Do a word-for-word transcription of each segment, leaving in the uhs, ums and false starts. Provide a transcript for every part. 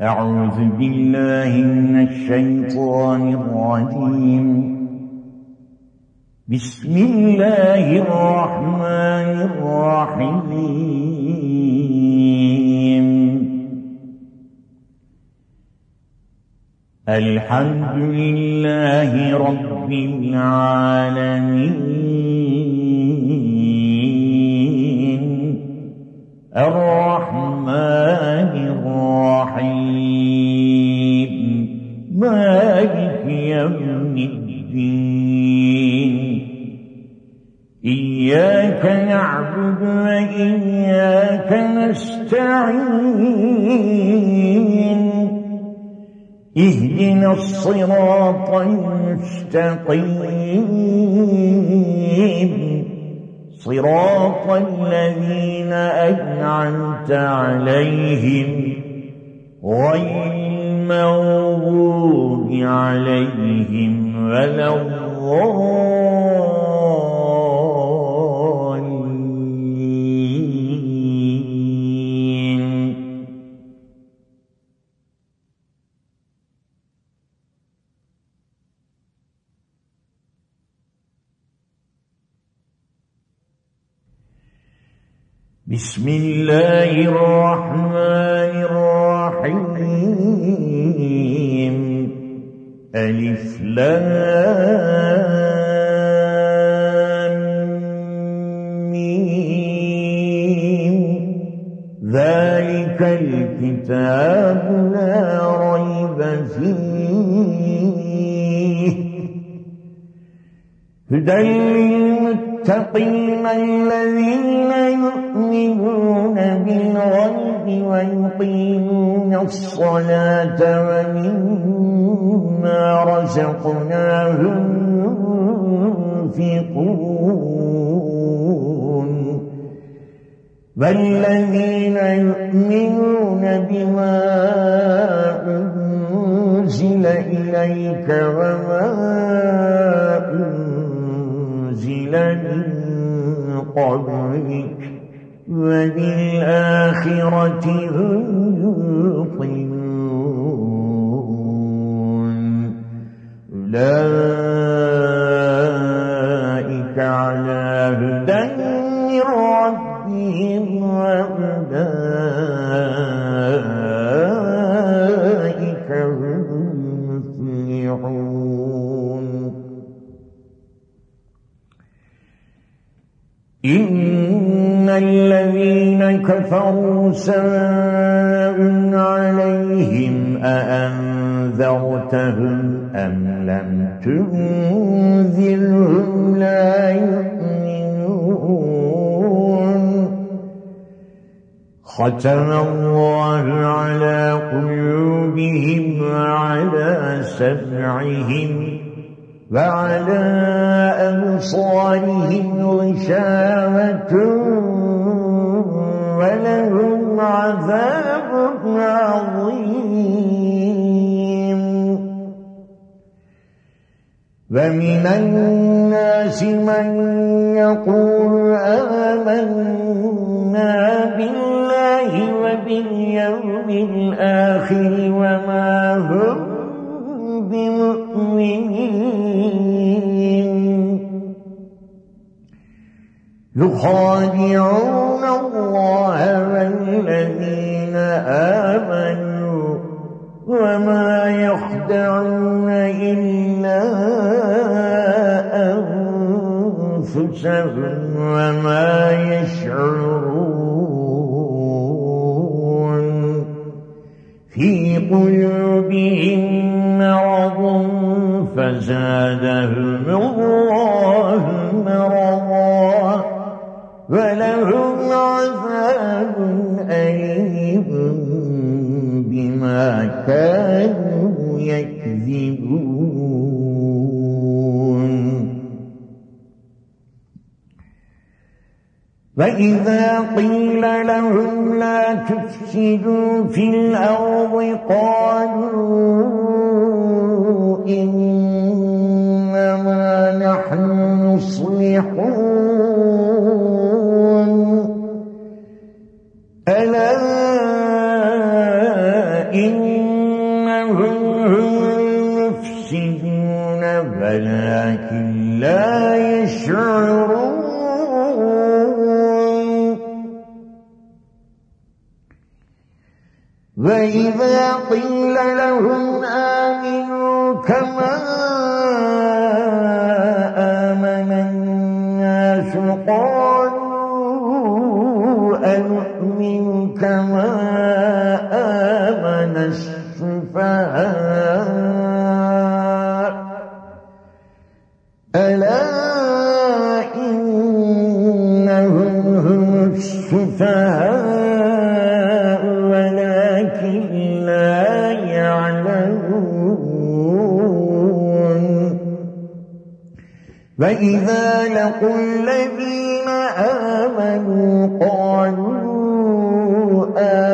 أعوذ بالله من الشيطان الرجيم. بسم الله الرحمن الرحيم. الحمد لله رب العالمين الرحمن الرحيم مالك يوم الدين. إياك نعبد وإياك نستعين. اهدنا الصراط المستقيم صراط الذين أنعمت عليهم غير المغضوب عليهم ولا الضالين. بسم الله الرحمن الرحيم. ألف لام ميم. ذلك الكتاب لا ريب فيه هدى للمتقين الذين يؤمنون بالغيب ويقيمون الصلاة ومما رزقناهم ينفقون. والذين يؤمنون بما أنزل إليك وما أنزل من قبلك وبالآخرة هم يوقنون. أولئك على هدى من ربهم وأولئك هم المفلحون. إن الذين كفروا سواء عليهم أأنذرتهم أم لم تنذرهم لا يؤمنون. ختم الله على قلوبهم وعلى سمعهم وعلى أبصارهم غشاوة ولهم عذاب عظيم. ومن الناس من يقول آمنا بالله وباليوم الآخر وما هم بمؤمنين. يخادعون الله والذين آمنوا وما يخدعون إلا أنفسهم وما يشعرون. في قلوبهم مرض فزادهم الله مرضا ولهم عذاب أليم بما كانوا يكذبون. وإذا قيل لهم لا تفسدوا في الأرض قالوا إنما نحن مصلحون. ألا إن ولكن لا يشعرون وإذا قيل لهم آمنوا كما آمن الناس قالوا أنؤمن كما آمن السفهاء ألا إنهم هم السفهاء ولكن لا يعلمون وإذا لقوا الذين آمنوا قالوا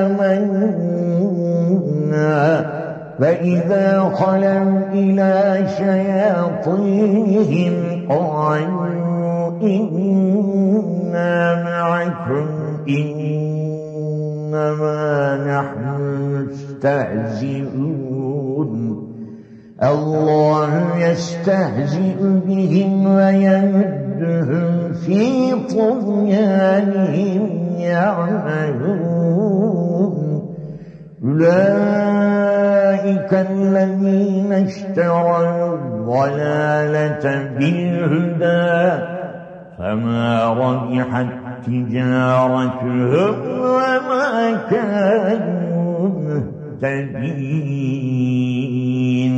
آمنا وإذا خلوا إلى شياطينهم قالوا إنا معكم إنما نحن مستهزئون الله يستهزئ بهم ويمدهم في طغيانهم يعمهون أولئك الذين اشتروا الضلالة بالهدى فما ربحت تجارتهم وما كانوا مهتدين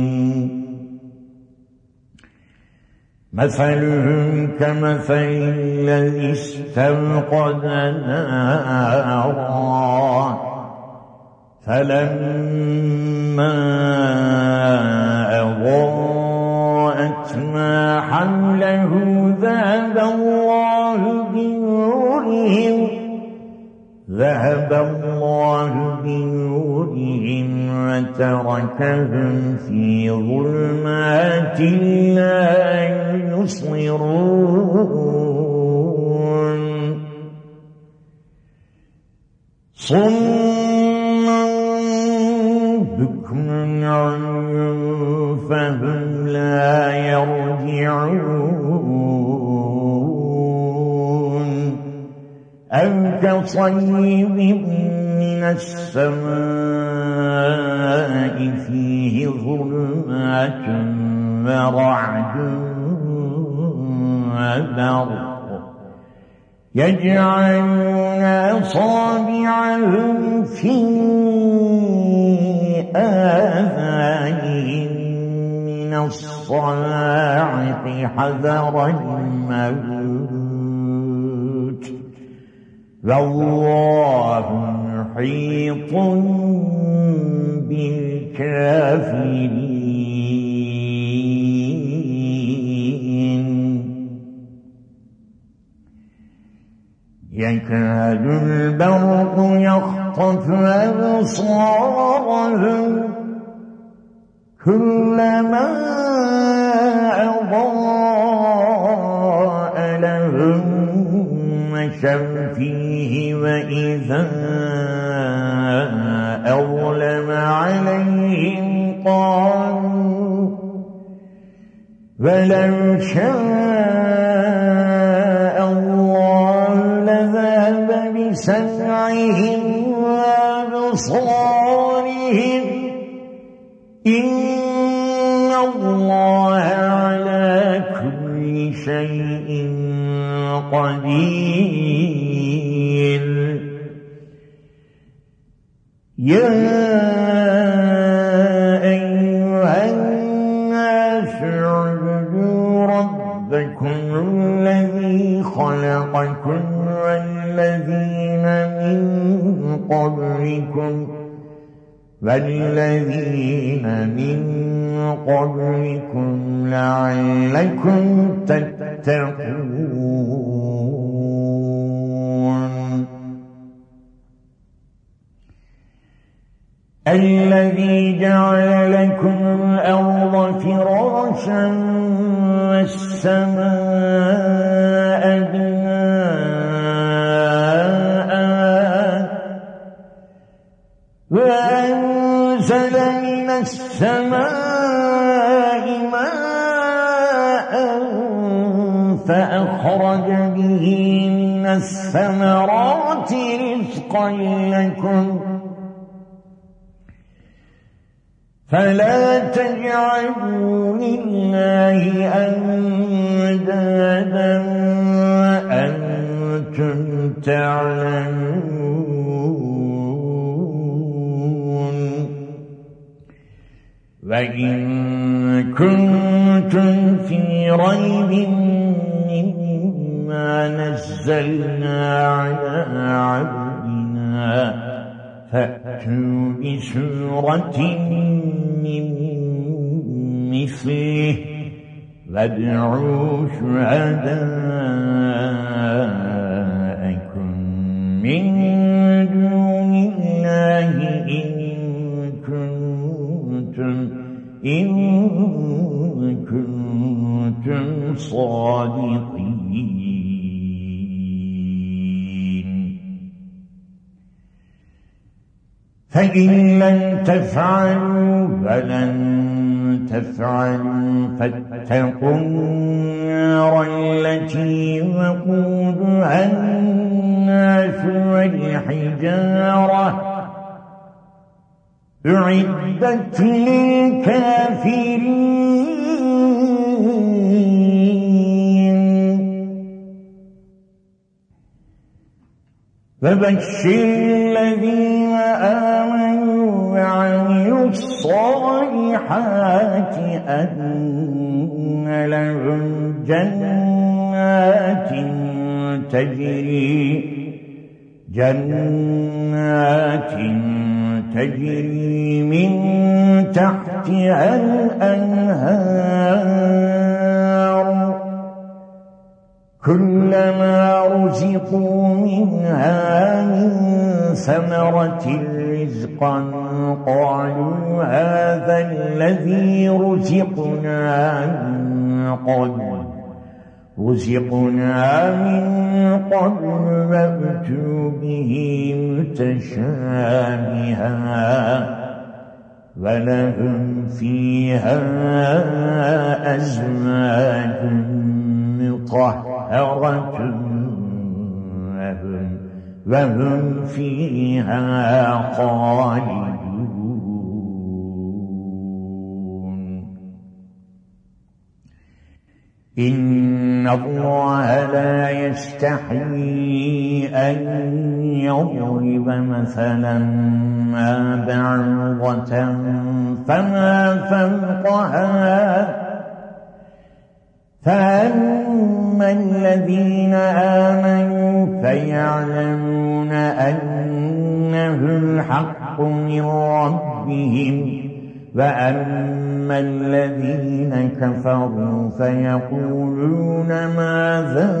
مثلهم كمثل الذي استوقد نارا فلما أضاءت ما حوله ذهب الله بنورهم ذهب الله بنورهم وتركهم في ظلمات لا يبصرون صم بكم عمي فهم لا يرجعون أو كصيب من السماء فيه ظلمات ورعد وبرق يجعلون أصابعهم في آذانهم من الصواعق حذر الموت والله محيط بالكافرين يكاد البرق يخطف أبصارهم كلما أضاء لهم مشوا فيه وإذا أظلم عليهم قالوا ولو شاء الله لذهب بسمعهم وأبصارهم إن الله على كل شيء قدير يا أيها الناس اعبدوا ربكم الذي خلقكم والذين من قبلكم والذين من قبلكم لعلكم تتقون الذي جعل لكم الأرض فراشا والسماء بناء وأنزل من السماء ماء فأخرج به من الثمرات رزقا لكم فلا تجعلوا لله أندادا وأنتم تعلمون وإن كنتم في ريب مما نزلنا على عبدنا فأتوا بسورة من مثله وادعوا شهداءكم من دون الله إن كنتم إن كنتم صادقين فإن لم تفعلوا ولن تفعلوا فاتقوا النار التي وقودها الناس والحجارة أعدت للكافرين فبشر الذين آمنوا وعملوا الصالحات أن لهم جنات تجري جنات تجري من تحتها الأنهار كلما رزقوا منها من ثمرة رزقا قالوا هذا الذي رزقنا من قبل رزقنا من قبل وأتوا به متشابها ولهم فيها أزواج مطهرة وهم, وهم فيها خالدون إن الله لا يستحيي أن يضرب مثلا ما بعوضة فما فوقها فأما الذين آمنوا فيعلمون أنه الحق من ربهم وأما الذين كفروا فيقولون ماذا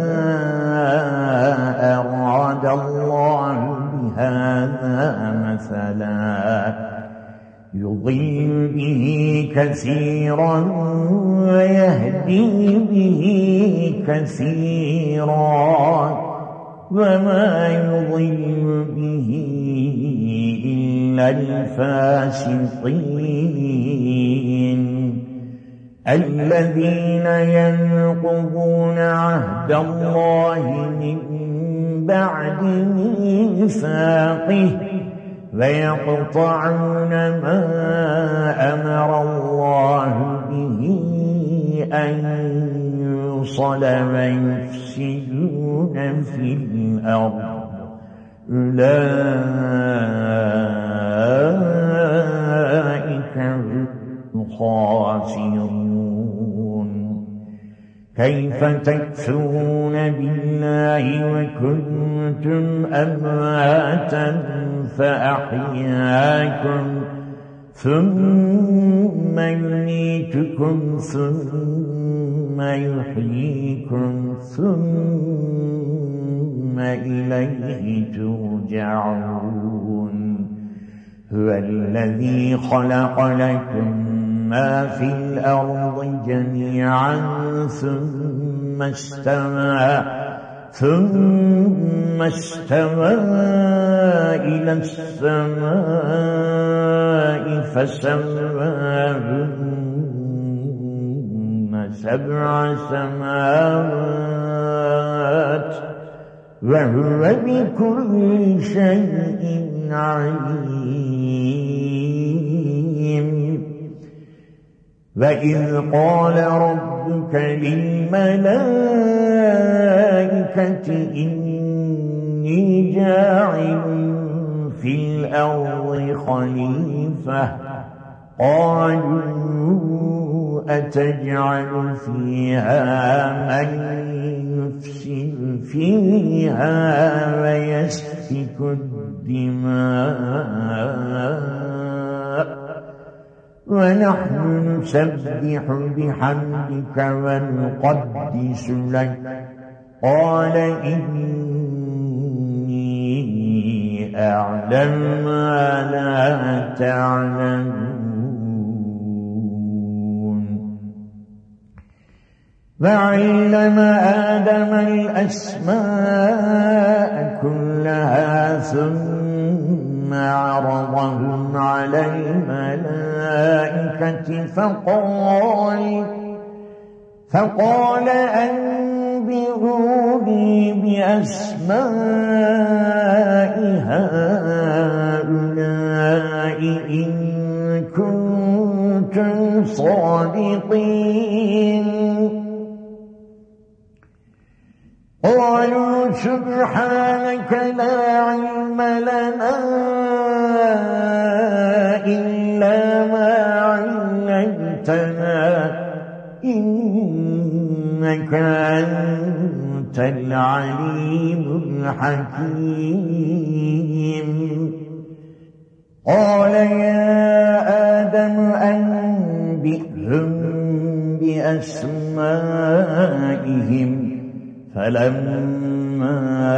أراد الله بهذا مثلا يضل به كثيرا ويهدي به كثيرا وما يضل به إلا الفاسقين الذين ينقضون عهد الله من بعد ميثاقه ويقطعون ما أمر الله به أن يوصل ويفسدون في الأرض أولئك هم الخاسرون كيف تكفرون بالله وكنتم أمواتا فأحياكم ثم يميتكم ثم يحييكم ثم إليه ترجعون هو الذي خلق لكم ما في الأرض جميعا ثم استوى ثم استوى إلى السماء فسواهن سبع سماوات وهو بكل شيء عليم. وإذ قال ربك للملائكة إني جاعل في الأرض خليفة قالوا أتجعل فيها من يفسد فيها ويسفك الدماء ونحن نسبح بحمدك ونقدس لك قال إني أعلم ما لا تعلمون. وعلم آدم الأسماء كلها ثم عرضهم على الملائكة فقال فقال أنبئوني بأسماء هؤلاء إن كنتم صادقين. قالوا سبحانك لا علم لنا إلا ما علمتنا إنك أنت العليم الحكيم. قال يا آدم أنبئهم بأسمائهم فلما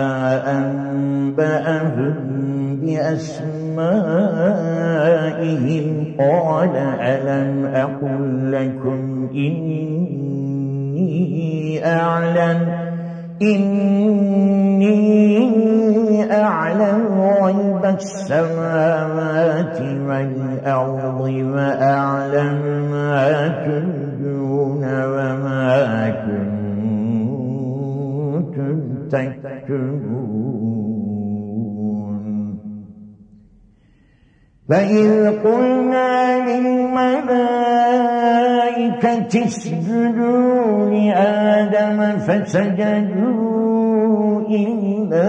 أنبأهم بأسمائهم قال ألم أقل لكم إني أعلم إني أعلم غيب السماوات والأرض وأعلم ما تبدون وما كنتم تكتمون. وإذ قلنا للملائكة اسجدوا لآدم فسجدوا إلا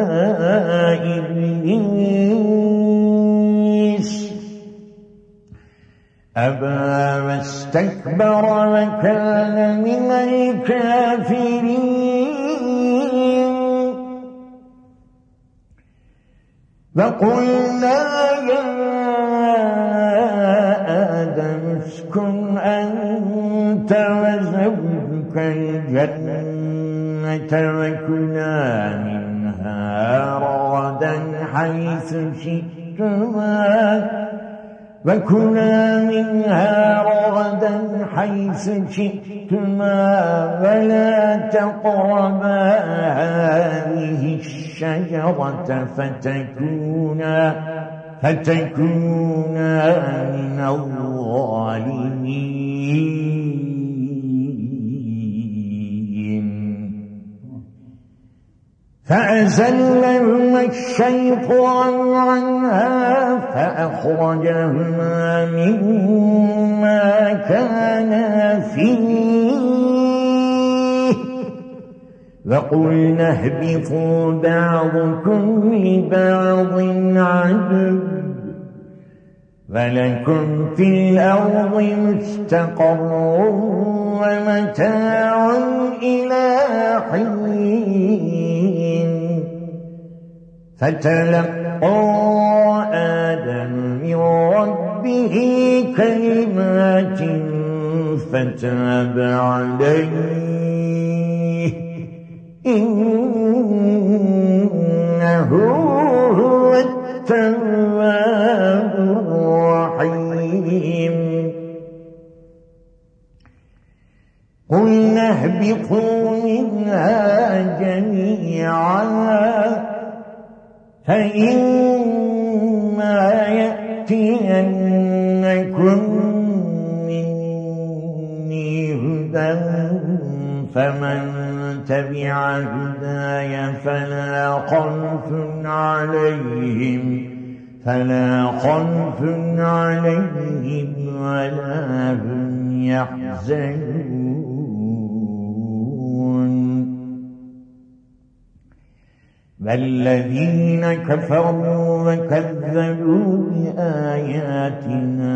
إبليس أبى واستكبر وكان من الكافرين. وقلنا يا آدم اسكن أنت وزوجك الجنة وكلا منها رغدا حيث شئتما وكلا منها رغدا حيث شئتما ولا تقربا هذه الشجرة فتكونا فتكونا من الظالمين. فأزلهما الشيطان عنها فأخرجهما مما كانا فيه وقلنا اهبطوا بعضكم لبعض عدو ولكم في الأرض مستقر ومتاع إلى حين. فتلقى آدم من ربه كلمات فتاب عليه إنه هو التواب الرحيم. قلنا اهبطوا منها جميعا فإما يأتينكم مني هدى فمن تبع هداي فلا خوف عليهم فلا خوف عليهم ولا هم يحزنون والذين كفروا وكذبوا بآياتنا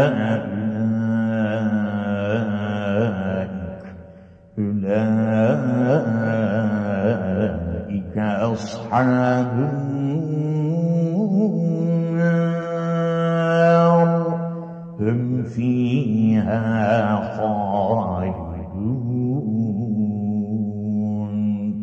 أولئك أصحاب النار هم فيها خالدون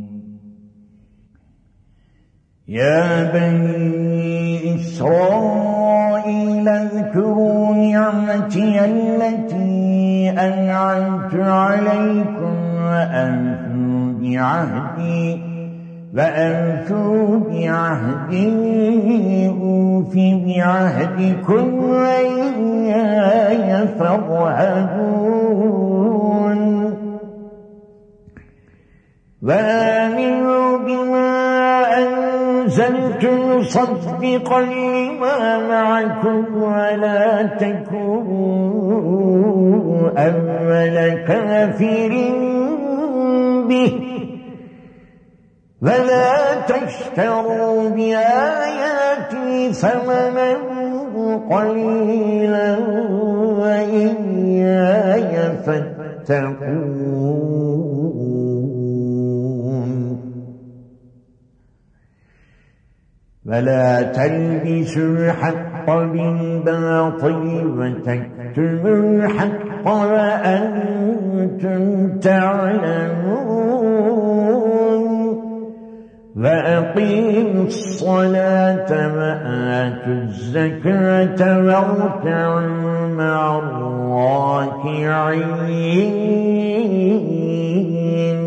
يا بني إسرائيل اذكروا نعمتي التي أنعمت عليكم وأنفوا بعهدي وأنفوا بعهدي أوف بعهدكم وإياي فارهبون وآمنوا بما أنزلت مصدقا لما معكم ولا تكونوا أول كافر به ولا تشتروا بآياتي ثمنا قليلا وإياي فاتقون ولا تلبسوا الحق بالباطل وتكتموا الحق وأنتم تعلمون وأقيموا الصلاة وآتوا الزكاة واركعوا مع الراكعين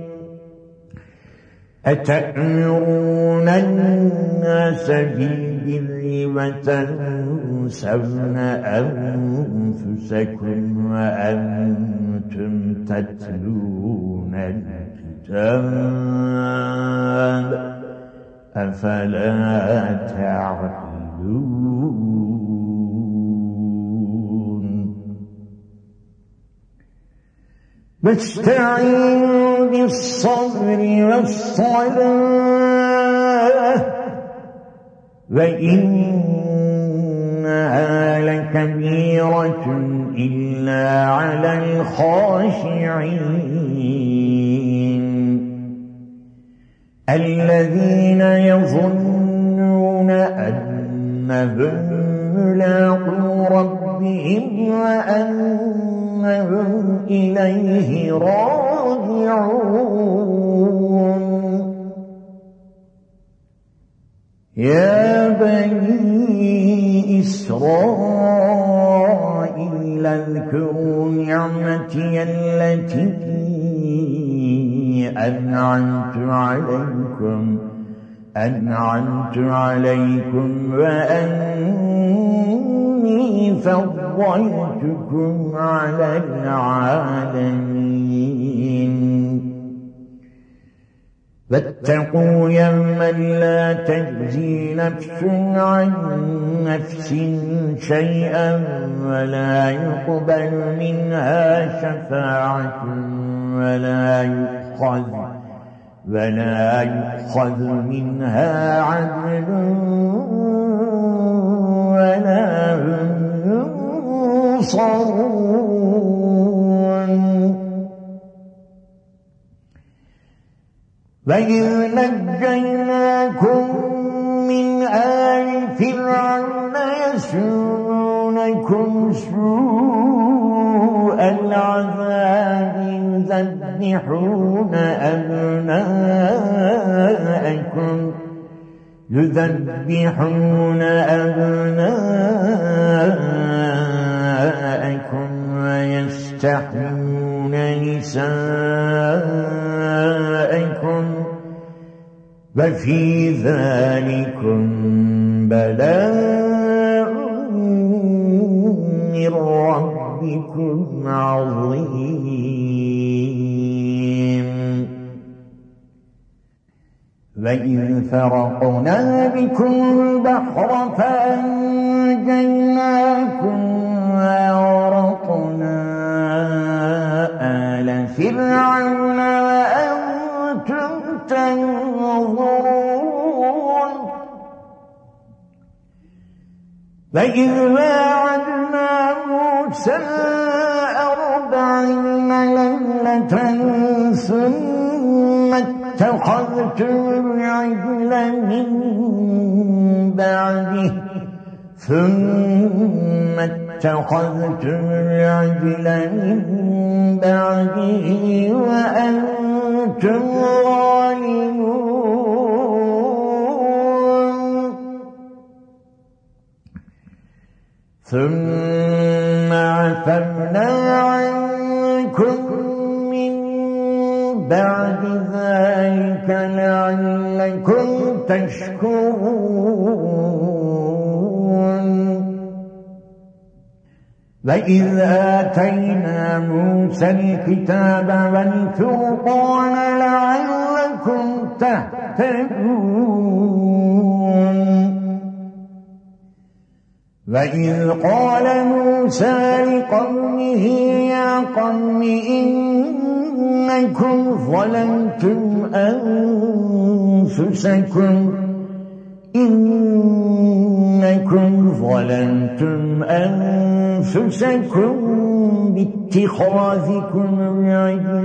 أتأمرون الناس بالبر وتنسون أنفسكم وأنتم تتلون الكتاب أفلا تعقلون واستعينوا بالصبر والصلاة وإنها لكبيرة إلا على الخاشعين الذين يظنون أنهم ملاقو ربهم وأنهم إليه راجعون يا بني إسرائيل اذكروا نعمتي التي أنعمت عليكم أنعمت عليكم وأني فضلتكم على العالمين واتقوا يوما لا تجزي نفس عن نفس شيئا ولا يقبل منها شفاعة ولا يؤخذ ولا يؤخذ منها عدل ولا هم ينصرون وإذ نجيناكم من آل فرعون يسومونكم سوء العذاب يذبحون أبناءكم يذبحون أبناءكم ويستحيون نساءكم وفي ذلكم بلاء من ربكم عظيم وإذ فرقنا بكم البحر فأنجيناكم وأغرقنا آل فرعون وأنتم تنظرون وإذ واعدنا موسى أربعين ليلة ثم اتخذتم العجل من بعده ثم اتخذتم العجل من بعده وأنتم ظالمون ثم عفونا عنكم من بعد ذلك لعلكم تشكرون وإذ آتينا موسى الكتاب والفرقان لعلكم تهتدون وإذ قال موسى لقومه يا قوم إنكم ظلمتم أنفسكم إنكم ظلمتم أنفسكم باتخاذكم العجل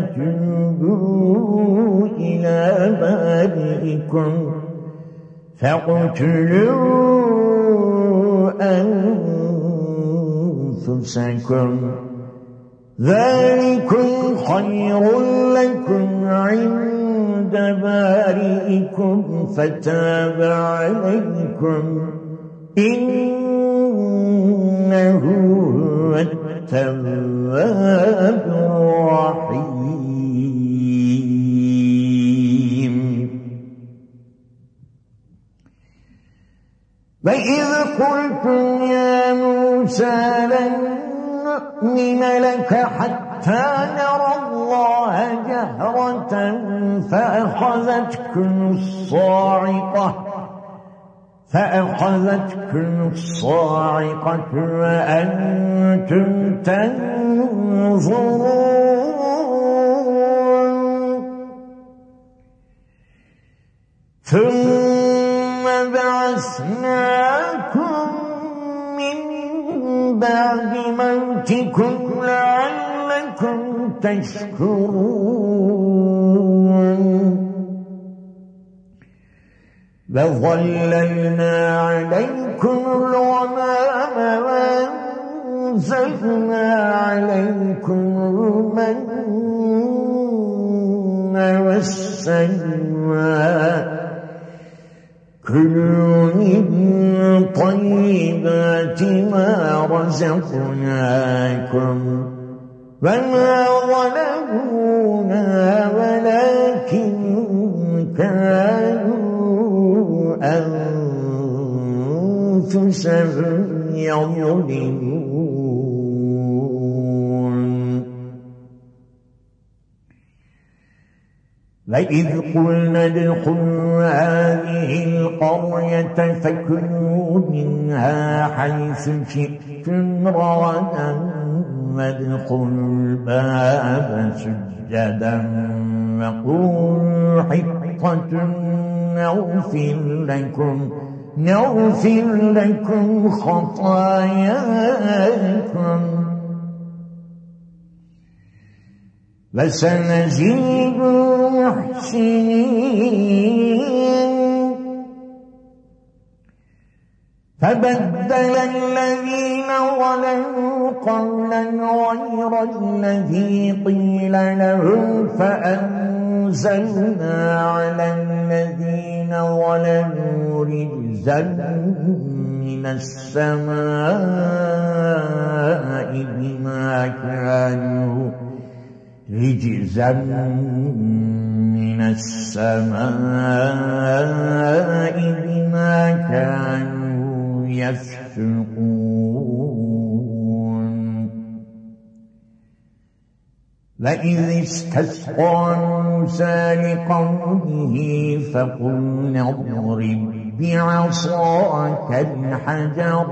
فتوبوا إلى بارئكم فاقتلوا أنفسكم ذلكم خير لكم عند بارئكم فتاب عليكم إنه هو التواب الرحيم وإذ قلتم يا موسى لن نؤمن لك حتى نرى الله جهرة فأخذتكم الصاعقة فأخذتكم الصاعقة وأنتم تنظرون ثم بعثناكم من بعد موتكم لعلكم تشكرون وظللنا عليكم الغمام وأنزلنا عليكم المن والسلوى كلوا من طيبات ما رزقناكم وما ظلمونا ولكن كانوا أنفسهم يظلمون وإذ قلنا ادخلوا هذه القرية فكلوا منها حيث شئتم رغدا وادخلوا الباب سجدا وقولوا حطة نغفر لكم نغفر لكم خطاياكم وسنزيد المحسنين فبدل الذين ظلموا قولا غير الذي قيل لهم فأنزلنا على الذين ظلموا رجزا من السماء بما كانوا رجزا من السماء بما كانوا يفسقون وإذ استسقى موسى لقومه فقلنا اضرب بعصاك الحجر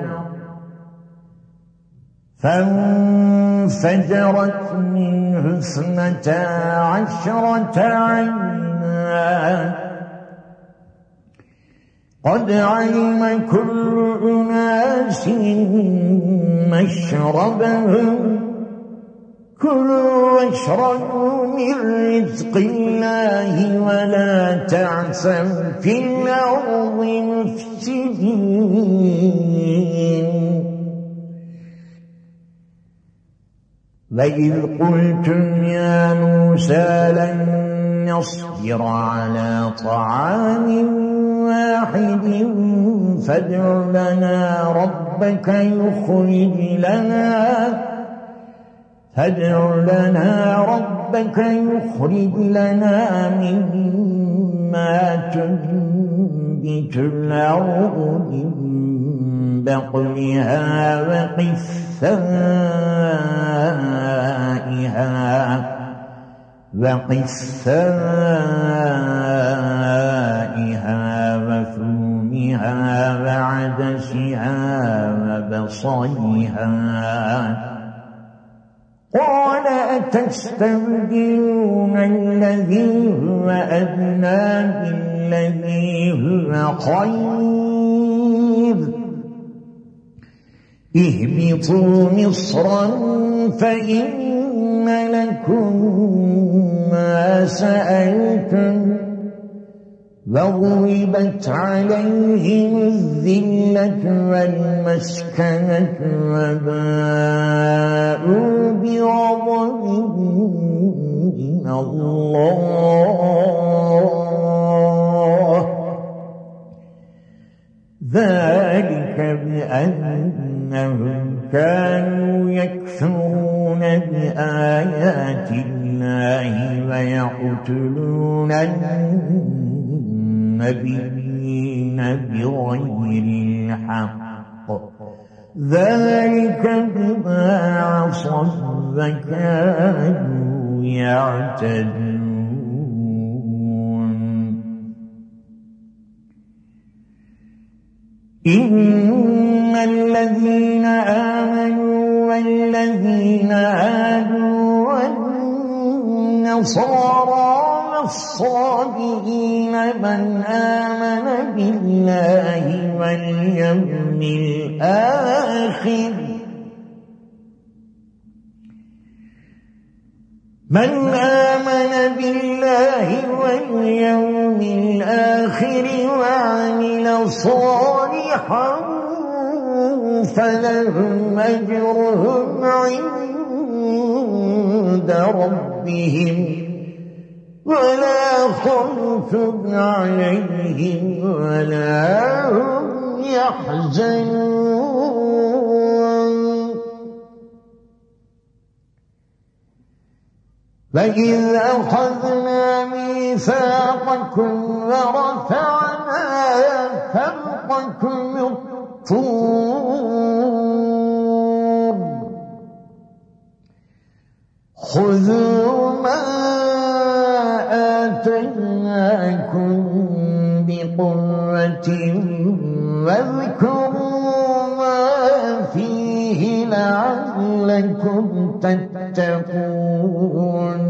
فانفجرت منه اثنتا عشرة عينا قد علم كل أناس مشربهم كلوا واشربوا من رزق الله ولا تعثوا في الأرض مفسدين وإذ قلتم يا موسى لن نصبر على طعام واحد فادع لنا ربك يخرج لنا فادع لنا ربك يخرج لنا مما تنبت الأرض من بقلها وقثائها وقثائها وفومها وعدسها وبصلها قال أتستبدلون الذي هو أدنى بالذي هو خير اهبطوا مصرا فإن لكم ما سألتم وضربت عليهم الذلة والمسكنة وباءوا بغضب من الله ذلك بأنهم كانوا يكفرون بآيات الله ويقتلون النبيين بغير الحق ذلك بما عصوا وكانوا يعتدون إن الذين آمنوا والذين هادوا والنصارى والصابئين من آمن بالله واليوم الآخر من آمن بالله واليوم الآخر وعمل صالحا فلهم أجرهم عند ربهم ولا خوف عليهم ولا هم يحزنون وإذ أخذنا ميثاقكم ورفعنا فوقكم الطور خذوا ما آتيناكم بقوة واذكروا ما فيه لعلكم تتقون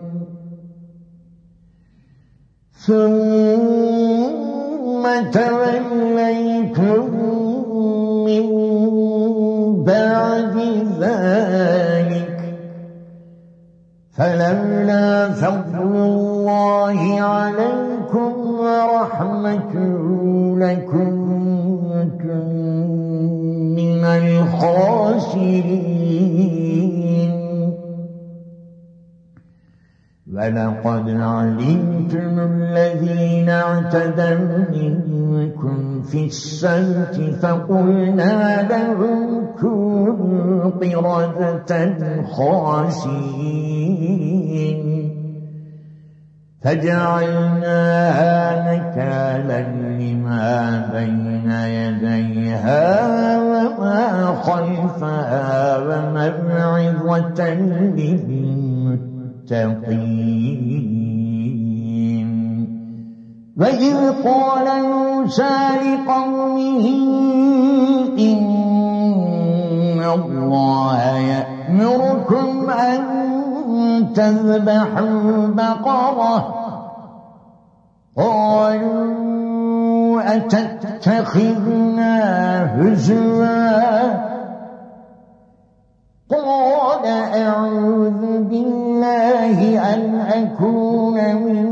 ثم توليتم من بعد ذلك فلولا فضل الله عليكم ورحمته لكنتم من الخاسرين ولقد علمتم الذين اعتدوا منكم في السبت فقلنا لهم كونوا قردة خاسئين فجعلناها نكالا لما بين يديها وما خلفها وموعظة للمتقين المتقين. وإذ قال موسى لقومه إن الله يأمركم أن تذبحوا بقرة قالوا أتتخذنا هزوا قال أعوذ بالله أن أكون من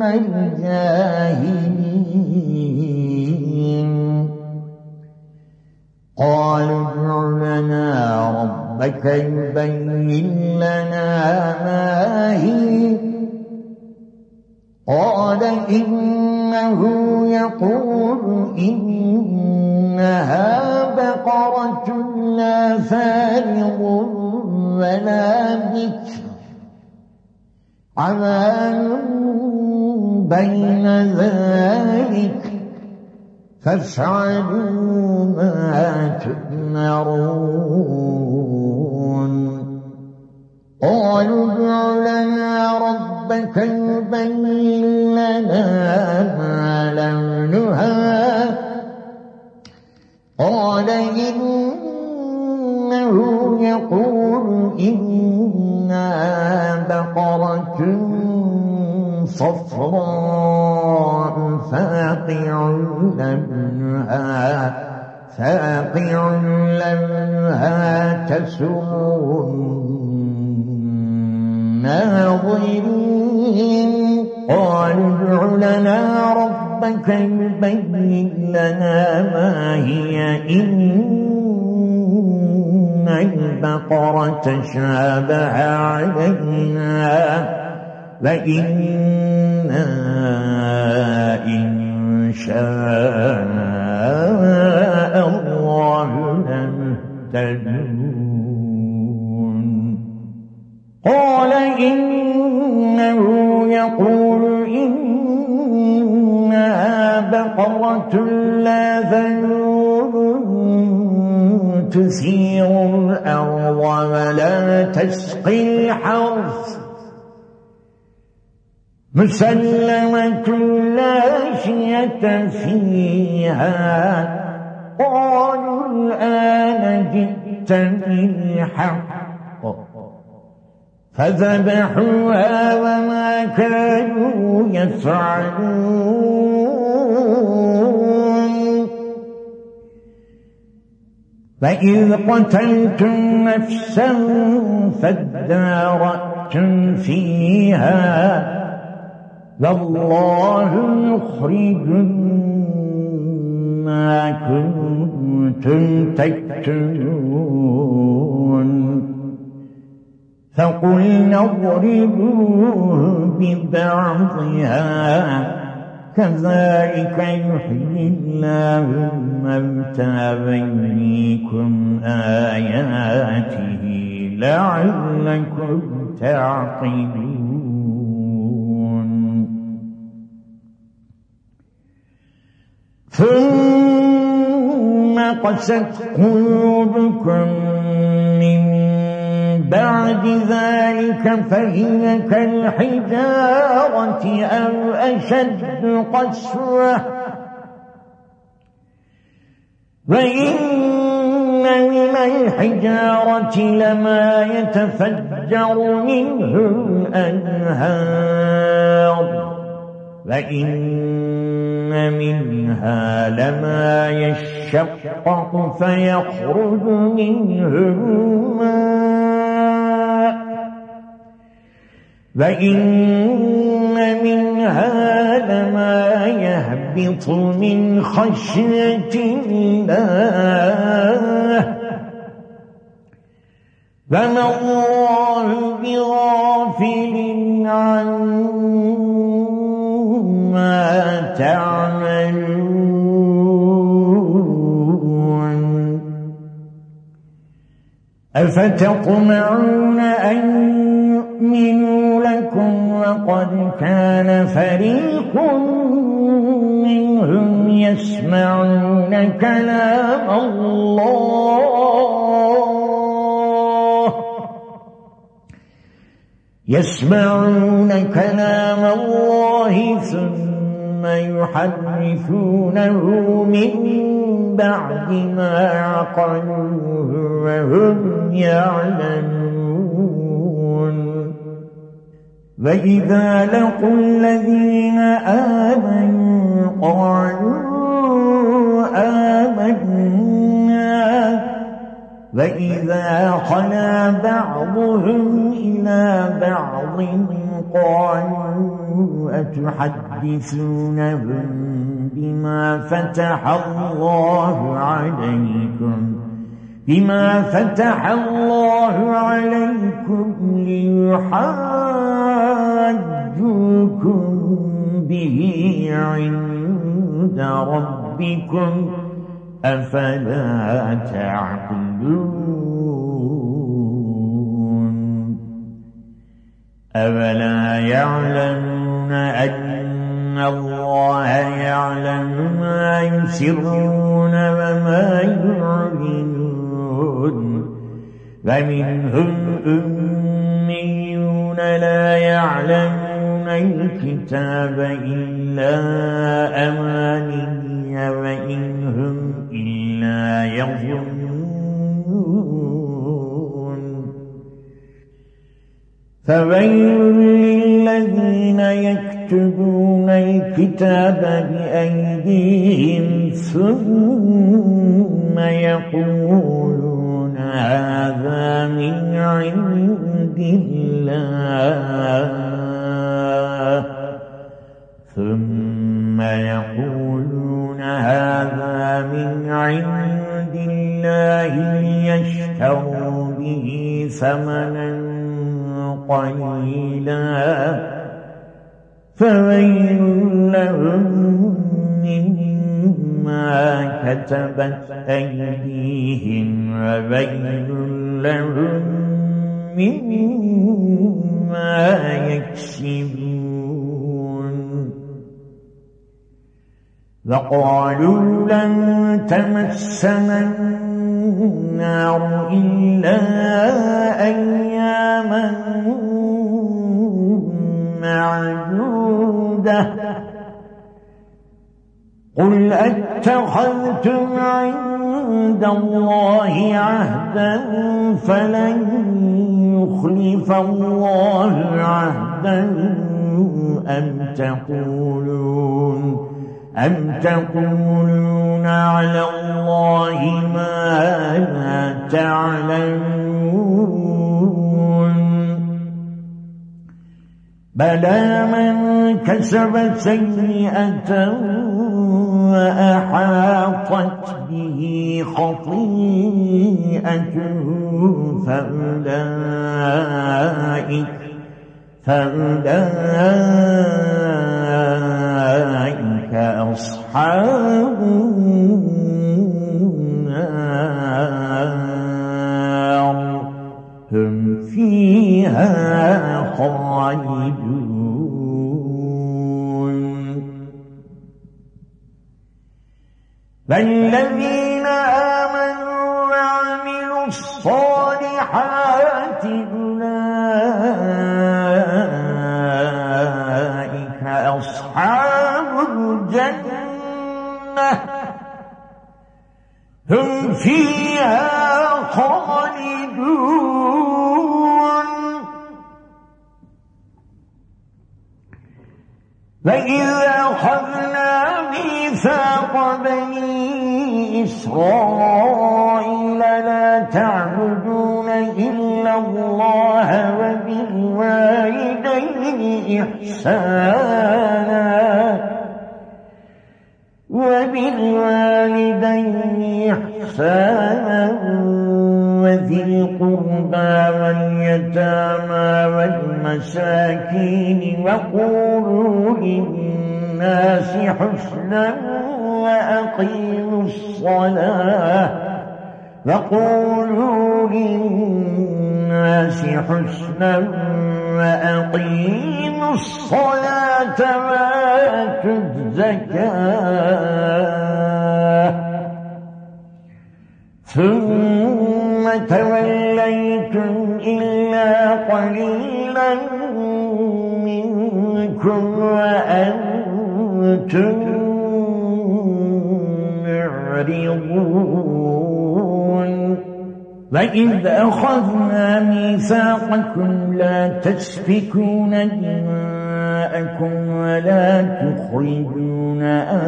الجاهلين. قالوا ادع لنا ربك يبين لنا ما هي قال إنه يقول إنها بقرة لا فارغ ولا بكر عوان بين ذلك فافعلوا ما تؤمرون. قالوا ادع لنا ربك يبين لنا ما لونها قال إنه يقول إنها بقرة صفراء فاقع لونها فاقع لونها تسر الناظرين. قالوا ادع لنا ربك يبين لنا ما هي إن البقرة شابه علينا وإنا إن شاء الله لمهتدون. قال إنه يقول إنها بقرة لا ذلول تثير الأرض ولا تسقي الحرث مسلمة لا شية فيها. قالوا الآن جئت بالحق فذبحوها وما كانوا يفعلون. فإذ قتلتم نفسا فادارأتم فيها والله يخرج ما كنتم تكتمون. فقلنا اضربوه ببعضها كذلك يحيي الله الموتى ويريكم آياته لعلكم تعقلون. ثم قست قلوبكم من بعد ذلك فهي كالحجارة أو أشد قسوة وإن من الحجارة لما يتفجر منه الأنهار وإن منها لما يشقق فيخرج منه الماء وإن منها لما يهبط من خشية الله فما الله بغافل عما تعملون. أفتطمعون أن يؤمنوا لكم وقد كان فريق منهم يسمعون كلام الله يسمعون كلام الله ثم يحرفونه من بعد ما عقلوه وهم يعلمون وإذا لقوا الذين آمنوا قالوا آمنا وإذا خلا بعضهم إلى بعض قالوا أتحدثونهم بما فتح الله عليكم بما فتح الله عليكم ليحاجوكم به عند ربكم أفلا تعقلون أولا يعلمون أن الله يعلم ما يسرون وما يعلنون ومنهم أميون لا يعلمون الكتاب إلا أماني وإنهم إلا يظنون فويل للذين يكتبون الكتاب بأيديهم ثم يقولون هذا من عند الله ثم يقولون هذا من عند الله ليشتروا به ثمنا قليلا فويل لهم مما كتبت أيديهم وويل لهم مما يكسبون وقالوا لن تمسنا النار إلا أياما معدودة قل أتخذتم عند الله عهدا فلن يخلف الله عهدا أم تقولون أم تقولون على الله ما لا تعلمون بلى من كسب سيئة وأحاطت به خطيئته فأولئك فأولئك أصحاب النار هم فيها خالدون والذين آمنوا وعملوا الصالحات أولئك أصحاب الجنة هم فيها خالدون وإذا أخذنا ميثاق بني إسرائيل لا تعبدون إلا الله وبالوالدين إحسانا وبالوالدين إحسانا وذي القربى واليتامى والمساكين وقولوا للناس حسنا وأقيموا الصلاة وقولوا للناس حسنا وأقيموا الصلاة وآتوا الزكاة ثم توليتم إلا قليلا يأتوكم وأنتم معرضون وإذ أخذنا ميثاقكم لا تسفكون دماءكم ولا تخرجون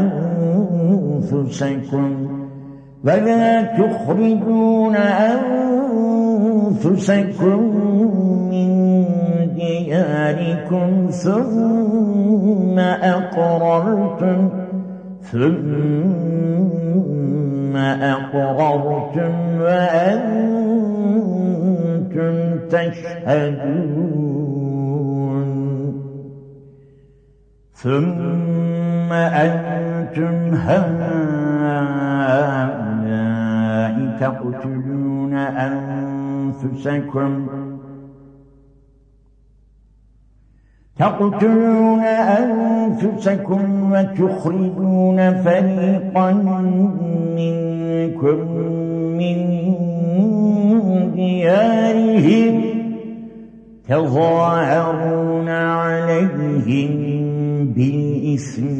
أنفسكم ولا تخرجون أنفسكم من دياركم ثم أقررتم ثم أقررتم وأنتم تشهدون ثم أنتم هؤلاء تقتلون أنفسكم تقتلون أنفسكم وتخرجون فريقا منكم من ديارهم تظاهرون عليهم بالإثم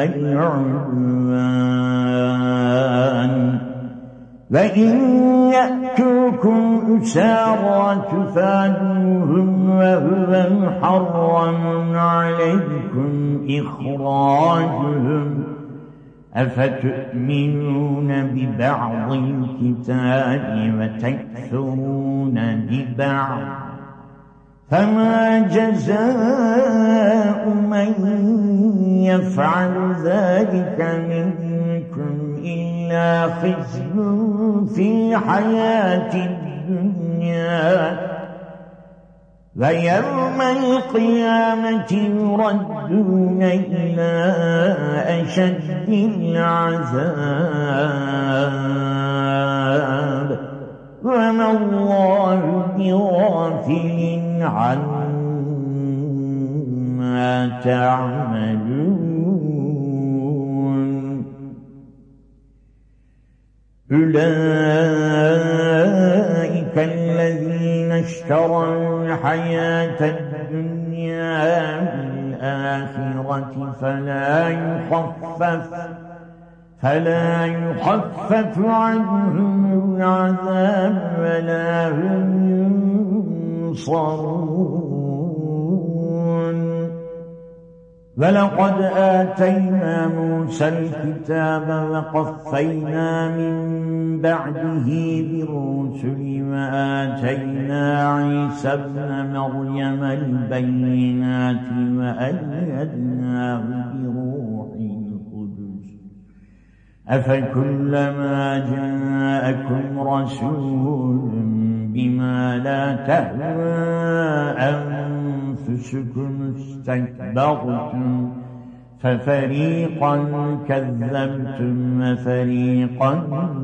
والعدوان وإن يأتوكم أسارى تفادوهم وهو محرم عليكم إخراجهم أفتؤمنون ببعض الكتاب وتكفرون ببعض فما جزاء من يفعل ذلك منكم إلا خزي في الحياة الدنيا ويوم القيامة يردون إلى أشد العذاب وما الله بغافل عما تعملون أولئك الذين اشتروا الحياة الدنيا بالآخرة فلا يخفف فلا يخفف عنهم العذاب ولا هم ينصرون ولقد آتينا موسى الكتاب وقفينا من بعده بالرسل وآتينا عيسى ابن مريم البينات وأيدناه بروح القدس أفكلما جاءكم رسول بما لا تهوى أنفسكم استكبرتم ففريقا كذبتم وفريقا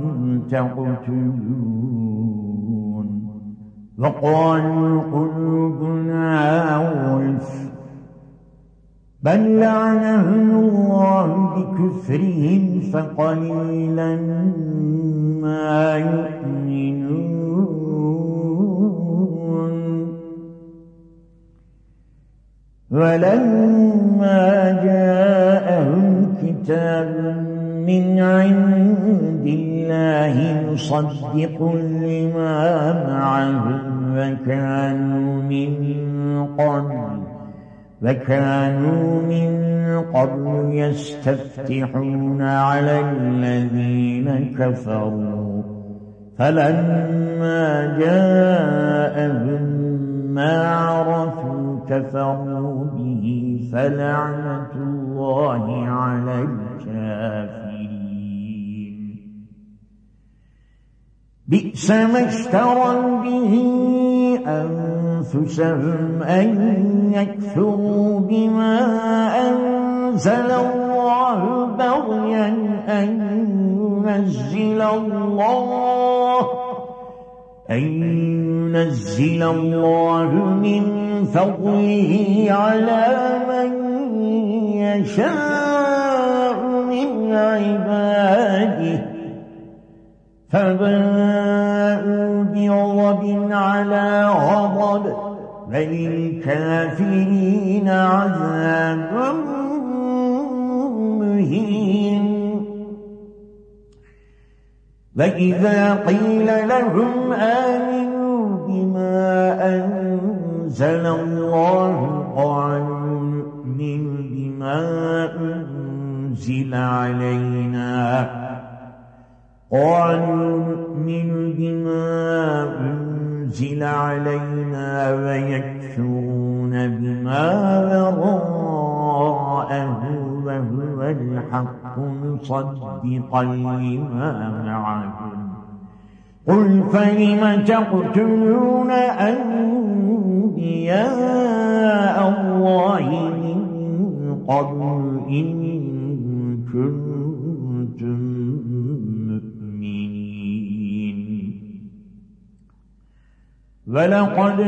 تقتلون وقالوا قلوبنا غلف بل لعنهم الله بكفرهم فقليلا ما يؤمنون ولما جاءهم كتاب من عند الله مصدق لما معهم وكانوا من قبل وكانوا من قبل يستفتحون على الذين كفروا فلما جاءهم ما عرفوا كفروا به فلعنة الله على الكافرين بئس ما اشتروا به أنفسهم أن يكفروا بما أنزل الله بغيا أن ينزل الله أن ينزل الله من فضله على من يشاء من عباده فباءوا بغضب على غضب وللكافرين عذاب مهين. وإذا قيل لهم آمنوا بما أنزل الله قالوا نؤمن بما أنزل علينا قالوا نؤمن بما أنزل علينا ويكفرون بما وراءه وهو الحق مصدقا لما معهم. قل فلم تقتلون أنبياء الله من قبل إن كنتم مؤمنين. ولقد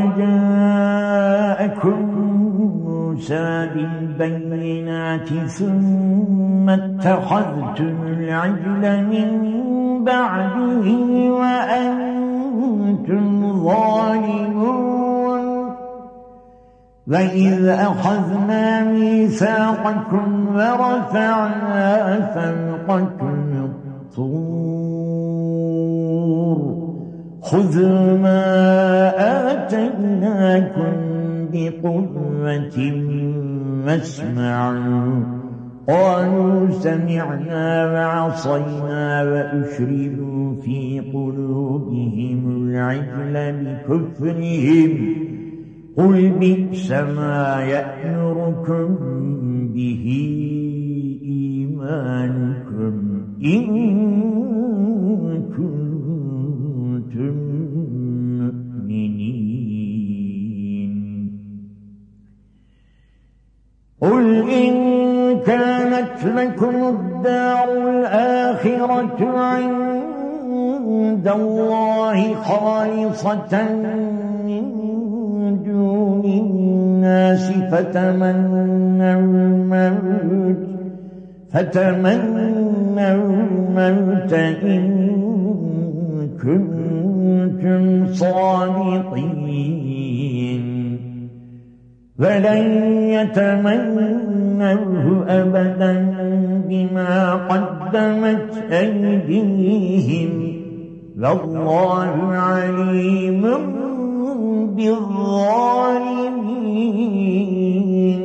جاءكم موسى بالبينات ثم اتخذتم العجل من بعده وأنتم ظالمون. وإذ أخذنا ميثاقكم ورفعنا فوقكم الطور خذوا ما آتيناكم بقوة واسمعوا. قالوا سمعنا وعصينا وأشربوا في قلوبهم العجل بكفرهم. قل بئس ما يأمركم به إيمانكم إن كنتم مؤمنين. قل إن كانت لكم الدار الآخرة عند الله خالصة من دون الناس فتمنوا الموت فتمنوا الموت إن كنتم صادقين. ولن يتمنوه أبدا بما قدمت أيديهم والله عليم بالظالمين.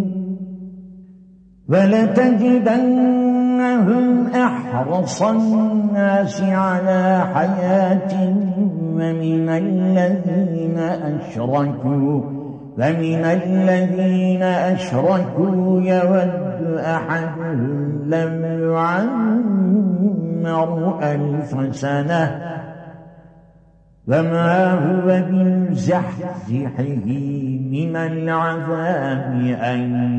ولتجدنهم أحرص الناس على حياة ومن الذين أشركوا ومن الذين أشركوا يود أحدهم لم يعمر ألف سنة وما هو بمزحزحه من العذاب أن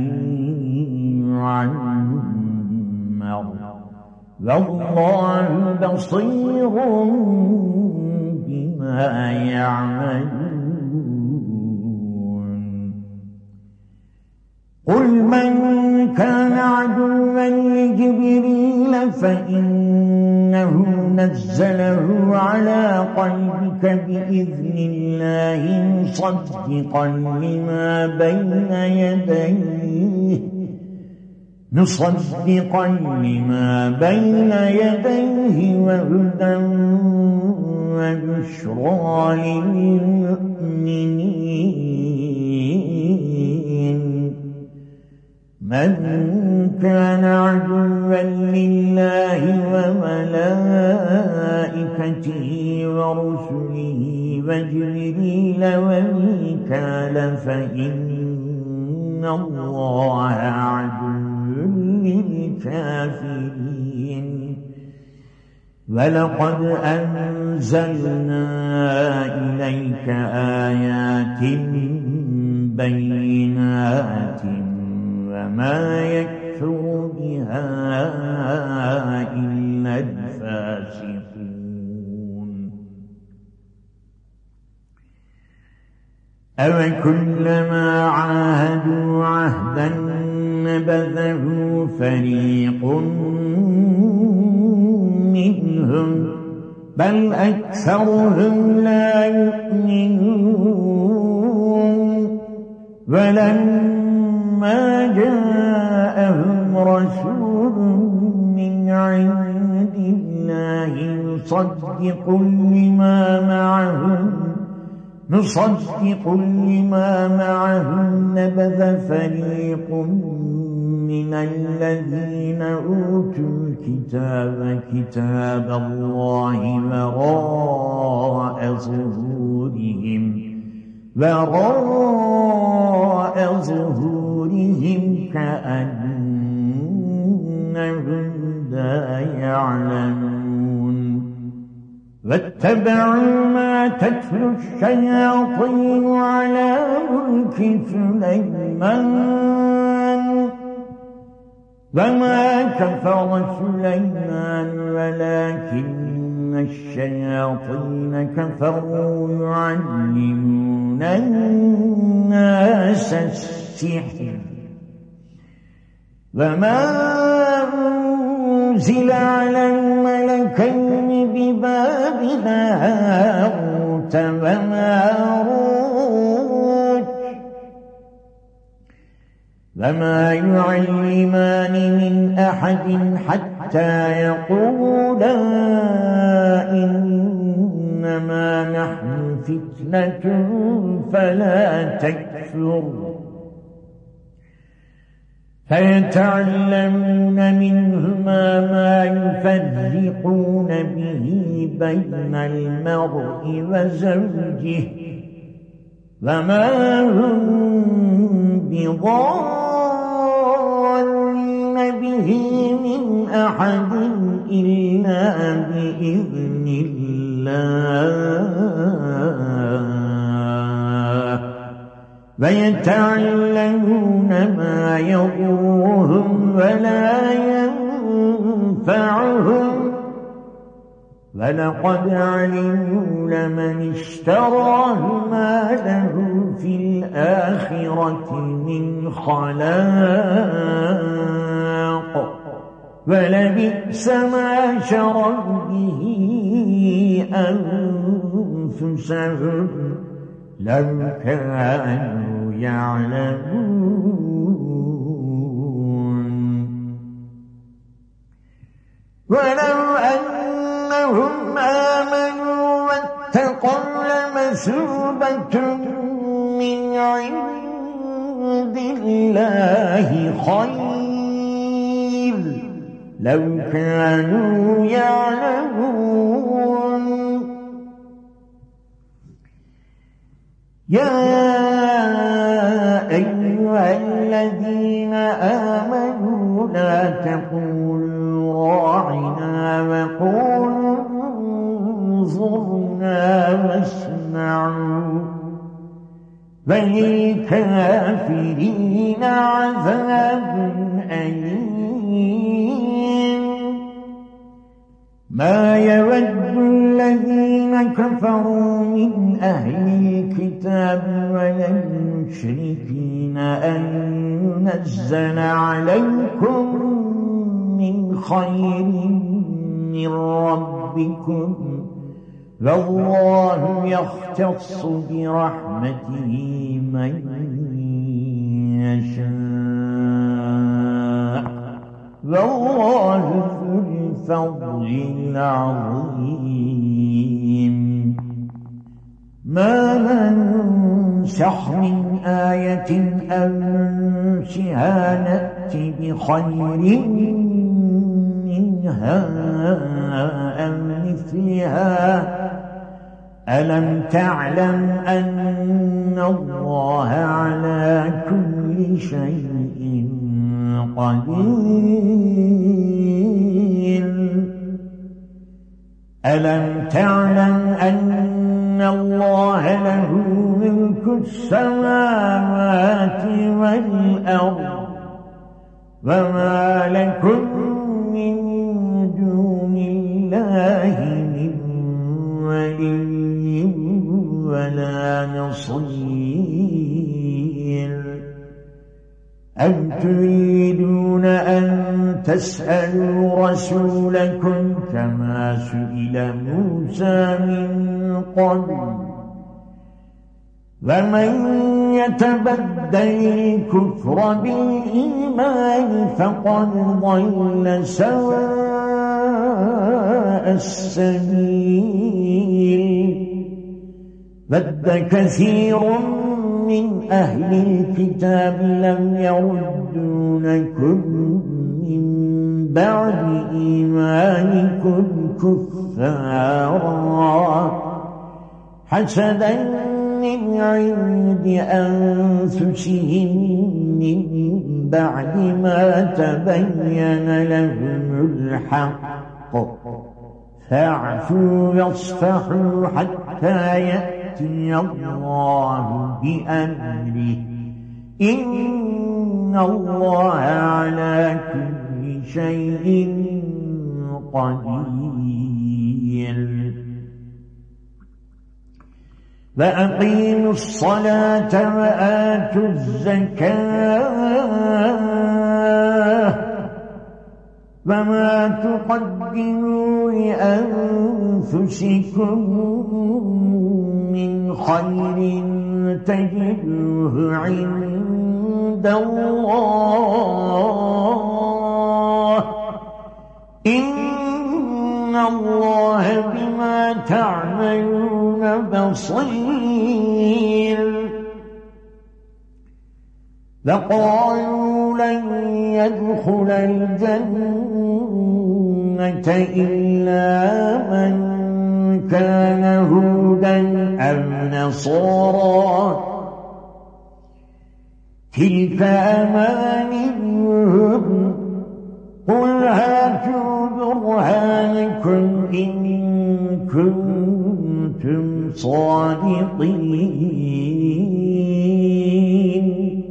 يعمر والله بصير بما يعملون. قل من كان عدوا لجبريل فإنه نزله على قلبك بإذن الله مصدقا لما بين يديه مصدقا لما بين يديه وهدى وبشرى للمؤمنين. من كان عدوا لله وملائكته ورسله وجبريل وميكال فإن الله عدو للكافرين. ولقد أنزلنا إليك آيات بينات وما يكفر بها إلا الفاسقون. أَوَكُلَّمَا عَاهَدُوا عَهْدًا نَبَذَهُ فَرِيقٌ منهم بل أكثرهم لا يؤمنون. ولما جاءهم رسول من عند الله مصدق لما معهم مصدق لما معهم نبذ فريق من الذين أوتوا الكتاب كتاب الله وراء ظهورهم وراء ظهورهم كأنهم لا يعلمون واتبعوا ما تتلو الشياطين على ملك سليمان وما كفر سليمان ولكن الشياطين كفروا يعلمون الناس السحر وما أنزل على الملكين ببابل هاروت وماروت وما يعلمان من أحد حتى يقولا إنما نحن فتنة فلا تكفر فيتعلمون منهما ما يفرقون به بين المرء وزوجه وما هم بضارين به من أحد إلا بإذن الله ويتعلمون ما يضرهم ولا ينفعهم ولقد علموا لمن اشتراه ما له في الآخرة من خلاق ولبئس ما شروا به أنفسهم لو كانوا يعلمون ولو أنهم آمنوا واتقوا لمثوبة من عند الله خير لو كانوا يعلمون يا أيها الذين آمنوا لا تقولوا راعنا وقولوا انظرنا واسمعوا وللكافرين عذاب أليم ما يود الذين كفروا من أهل الكتاب ولا المشركين أن ينزل عليكم من خير من ربكم والله يختص برحمته من يشاء والله ذو الفضل العظيم ما ننسخ من آية أو ننسها نأتي بخير منها أو مثلها ألم تعلم أن الله على كل شيء قدير ألم تعلم أن الله له ملك السماوات والأرض وما لكم من دون الله من ولي ولا نصير أم تريدون أن تسألوا رسولكم كما سئل موسى من قبل ومن يتبدل الكفر بالإيمان فقد ضل سواء السبيل ود كثير من أهل الكتاب لم يردونكم من بعد إيمانكم كفارا حسدا من عند أنفسهم من بعد ما تبين لهم الحق فاعفوا واصفحوا حتى يأتي الله بأمره إن الله على كل شيء قدير وأقيموا الصلاة وآتوا الزكاة وما تقدموا لأنفسكم من خير تجدوه عند الله إن الله بما تعملون بصير وقالوا لن يدخل الجنة إلا من كان هودا أو نصارا تلك أمانيهم قل هاتوا برهانكم إن كنتم صادقين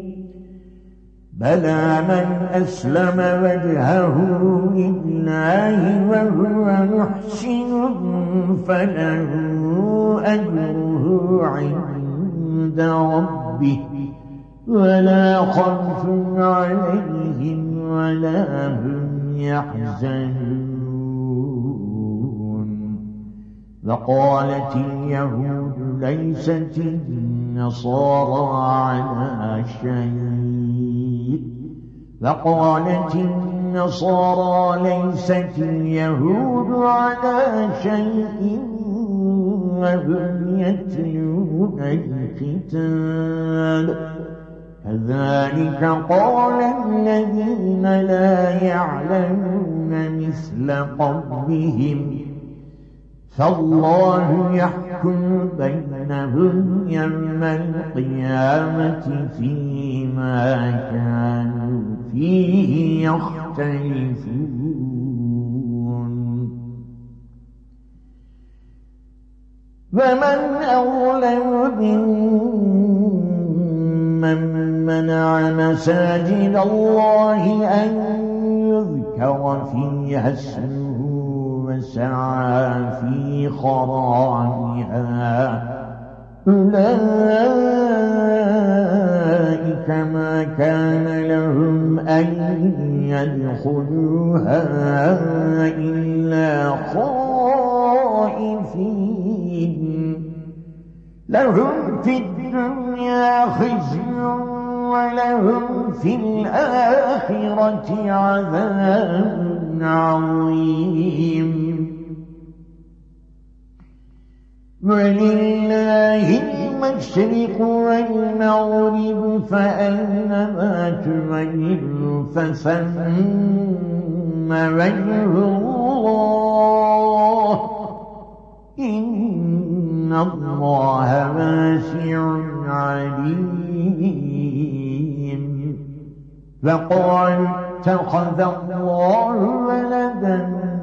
بلى من أسلم وجهه لله وهو محسن فله أجره عند ربه ولا خوف عليهم ولا هم يحزنون وقالت اليهود ليست النصارى على شيء وقالت النصارى ليست اليهود على شيء وهم يتلون الكتاب كذلك قال الذين لا يعلمون مثل قولهم فالله يحكم بينهم يوم القيامة فيما كانوا فيه يختلفون ومن أظلم ممن منع مساجد الله أن يذكر فيها اسمه وسعى في خرابها أولئك ما كان لهم أن يدخلوها إلا خائفين لهم في الدنيا خزي ولهم في الآخرة عذاب عظيم ولله المشرق والمغرب فأينما تولوا فثم وجه الله إن الله واسع عليم وقالوا اتخذ الله ولدا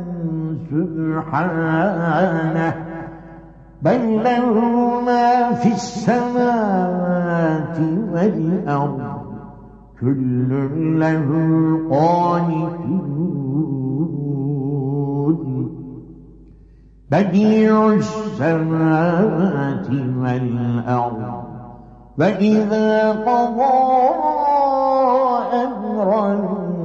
سبحانه بل له ما في السماوات والأرض كل له قانتون بديع السماوات والأرض وإذا قضى أمرا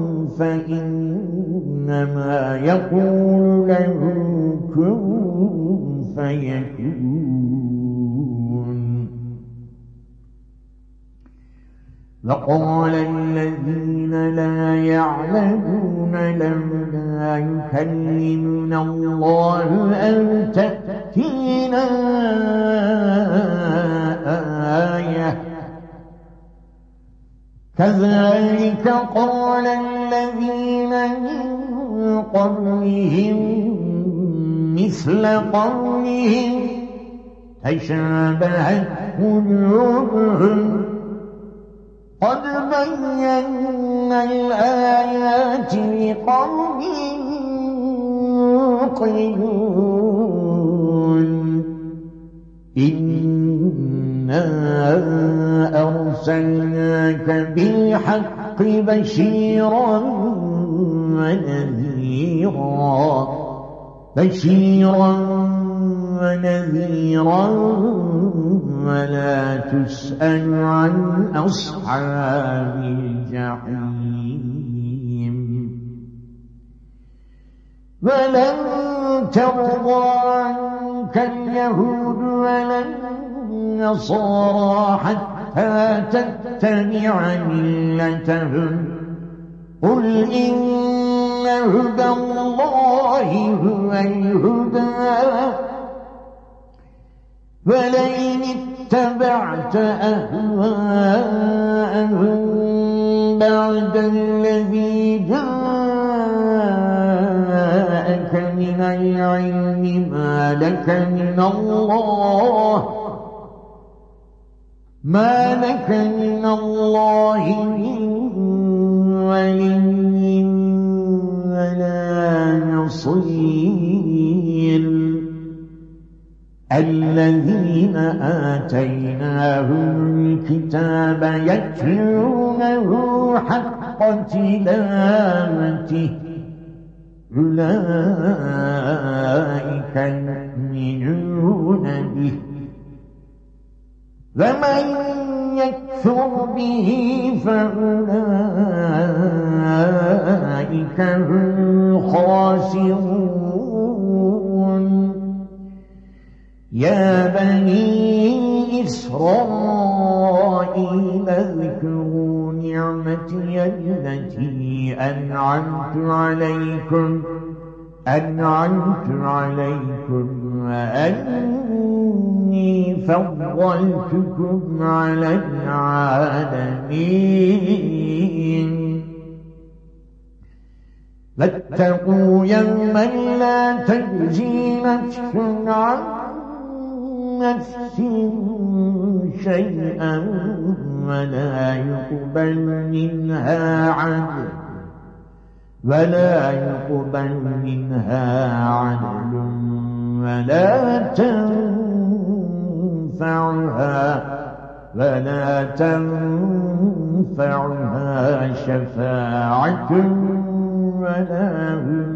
فإنما يقول له كن فيكون وقال الذين لا يعلمون لولا يكلمنا الله أو تأتينا آية كذلك قال الذين من قبلهم مثل قولهم تشابهت قلوبهم قد بينا الآيات لقوم يوقنون إنا أرسلناك بالحق بشيرا ونذيرا بشيرا ونذيرا ولا تسأل عن أصحاب الجحيم ولن ترضى عنك اليهود ولا النصارى حتى تتبع ملتهم قل إن هدى الله هو الهدى ولئن اتبعت أهواءهم بعد الذي جاءك من العلم ما لك من الله ما لك من الله من ولي ولا نصير الذين آتيناهم الكتاب يتلونه حق تلاوته أولئك يؤمنون به ومن يكفر به فأولئك هم الخاسرون يا بني إسرائيل اذكروا نعمتي التي أنعمت عليكم أنعمت عليكم وأني فضلتكم على العالمين واتقوا يوما لا تجزي نفس عن نفس شيئا ولا يقبل منها عدل ولا يقبل منها عدل ولا تنفعها ولا تنفعها شفاعة ولا هم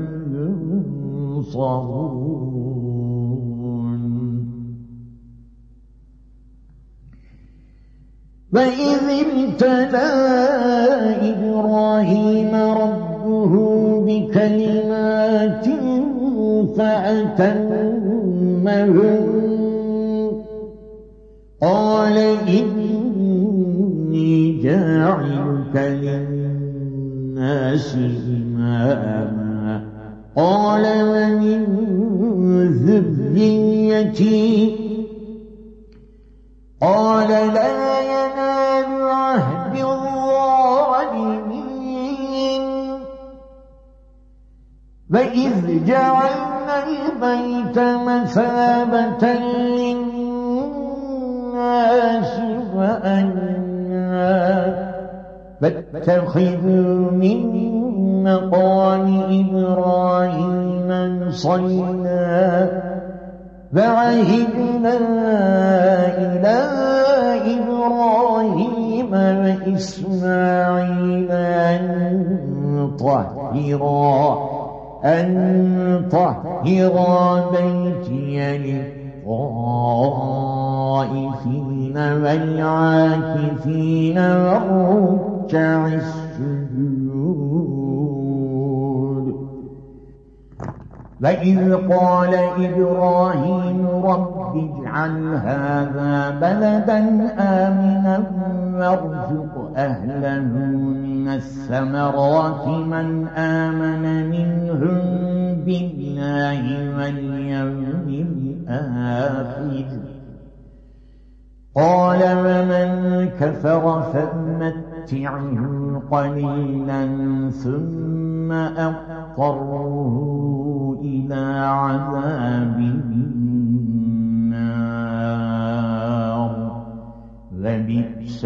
ينصرون وإذ ابتلى إبراهيم ربه بكلمات فأتمهن قال إني جاعلك للناس إماما قال ومن ذريتي قال لا ينال عهد الظالمين وإذ جعلنا البيت مثابة للناس وأمنا فاتخذوا من مقام إبراهيم مصلى فعهدنا إلى إبراهيم وإسماعيل أن طهرا أن طهرا بيتي للطائفين والعاكفين والركع السجود وإذ قال إبراهيم رب اجعل هذا بلدا آمنا وارزق أهله من الثمرات من آمن منهم بالله واليوم الآخر قال ومن كفر فأمتعه قليلا ثم أضطره إلى عذاب النار وبئس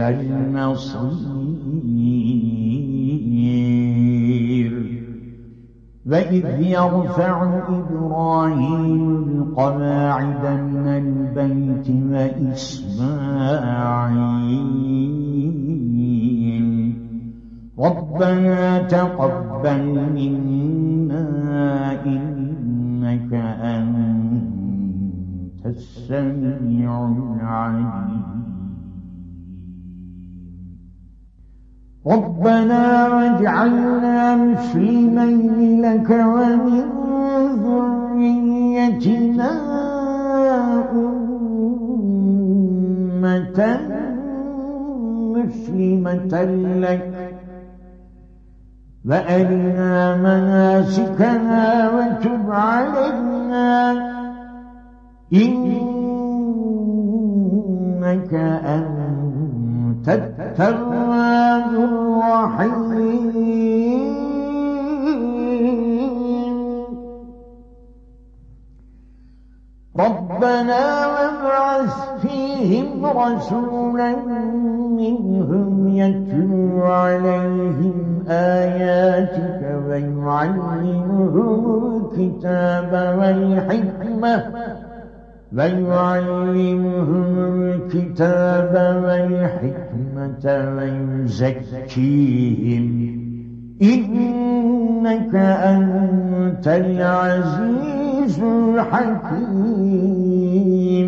المصير وإذ يرفع إبراهيم القواعد من البيت وإسماعيل ربنا تقبل منا إنك أنت السميع العليم ربنا واجعلنا مسلمين لك ومن ذريتنا أمة مسلمة لك وأرنا مناسكنا وتب علينا إنك أنت التواب الرحيم ربنا وابعث فيهم رسولا منهم يتلو عليهم آياتك ويعلمهم الكتاب والحكمة ويعلمهم الكتاب والحكمة ويزكيهم إنك أنت العزيز الحكيم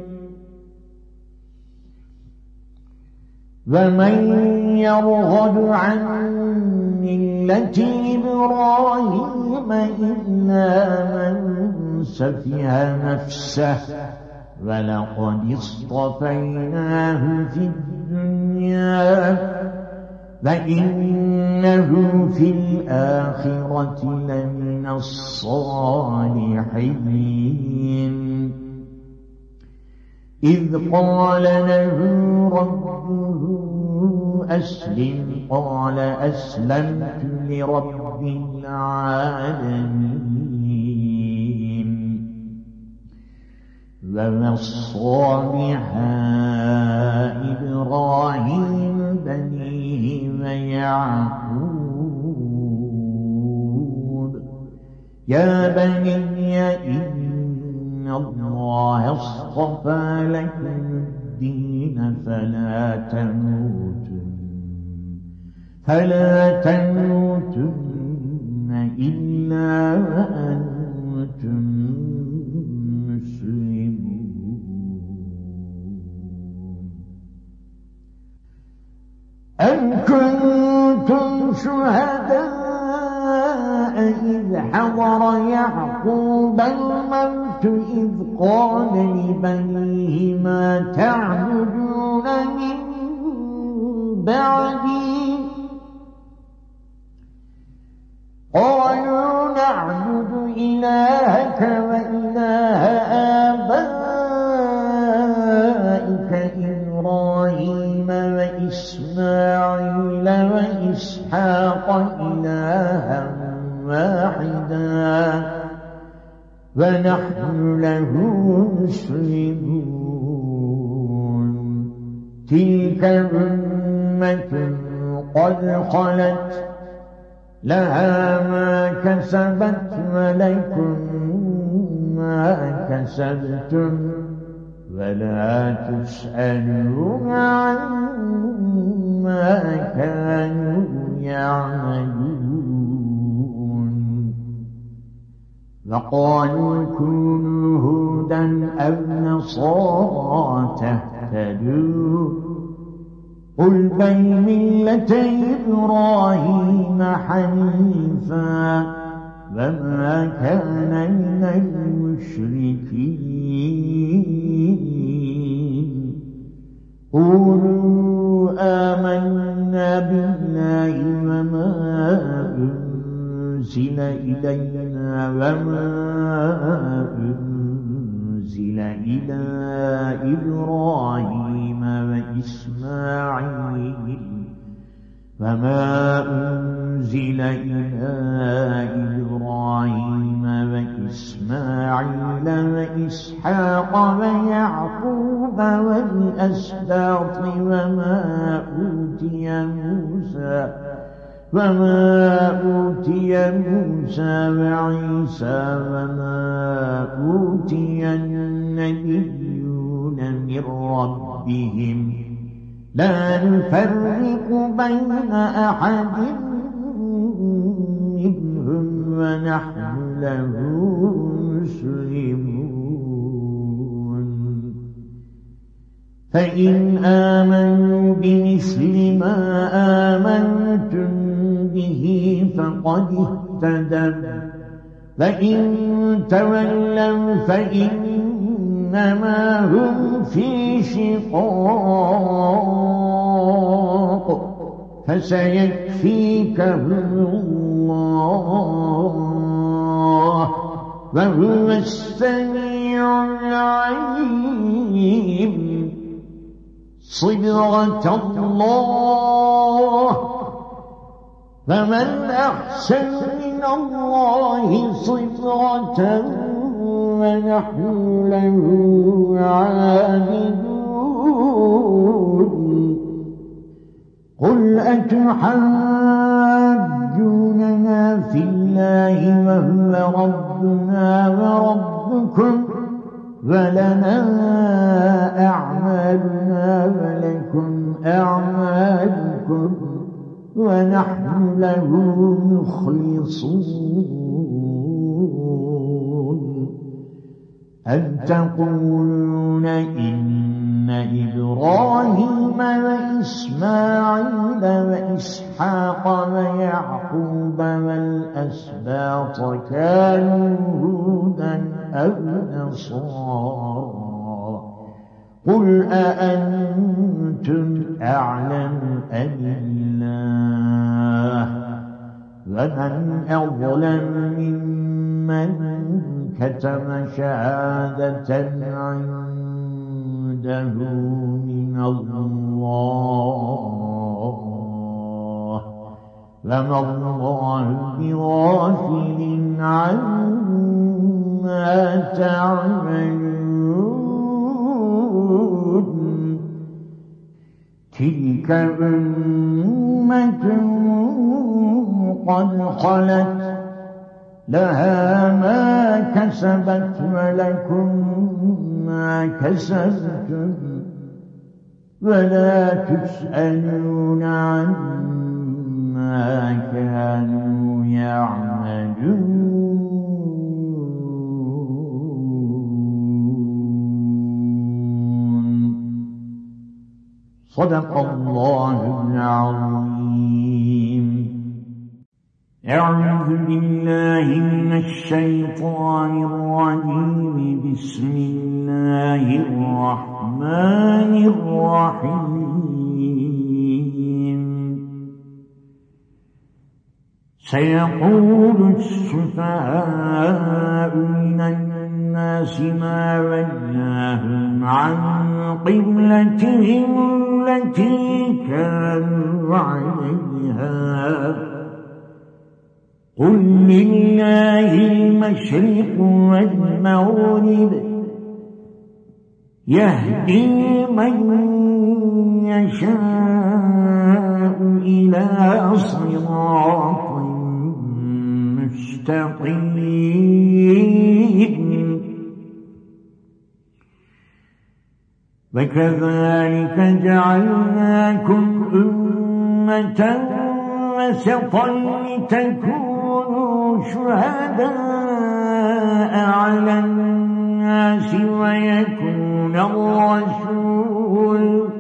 ومن يرغب عن ملة إبراهيم إلا من سفه نفسه ولقد اصطفيناه في الدنيا وإنه في الآخرة لمن الصالحين إذ قال له ربه أسلم قال أسلمت لرب العالمين ووصى بها إبراهيم بنيه ويعقوب يا بني إن الله اصطفى لكم الدين فلا تموتن فلا تموتن إلا وأنتم مسلمون أم كنتم شهداء إذ حضر يعقوب الموت إذ قال لبنيه ما تعبدون من بعدي قالوا نعبد إلهك وإله آبائك إبراهيم وإسماعيل وإسحاق إلها واحدا ونحن له مسلمون تلك أمة قد خلت لها ما كسبت ولكم ما كسبتم ولا تسألون عما كانوا يعملون وقالوا كونوا هودا أو نصارى تهتدوا قل بل ملة إبراهيم حنيفا وما كان من المشركين قولوا أنزل إلينا وما أنزل إلى إبراهيم وإسماعيل وما أنزل إلى إبراهيم وإسماعيل وإسحاق ويعقوب والأسباط وما أوتي موسى وما أوتي موسى وعيسى وما أوتي النبيون من ربهم لا نفرق بين أحد منهم ونحن له مسلمون فإن آمنوا بمثل ما آمنتم به فقد اهتدوا فإن تولوا فإنما هم في شقاق فسيكفيكهم الله وهو السميع العليم صبغة الله فمن أحسن من الله صبغة ونحن له عابدون قل أتحاجوننا في الله وهو ربنا وربكم ولنا أعمالنا ولكم أعمالكم ونحن له مخلصون أن تقولون إن إبراهيم وإسماعيل وإسحاق ويعقوب والأسباط كانوا هودا أو نصارى قل أأنتم أعلم أم الله ومن أظلم ممن كتم شهادة عنده من الله وما الله بغافل عما تعملون تلك أمة قد خلت لها ما كسبت ولكم ما كسبتم ولا تسألون عما كانوا يعملون صدق الله العظيم. أعوذ بالله من الشيطان الرجيم. بسم الله الرحمن الرحيم. سيقول السفهاء من الناس ما ولاهم عن قبلتهم التي كانوا عليها قل لله المشرق والمغرب يهدي من يشاء إلى صراط مستقيم وكذلك جعلناكم أمة وسطا لتكونوا شهداء على الناس ويكون الرسول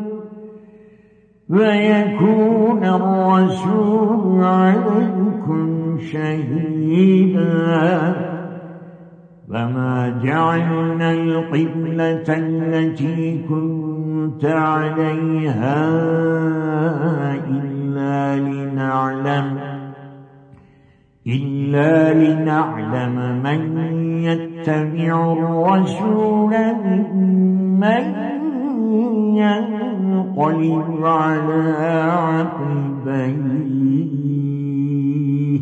ويكون الرسول عليكم شهيدا وما جعلنا القبلة التي كنت عليها إلا لنعلم إلا لنعلم من يتبع الرسول ممن ينقلب على عقبيه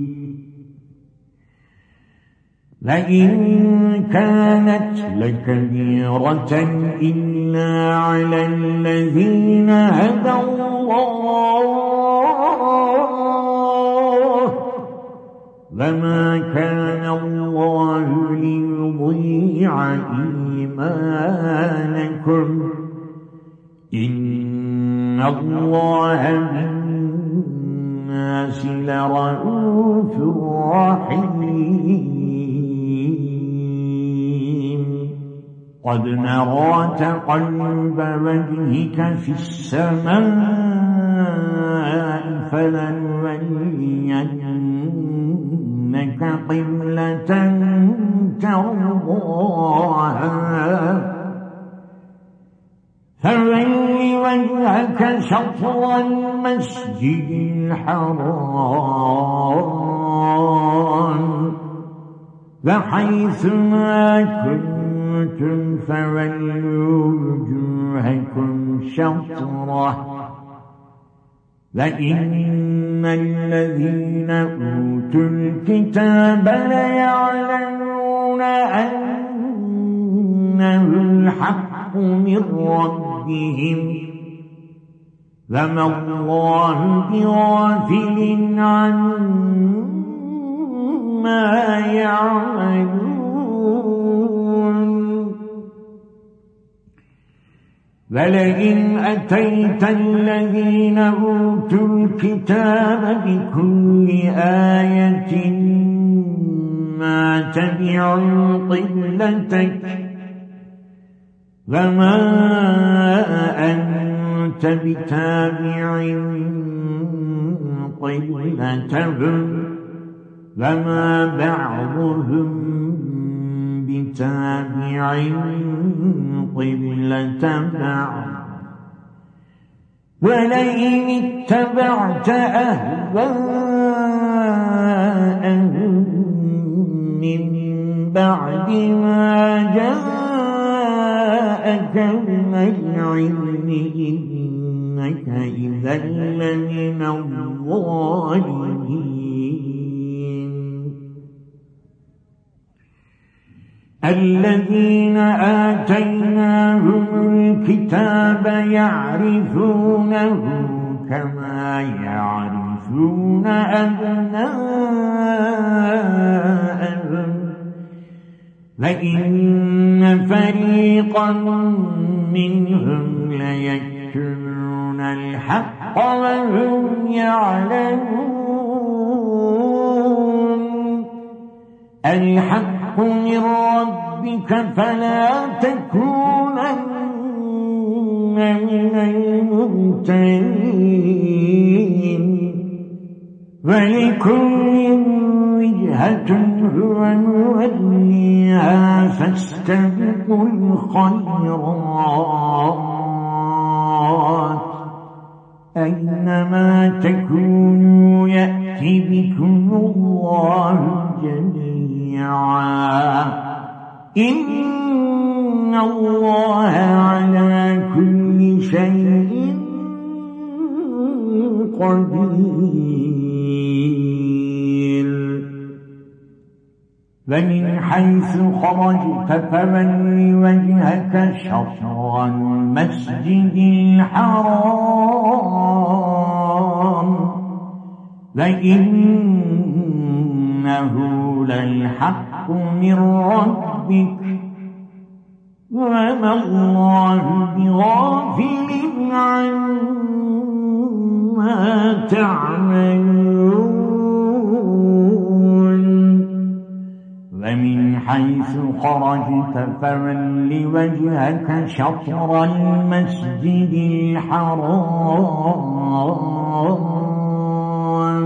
لئن كانت لكبيرة إلا على الذين هدى الله وما كان الله ليضيع إيمانكم إن الله بالناس لرءوف رحيم قد نرى تقلب وجهك في السماء فلنولينك قبلة ترضاها فول وجهك شطر المسجد الحرام وحيثما كنتم فولوا وجوهكم شطره وإن الذين أوتوا الكتاب ليعلمون أنه الحق من ربهم وما الله بغافل عما يعملون ولئن أتيت الذين أوتوا الكتاب بكل آية ما تبعوا قبلتك وما أنت بتابع قبلتهم وما بعضهم بتابع قبلة بعض ولئن اتبعت أهواءهم من بعد ما جاءك من العلم إنك إذا لمن الظالمين الذين آتيناهم الكتاب يعرفونه كما يعرفون أبناءهم وإن فريقا منهم ليكتمون الحق وهم يعلمون الحق من ربك فلا تكونن من الممترين ولكل وجهة هو موليها فاستبقوا الخيرات أينما تكونوا يأتي بكم الله جميعا إن الله على كل شيء قدير ومن حيث خرجت فول وجهك شطر المسجد الحرام وإنه للحق من ربك وما الله بغافل عما تعملون ومن حيث خرجت فول وجهك شطر المسجد الحرام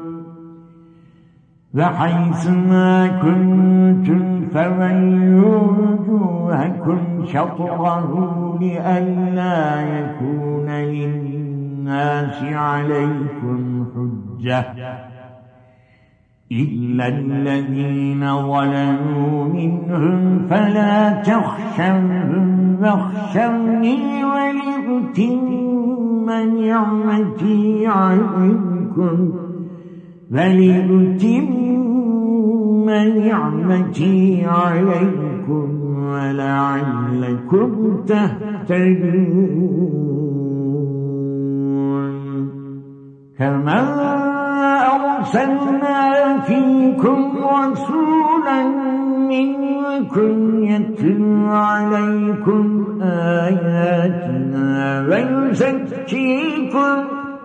وحيثما كنتم فولوا وجوهكم شطره لئلا يكون للناس عليكم حجة إلا الذين ظلموا منهم فلا تخشوهم واخشوني ولأتم نعمتي عليكم ولأتم نعمتي عليكم ولعلكم تهتدون كما أرسلنا فيكم رسولا منكم يتلو عليكم آياتنا ويزكيكم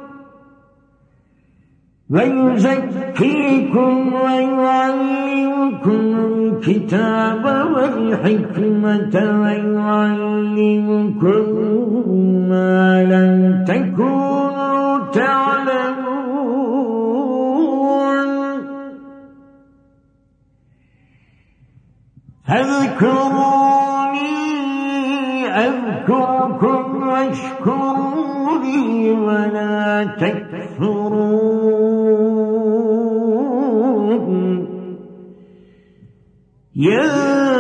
ويزكيكم ويعلمكم الكتاب والحكمة ويعلمكم ما لم تكونوا تعلمون فاذكروني أذكركم واشكروا لي ولا تكفرون يا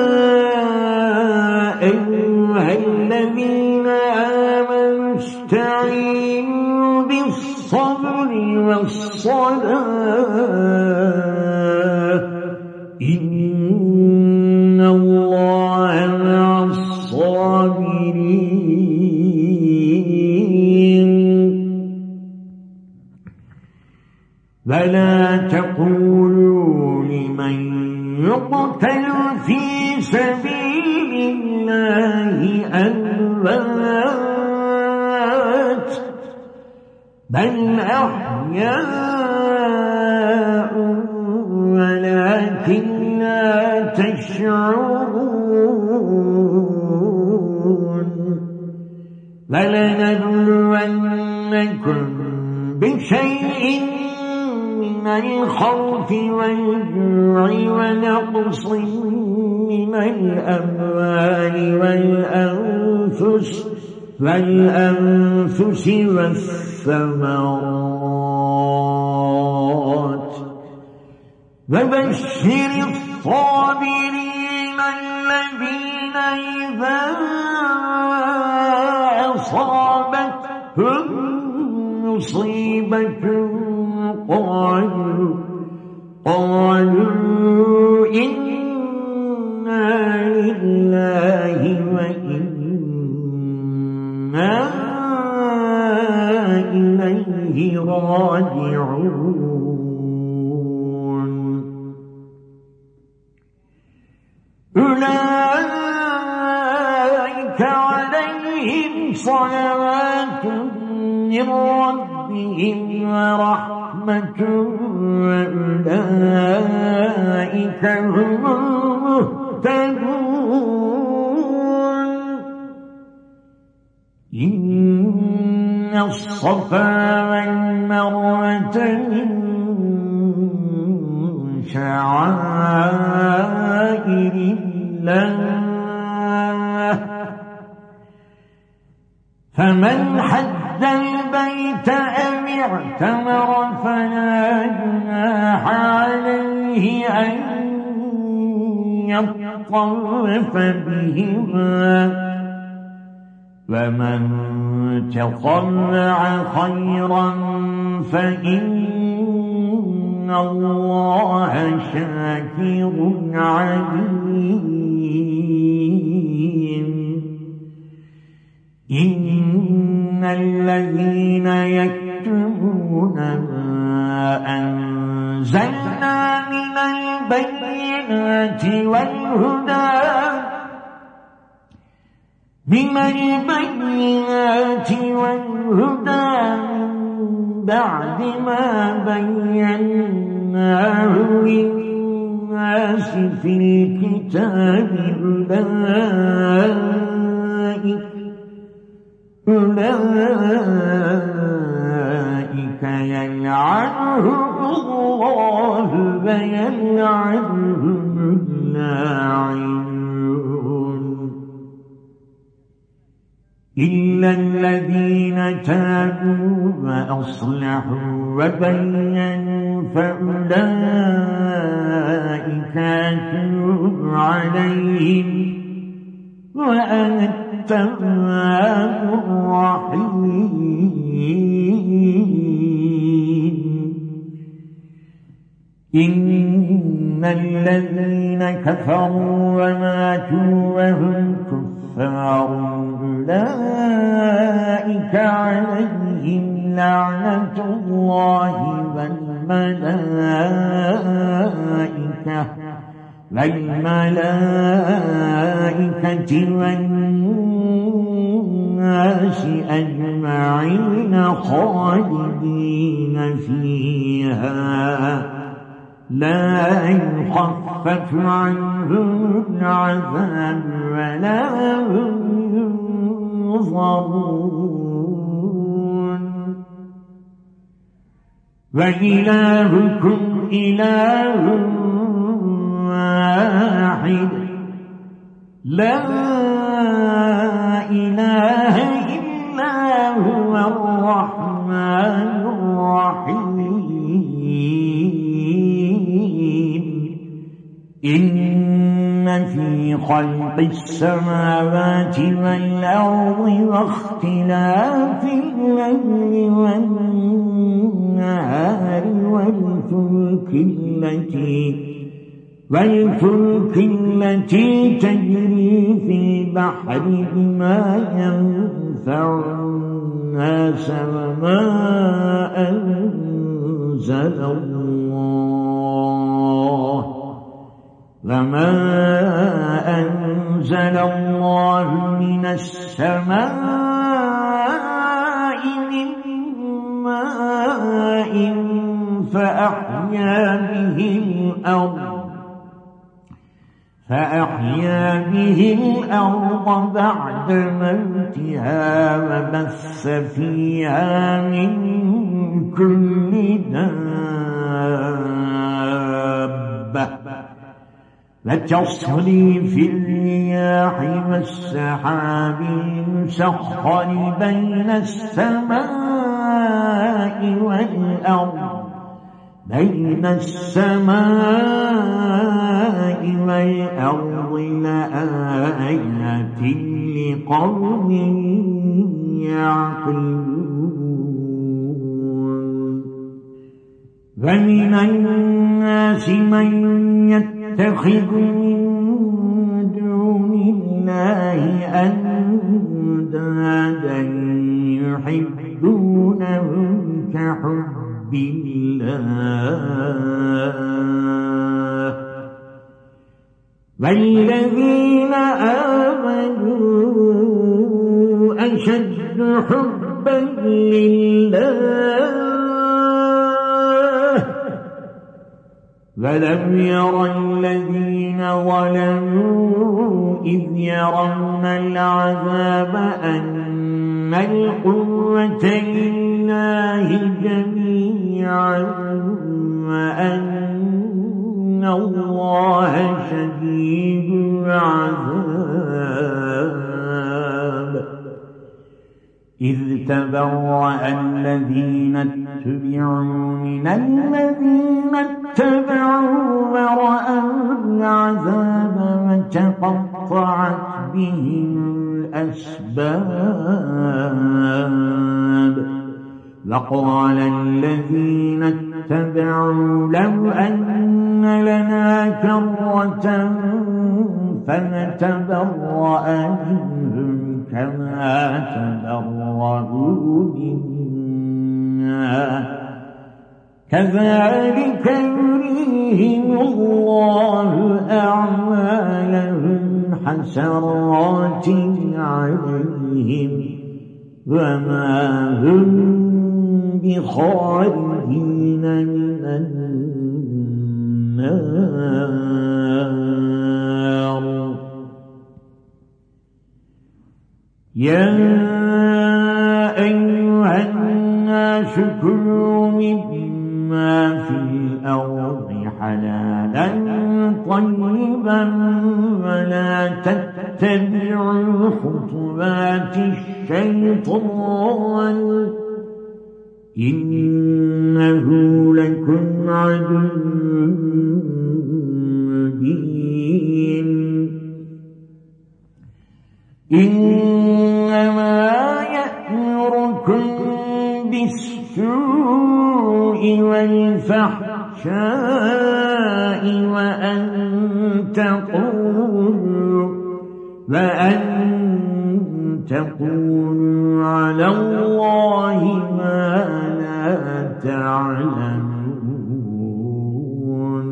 أيها الذين آمنوا استعينوا بالصبر والصلاة إن الله مع الصابرين ولا تقولوا لمن يقتل في سبيل الله أموات بل أحياء ولكن لا تشعرون ولنبلونكم بشيء من الخوف والجوع ونقص من الأموال والأنفس والأنفس والثمرات وبشر الصابرين الذين إذا أصابتهم مصيبة قالوا قالوا إنا لله وإنا إليه راجعون أولئك عليهم صلوات من ربهم ورحمة وأولئك هم المهتدون إن الصفا والمروة من شعائر الله فمن حج البيت أو اعتمر فلا جناح عليه أن يطوف بهما ومن تطلع خيرا فإن الله شاكر عليم إن الذين يكتمون ما أنزلنا من البينات والهدى من البينات والهدى بعد ما بيناه للناس في الكتاب أولئك أولئك يلعنهم الله ويلعنهم اللاعنون إلا الذين تابوا وأصلحوا وبينوا فأولئك أتوب عليهم وأنا التواب الرحيم. إن الذين كفروا وماتوا وهم كفار أولئك عليهم لعنة الله والملائكة والملائكة والناس أجمعين خالدين فيها لا يخفف عنهم العذاب ولا هم ينظرون. وإلهكم إله واحد لا إله إلا هو الرحمن الرحيم. إن في خلق السماوات والأرض واختلاف الليل والنهار والفلك التي والفلك التي تجري في البحر بما ينفع الناس وما أنزل الله وما أنزل الله من السماء من ماء فأحيا به الأرض فأحيا به الأرض بعد موتها وبث فيها من كل دابة وتصريف الرياح والسحاب المسخر بين السماء والأرض بين السماء والأرض لآيات لقوم يعقلون. ومن الناس من يتخذ من دون الله أندادا يحبونهم كحب الله والذين آمنوا أشد حبا لله ولم ير الذين ظلموا إذ يرون العذاب أن القوة لله جميعا وأن الله شديد العذاب. إذ تبرأ الذين اتبعوا من الذين اتبعوا ورأوا العذاب وتقطعت بهم الأسباب. وقال الذين اتبعوا لو أن لنا كرة فنتبرأ منهم كما تبرأوا منا كذلك يريهم الله أعمالهم حسرات عليهم وما هم بخارجين من النار. يا أيها الناس كلوا مما في الأرض حلالا طيبا ولا تتبعوا خطوات الشيطان إنه لكم عدو مبين إنما يأمركم بالسوء والفحشاء وأن تقولوا وأن تقولوا على الله ما لا تعلمون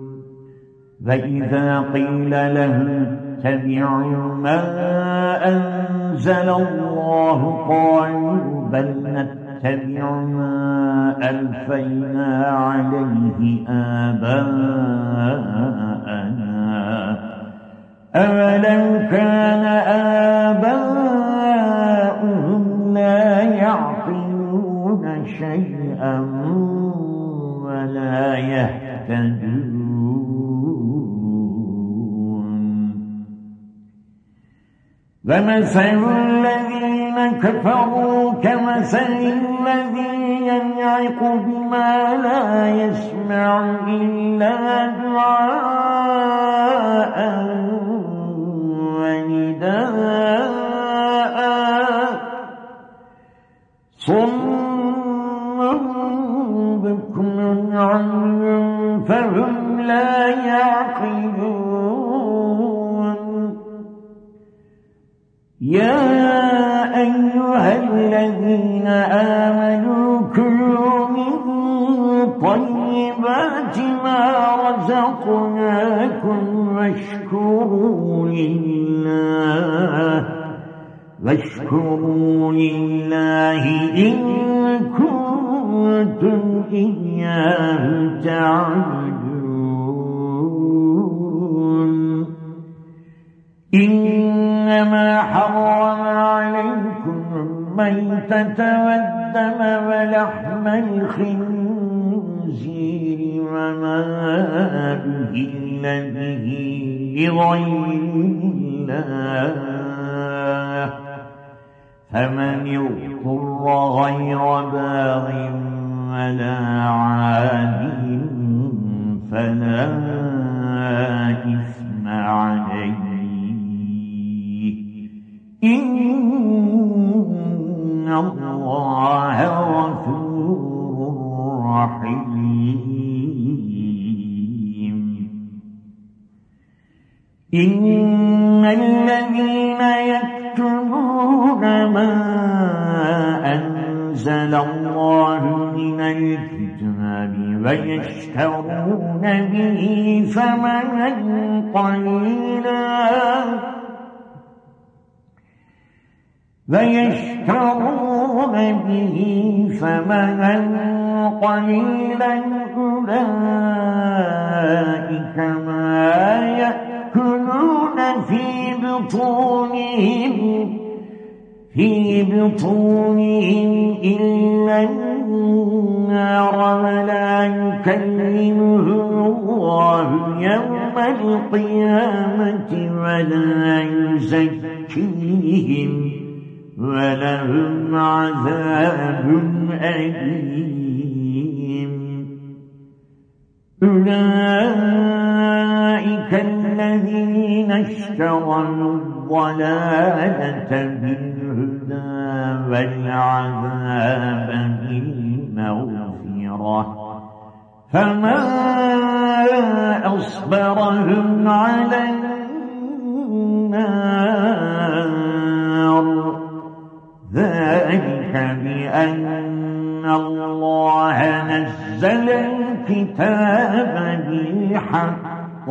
وإذا قيل لهم اتبعوا ما أنزل الله قالوا بل نتبع ما ألفينا عليه آباءنا أولو كان آباؤهم لا يعقلون شيئا ولا يهتدون ومثل الذين كفروا كمثل الذي ينعق بما لا يسمع إلا دعاء ونداء صم بكم عمي فهم لا يعقلون يا أيها الذين آمنوا كلوا من طيبات ما رزقناكم واشكروا لله واشكروا لله إن كنتم إياه تعبدون إنما حرم عليكم الميتة والدم ولحم الخنزير وما أهل به لغير الله فمن اضطر غير باغ ولا عاد فلا إثم عليه إن الله غفور رحيم إن الذين يكتمون ما أنزل الله من الكتاب ويشترون به ثمنا قليلا ويشترون به ثمنا قليلا أولئك ما يأكلون في بطونهم في بطونهم إلا النار ولا يكلمهم الله يوم القيامة ولا يزكيهم ولهم عذاب أليم أولئك الذين اشتروا الضلالة بالهدى والعذاب بالمغفرة فما أصبرهم على النار ذلك بأن الله نزل الكتاب بالحق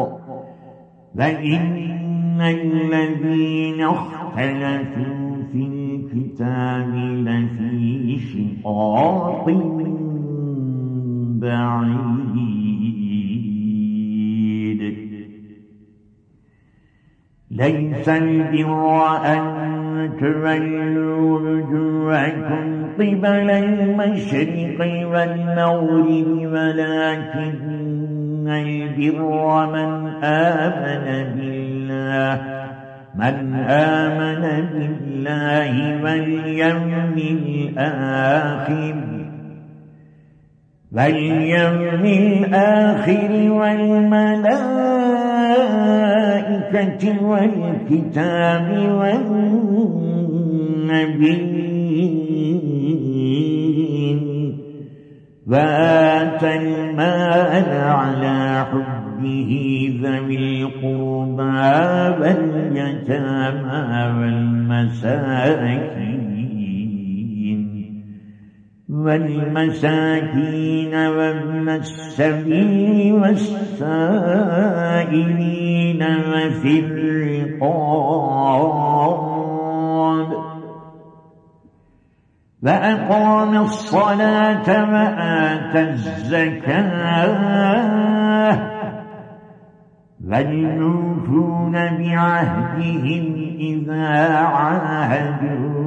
وإن الذين اختلفوا في الكتاب لفي شقاق بعيد ليس البر أن تولوا وجوهكم قبل المشرق والمغرب ولكن البر من آمن بالله من آمن بالله واليوم الآخر واليوم الآخر والملائكة والكتاب والنبيين وآتى المال على حبه ذوي القربى واليتامى والمساكين والمساكين وابن السبيل والسائلين وفي الرقاب وأقام الصلاة وآتى الزكاة والموفون بعهدهم إذا عاهدوا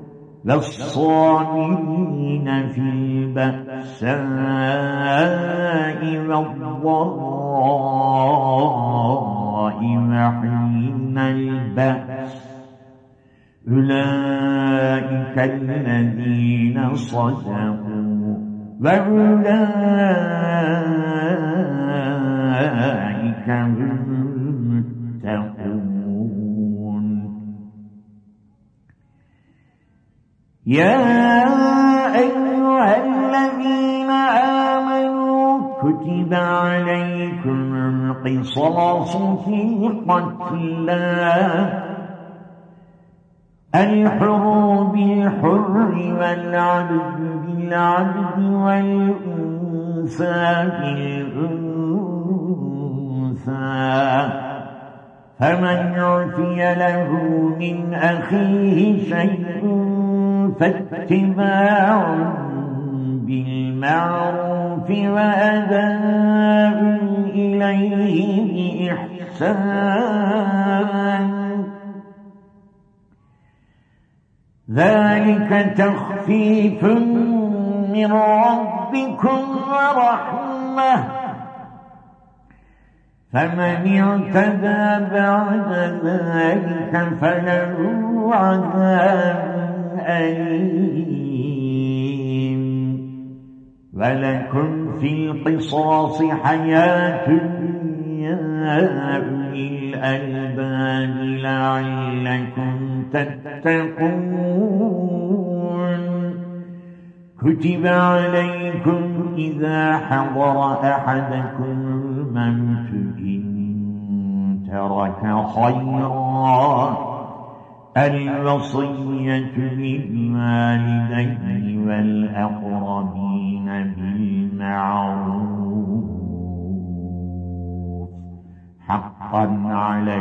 والصابرين في البأساء والضراء وحين البأس أولئك الذين صدقوا وأولئك هم المتقون. يا أيها الذين آمنوا كتب عليكم القصاص في القتلى الحر بالحر والعبد بالعبد والأنثى بالأنثى فمن عفي له من أخيه شيء فاتباع بالمعروف وأداء إليه بإحسان ذلك تخفيف من ربكم ورحمة فمن اعتدى بعد ذلك فله عذاب أليم. ولكم في القصاص حياة يا أولي الألباب لعلكم تتقون. كتب عليكم إذا حضر أحدكم الموت إن ترك خيرا الوصية للوالدين والأقربين بالمعروف حقا على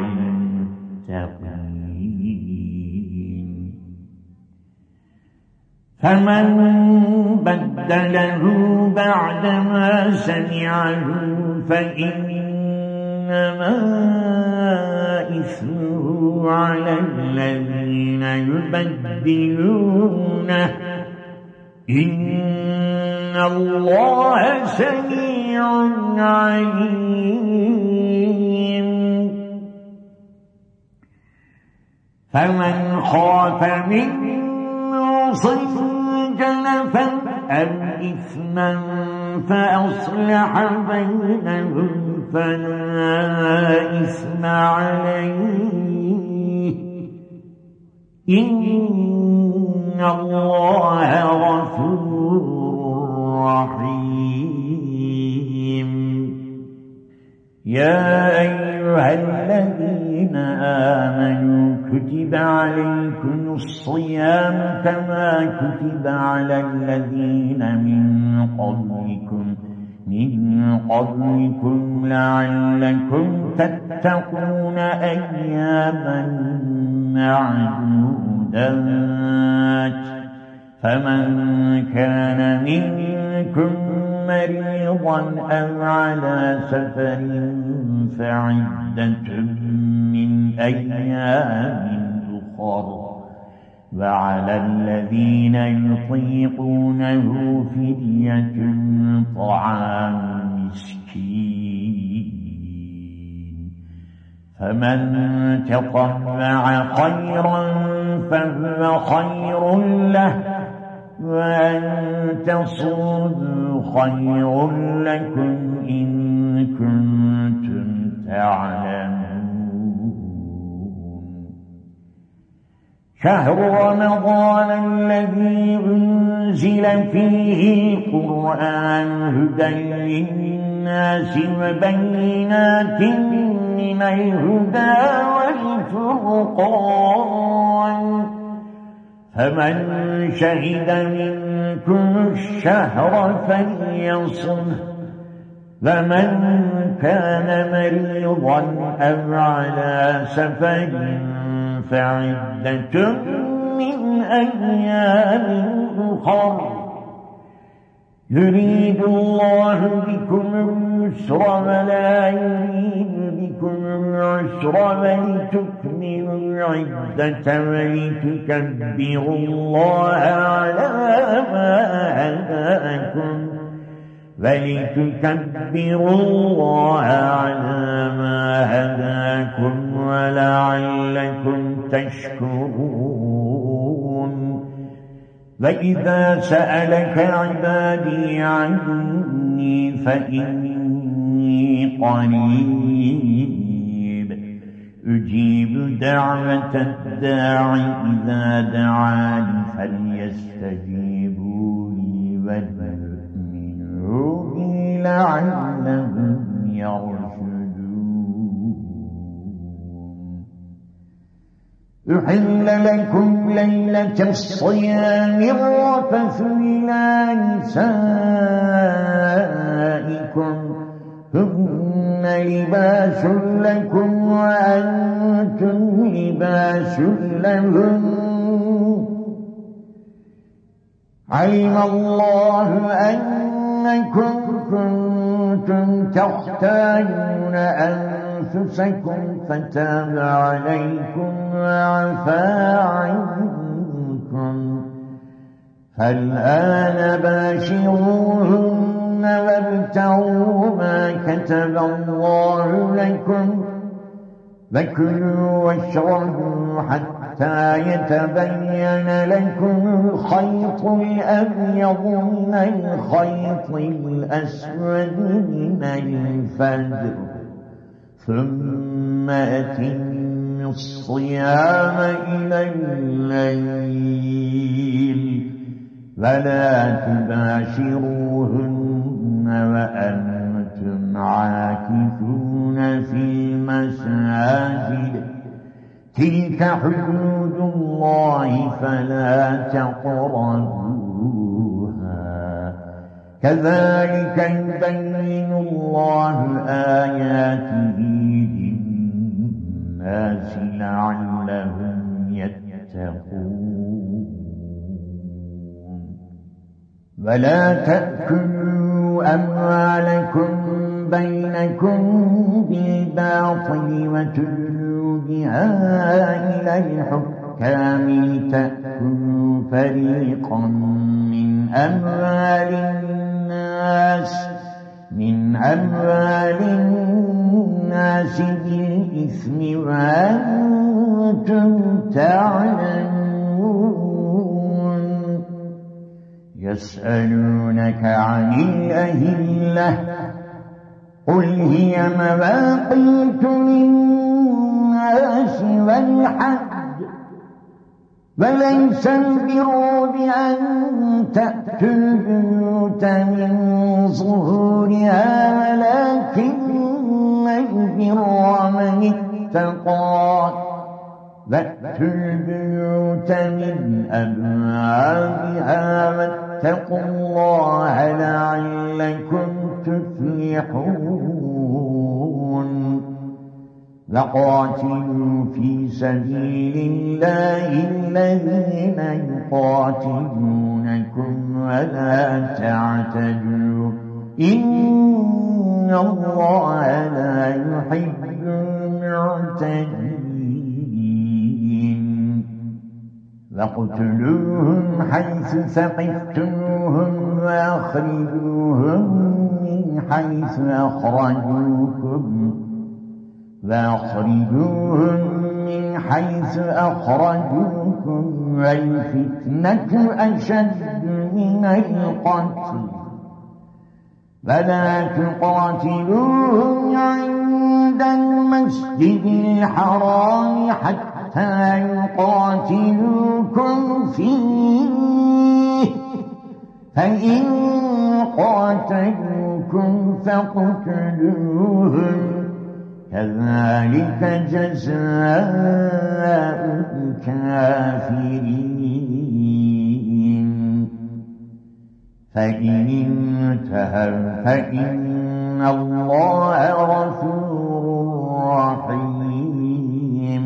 المتقين. فمن بدله بعدما سمعه فإنما إثمه على الذين يبدلونه إن الله سميع عليم. فمن خاف من موصٍ جنفا أو إثما فأصلح بينهم فلا إثم عليه إن الله غفور رحيم. يا أيها الذين آمنوا كتب عليكم الصيام كما كتب على الذين من قبلكم من قبلكم لعلكم تتقون أياما معدودات. فمن كان منكم مريضا أو على سفر فعدة من أيام أخر وعلى الذين يطيقونه فدية طعام مسكين فمن تطوع خيرا فهو خير له وأن تصوموا خير لكم إن كنتم تعلمون. شهر رمضان الذي أنزل فيه القرآن هدى للناس وبينات من الهدى والفرقان، فمن شهد منكم الشهر فليصمه، ومن كان مريضا أو على سفر فعدة من أيام أخر. يريد الله بكم اليسر ولا يريد بكم العسر ولتكملوا العدة ولتكبروا الله على ما هداكم ولتكبروا الله على ما هداكم ولعلكم تشكرون. وإذا سألك عبادي عني فإني قريب أجيب دعوة الداع إذا دعاني فليستجيبوا لي وليؤمنوا بي لعلهم يرشدون. أحل لكم ليلة الصيام الرفث إلى نسائكم هن لباس لكم وأنتم لباس لهم. علم الله أنكم كنتم تختارون أنفسكم فتاب عليكم وعفى عنكم، فالآن باشروهن وابتغوا ما كتب الله لكم وكلوا واشربوا حتى يتبين لكم الخيط الأبيض من الخيط الأسود من الفجر، ثم أتموا الصيام إلى الليل ولا تباشروهن وأنتم عاكفون في المساجد، تلك حدود الله فلا تقربوها، كذلك يبين الله آياته للناس لعلهم يتقون. ولا تأكلوا أموالكم بينكم بالباطل وتدلوا بها إلى الحكام لتأكلوا فريقا من أموال الناس من أموال الناس بالإثم وأنتم تعلمون. يسألونك عن الأهلة قل هي مواقيت للناس والحج، وليس البر بأن تأتوا البيوت من ظهورها ولكن البر من اتقى، وأتوا البيوت من أبوابها واتقوا الله لعلكم تفلحون. وقاتلوا في سبيل الله الذين يقاتلونكم ولا تعتدوا إن الله لا يحب المعتدين. وَاقْتُلُوهُمْ حَيْثُ ثَقِفْتُمُوهُمْ وَأَخْرِجُوهُمْ مِنْ حَيْثُ أَخْرَجُوكُمْ وَأَخْرِجُوهُمْ من حيث أخرجوكم والفتنة أشد من القتل فلا تقاتلوهم عند المسجد الحرام حتى يقاتلوكم فيه فإن قاتلوكم فاقتلوهم كذلك جزاء الكافرين فإن انتهوا فإن الله غفور رحيم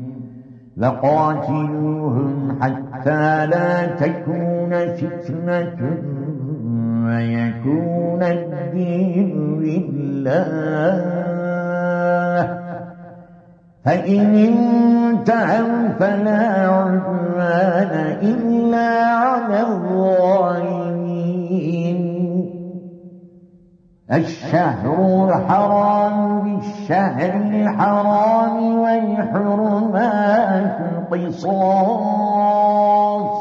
وقاتلوهم حتى لا تكون فتنة ويكون الدين لله فإن انتهوا فلا عدوان إلا على الظالمين الشهر الحرام بالشهر الحرام والحرمات قصاص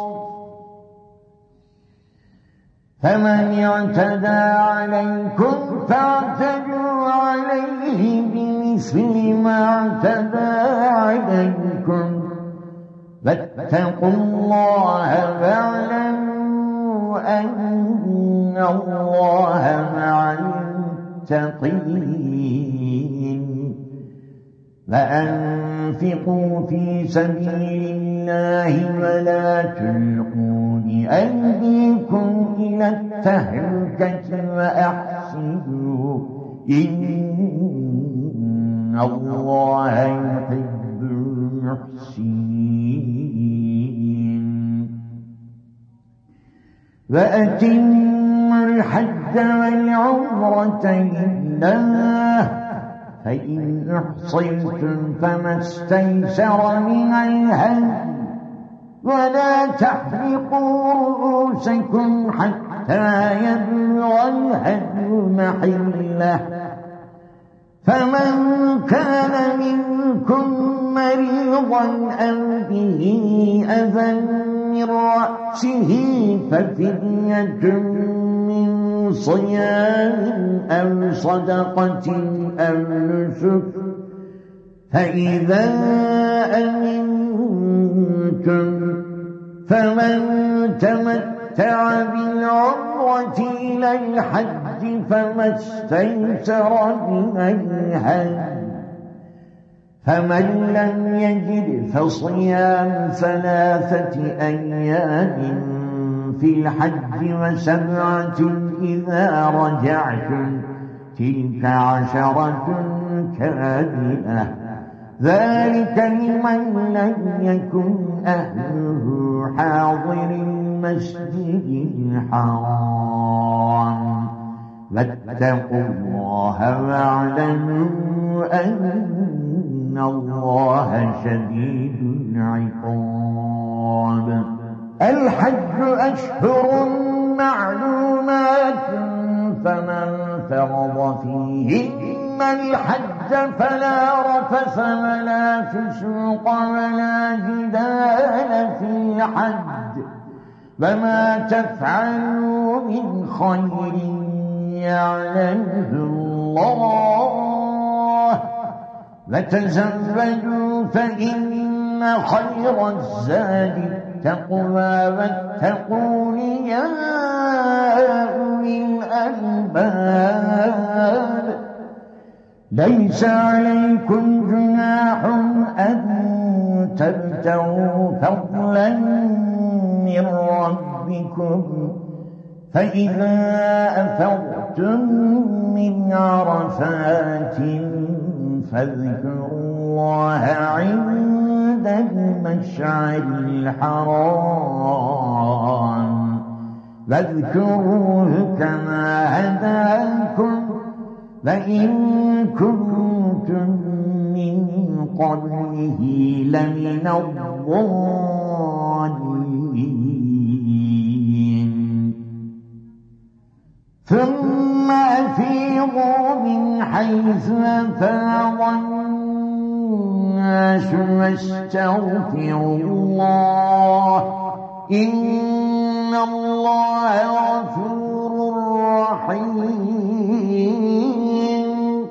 فمن اعتدى عليكم فاعتدوا عليه بمثل ما اعتدى عليكم فاتقوا الله واعلموا أن الله مع المتقين وأنفقوا في سبيل الله ولا تلقوا بأيديكم إلى التهلكة وأحسنوا إن الله يحب المحسنين وأتموا الحج والعمرة لله فإن أحصرتم فما استيسر من الهدي ولا تحلقوا رؤوسكم حتى يبلغ الهدي محله فمن كان منكم مريضا أو به أذى من رأسه ففدية من صيام أو صدقة أو نسك فإذا أمنتم فمن تمتع بالعمرة إلى الحج فما استيسر من الهدي فمن لم يجد فصيام ثلاثة أيام في الحج وسبعة إذا رجعتم تلك عشرة كاملة ذلك لمن لم يكن أهله حاضر المسجد الحرام واتقوا الله واعلموا أن الله شديد العقاب الحج أشهر معلومات فمن فرض فيهن الحج فلا رفث ولا فسوق ولا جدال في الحج وما تفعلوا من خير يعلمه الله وتزودوا فإن خير الزاد التقوى واتقون يا أولي الألباب ليس عليكم جناح أن تبتغوا فضلا من ربكم فإذا أفضتم من عرفات فاذكروا الله عند المشعر الحرام واذكروه كما هداكم وإن كنتم من قبله لمن الضالين ثم أفيضوا من حيث أفاض الناس واستغفروا الله إن الله غفور رحيم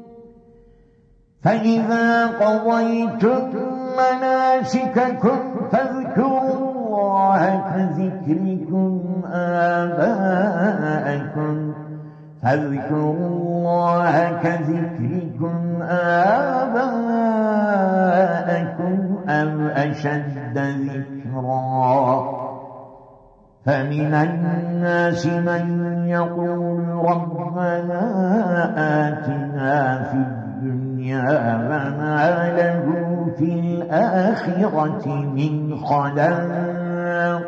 فإذا قضيتم مناسككم فاذكروا الله كذكركم آباءكم فاذكروا الله كذكركم آباءكم أو أشد ذكرا فمن الناس من يقول ربنا آتنا في الدنيا وما له في الآخرة من خلاق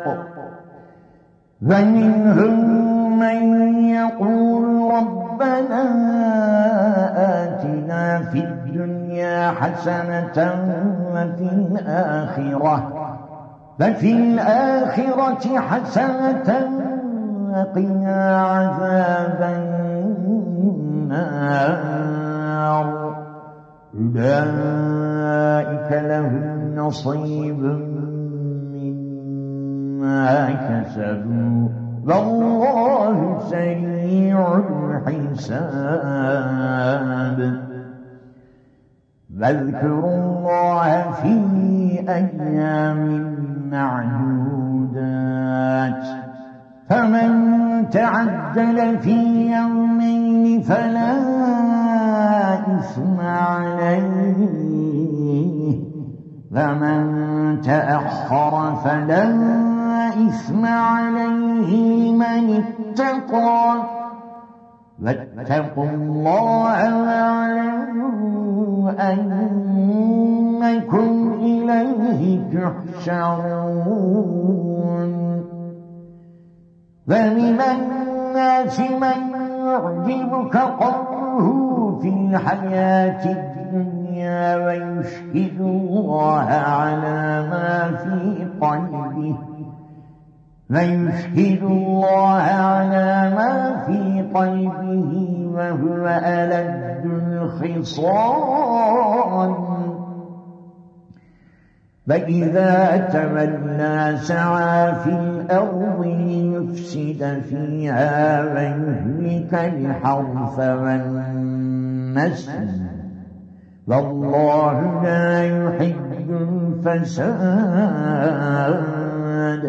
ومنهم من يقول ربنا آتنا في الدنيا حسنة وفي الآخرة وفي الآخرة حسنة وقنا عذاب النار أولئك لهم نصيب مما كسبوا والله سريع الحساب واذكروا الله في أيام معدودات فمن تعجل في يومين فلا إثم عليه ومن تأخر فلا إثم عليه من اتقى واتقوا الله واعلموا أنكم إليه تحشرون ومن الناس من يعجبك قوله في الحياة الدنيا ويشهد الله على ما في قلبه ويشهد الله على ما في قلبه وهو ألد الخصام فإذا تولى سعى في الأرض ليفسد فيها ويهلك الحرث والنسل والله لا يحب الفساد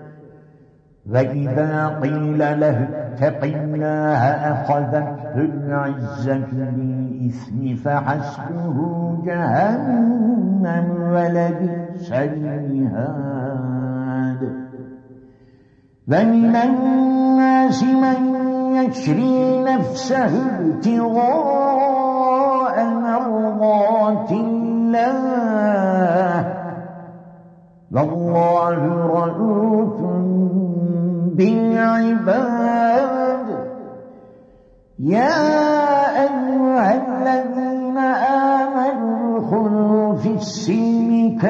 وإذا قيل له اتق الله أخذته العزة بالإثم فحسبه جهنم ولبئس المهاد ومن الناس من يشري نفسه ابتغاء مرضات الله والله رؤوف بالعباد يا أيها الذين آمنوا ادخلوا في السلم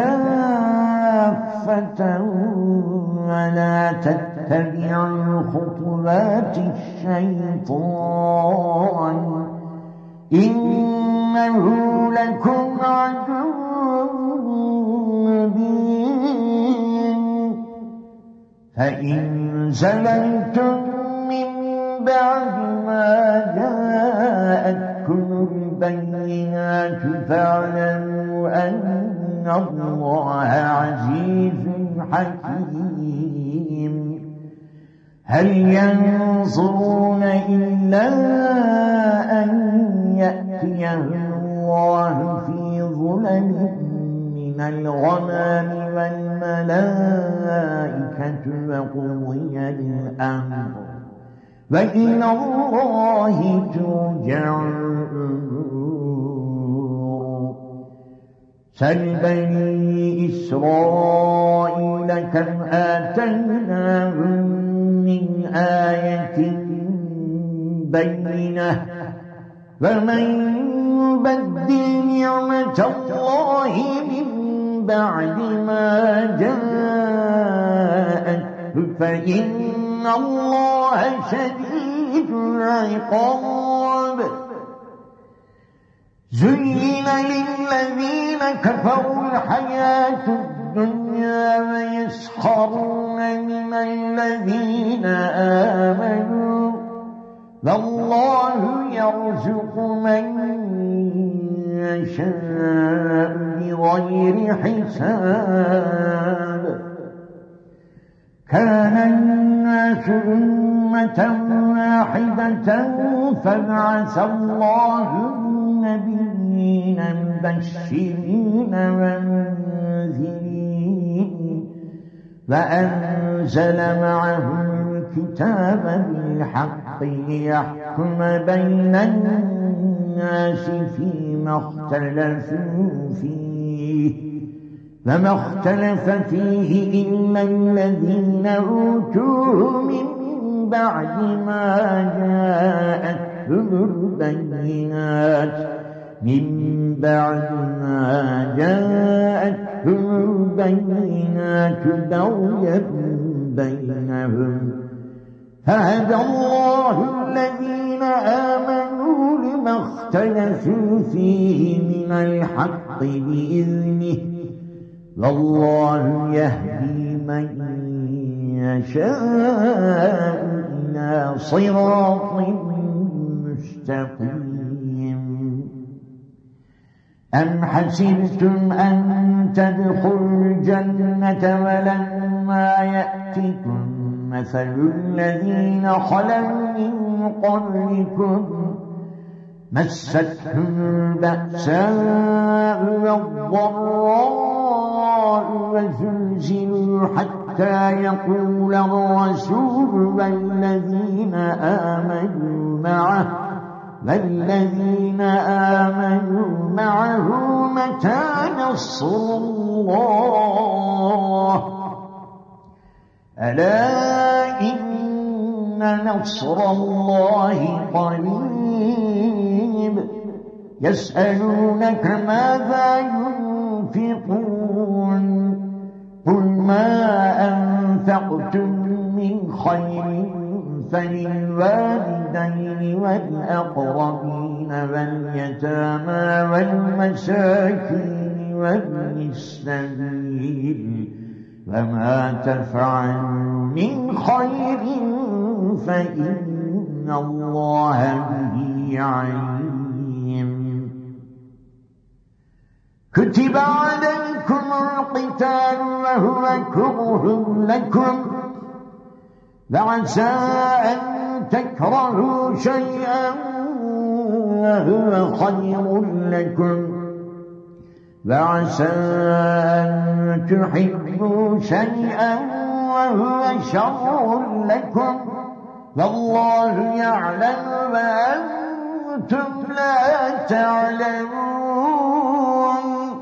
كافة ولا تتبعوا خطوات الشيطان إنه لكم عدو مبين فإن زللتم من بعد ما جاءتكم البينات فاعلموا أن الله عزيز حكيم هل ينظرون إلا أن يأتيهم الله في ظلل من الغمام والملائكة وقضي الأمر وإلى الله ترجع الأمور سل بني إسرائيل كم آتيناهم من آية بينة ومن يبدل نعمة الله من بعد ما جاءته فإن الله شديد العقاب زين للذين كفروا الحياة الدنيا ويسخرون من الذين آمنوا والله يرزق من يشاء بغير حساب. كان الناس أمة واحدة فبعث الله النبيين مبشرين ومنذرين وأنزل معهم الكتاب بالحق ليحكم بين الناس فيما اختلفوا فيه فما اختلف فيه إلا الذين أوتوه من بعد ما جاءتهم البينات من بعد ما جاءتهم البينات بغيا بينهم فهدى الله الذين آمنوا لما اختلفوا فيه من الحق بإذنه والله يهدي من يشاء إلى صراط مستقيم. أم حسبتم أن تدخلوا الجنة ولما يأتكم مثل الذين خلوا من قبلكم مستهم البأساء والضراء وزلزلوا حتى يقول الرسول والذين آمنوا معه والذين آمنوا معه متى نصر الله ألا إن نصر الله قريب. يسألونك ماذا ينفقون قل ما أنفقتم من خير فللوالدين والأقربين واليتامى والمساكين وابن السبيل وما تفعلوا من خير فإن الله به عليم. كتب عليكم القتال وهو كره لكم وعسى أن تكرهوا شيئا وهو خير لكم وعسى أن تحبوا شيئا وهو شر لكم والله يعلم وأنتم لا تعلمون.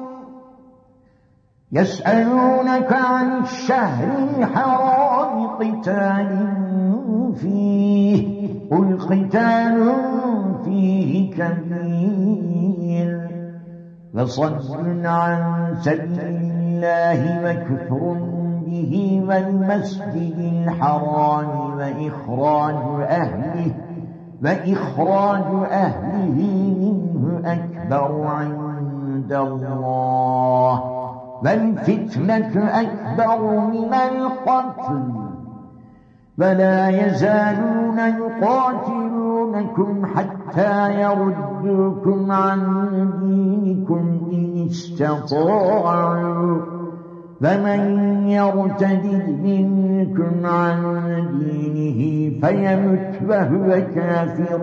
يسألونك عن الشهر الحرام قتال فيه قل قتال فيه كبير وصد عن سبيل الله وكفر به والمسجد الحرام وإخراج أهله وإخراج أهله منه أكبر عند الله والفتنة أكبر من القتل ولا يزالون يقاتلونكم حتى يردوكم عن دينكم إن استطاعوا فمن يرتد منكم عن دينه فيمت وهو كافر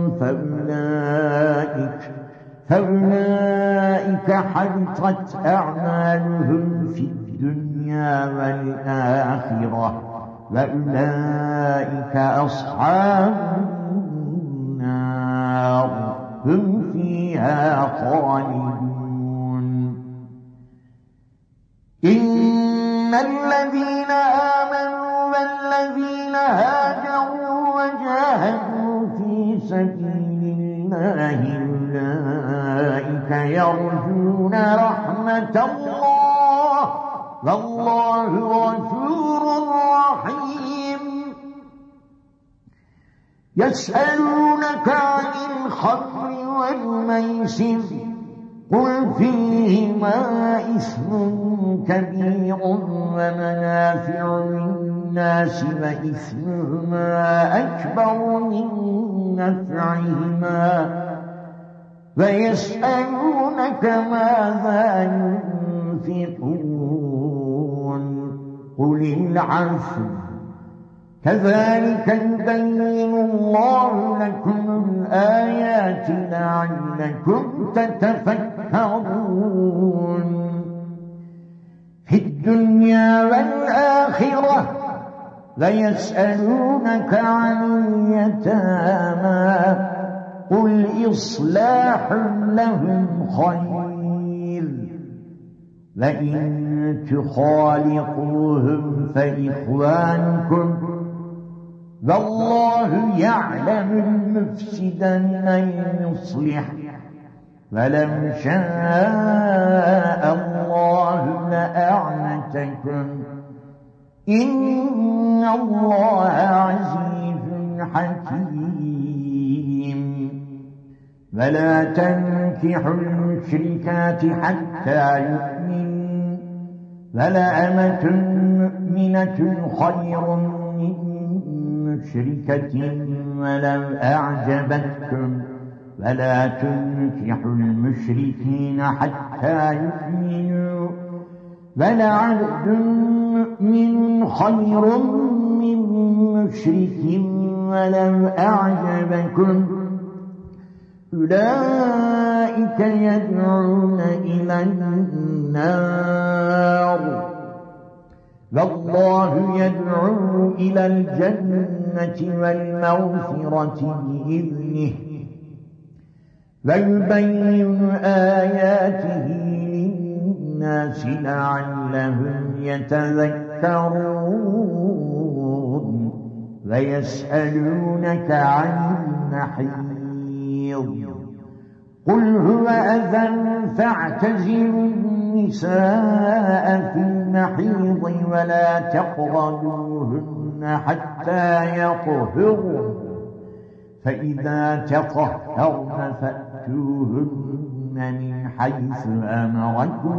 فأولئك فأولئك حبطت أعمالهم في الدنيا والآخرة وأولئك أصحاب النار هم فيها خالدون. إن الذين آمنوا والذين هاجروا وجاهدوا في سبيل الله أولئك يرجون رحمة الله والله غفور رحيم. يسألونك عن الخمر والميسر قل فيهما إثم كبير ومنافع للناس وإثمهما أكبر من نفعهما ويسألونك ماذا ينفقون قل العفو كذلك يبين الله لكم الآيات لعلكم تتفكرون في الدنيا والآخرة ويسألونك عن اليتامى قل إصلاح لهم خير وإن تخالقوهم فإخوانكم والله يعلم المفسد من المصلح ولو شاء الله لأعنتكم إن الله عزيز حكيم ولا تنكحوا المشركات حتى يؤمنوا ولأمة مؤمنة خير من مشركة ولو أعجبتكم ولا تنكحوا المشركين حتى يؤمنوا ولعبد مؤمن خير من مشرك ولو أعجبكم أولئك يدعون إلى النار والله يدعو إلى الجنة والمغفرة بإذنه ويبين آياته للناس لعلهم يتذكرون ويسألونك عن المحيض قل هو أذى فاعتزلوا النساء في المحيض ولا تقربوهن حتى يطهرن فإذا تطهرن فأتوهن من حيث أمركم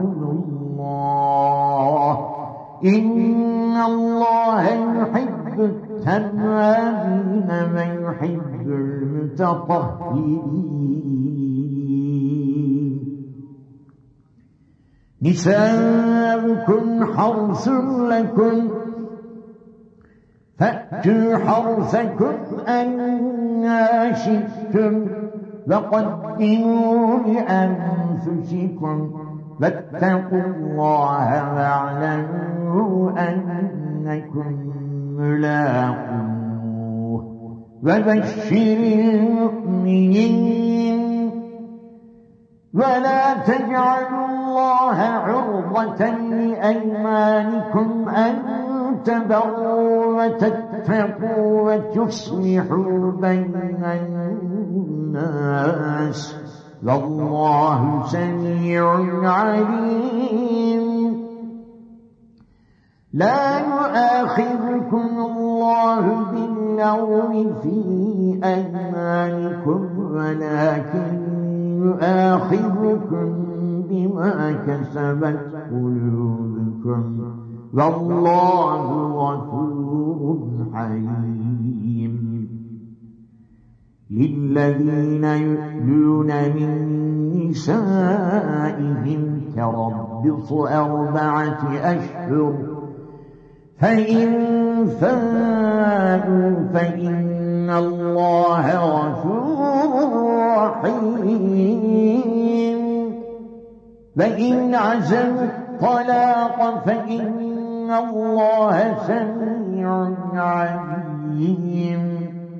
الله إن الله يحب التوابين ويحب المتطهرين نساؤكم حرث لكم فأتوا حرثكم أنى شئتم وقدموا لأنفسكم واتقوا الله واعلموا أنكم ملاقوه وبشر المؤمنين ولا تجعلوا الله عرضة لأيمانكم أن تبروا وتتقوا وتصلحوا بين الناس والله سميع عليم لا يؤاخذكم الله باللغو في أيمانكم ولكن يؤاخذكم بما كسبت قلوبكم والله غفور حليم للذين يؤلون من نسائهم تربص أربعة أشهر فإن فاءوا فإن الله غفور رحيم وإن عزموا الطلاق فإن الله سميع عليم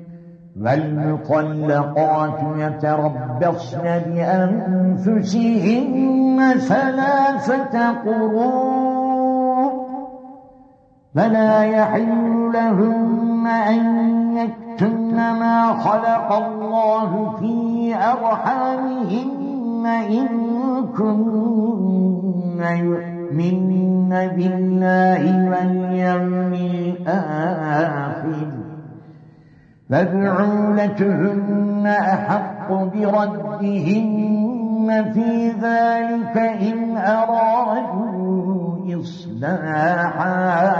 والمطلقات يتربصن بأنفسهن ثلاثة قروء فلا يحل لهن أن يكتمن ما خلق الله في أرحامهن إن كن يؤمن بالله واليوم الآخر فبعولتهن أحق بردهن في ذلك إن أرادوا إصلاحا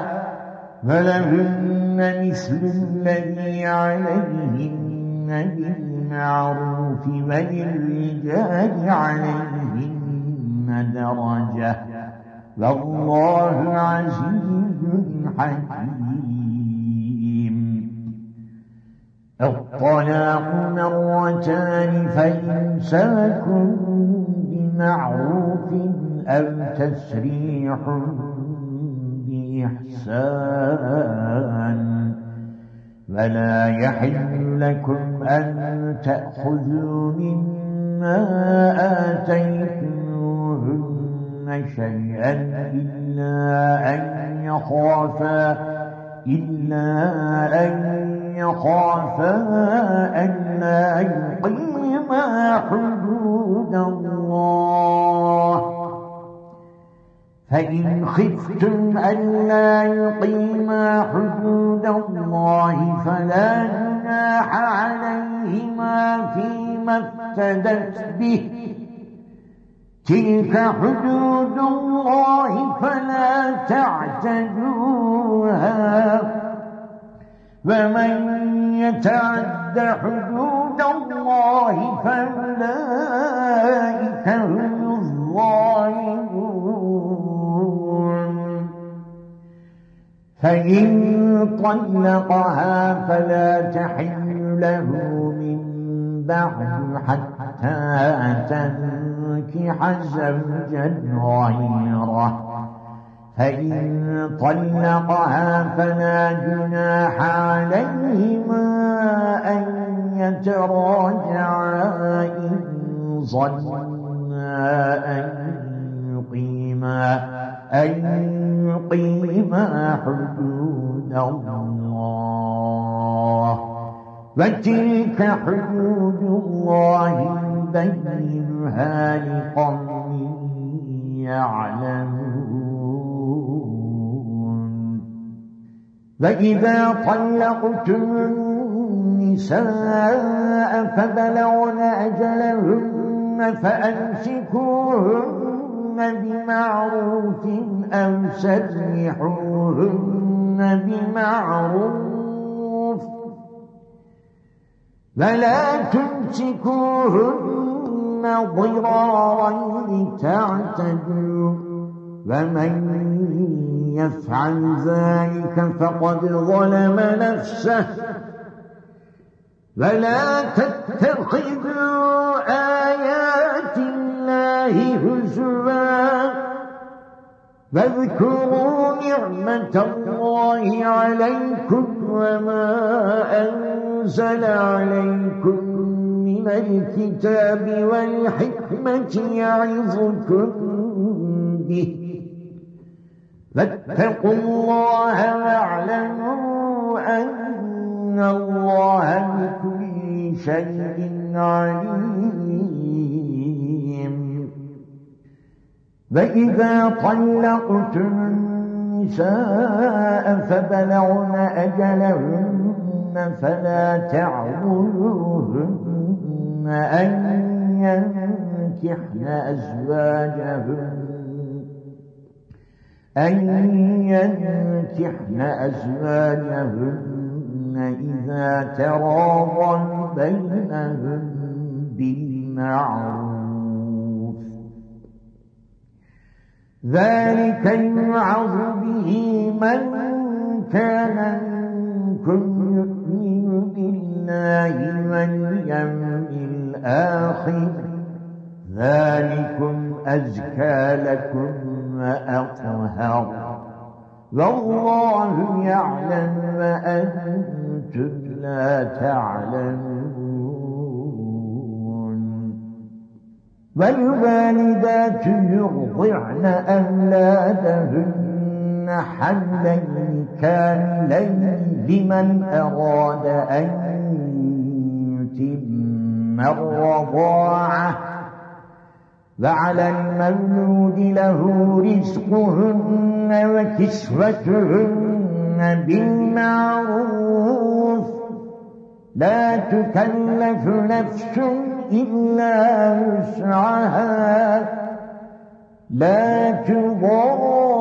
فلهن مثل الذي عليهن بالمعروف وللرجال عليهن درجة والله عزيز حكيم. الطلاق مرتان فإمساك بمعروف أو تسريح بإحسان ولا يحل لكم أن تأخذوا مما آتيتموهن شيئا إلا أن يخافا إلا أن يخافا ألا يقيما حدود الله فإن خفتم ألا يقيما حدود الله فلا جناح عليهما فيما افتدت به تلك حدود الله فلا تعتدوها ومن يتعد حدود الله فأولئك هم الظالمون. فإن طلقها فلا تحل له من بعد حتى تنكح زوجا غيره فإن طلقها فلا جناح عليهما أن يتراجعا إن ظنا أن يقيما أن يقيما حدود الله وتلك حدود الله يبينها لقوم يعلمون. وإذا طلقتم النساء فبلغن أجلهن فأمسكوهن بمعروف أو سرحوهن بمعروف ولا تمسكوهن ضرارا لتعتدوا ومن يفعل ذلك فقد ظلم نفسه ولا تتخذوا آيات الله هزوا واذكروا نعمة الله عليكم وما أنزل عليكم من الكتاب والحكمة يعظكم به فاتقوا الله واعلموا أن الله بكل شيء عليم. وإذا طلقتم النساء فبلغن أجلهن فلا تعضلوهن أن ينكحن أزواجهن أن ينكحن أزواجهن إذا تراضوا بينهم بالمعروف ذلك يوعظ به من كان منكم يؤمن بالله واليوم الآخر ذلكم أزكى لكم وأطهر والله يعلم وأنتم لا تعلمون. والوالدات يرضعن أولادهن حملين كاملين لمن أراد أن يتم الرضاعة وعلى المولود له رزقهن وكسوتهن بالمعروف لا تكلف نفس إلا وسعها لا تضار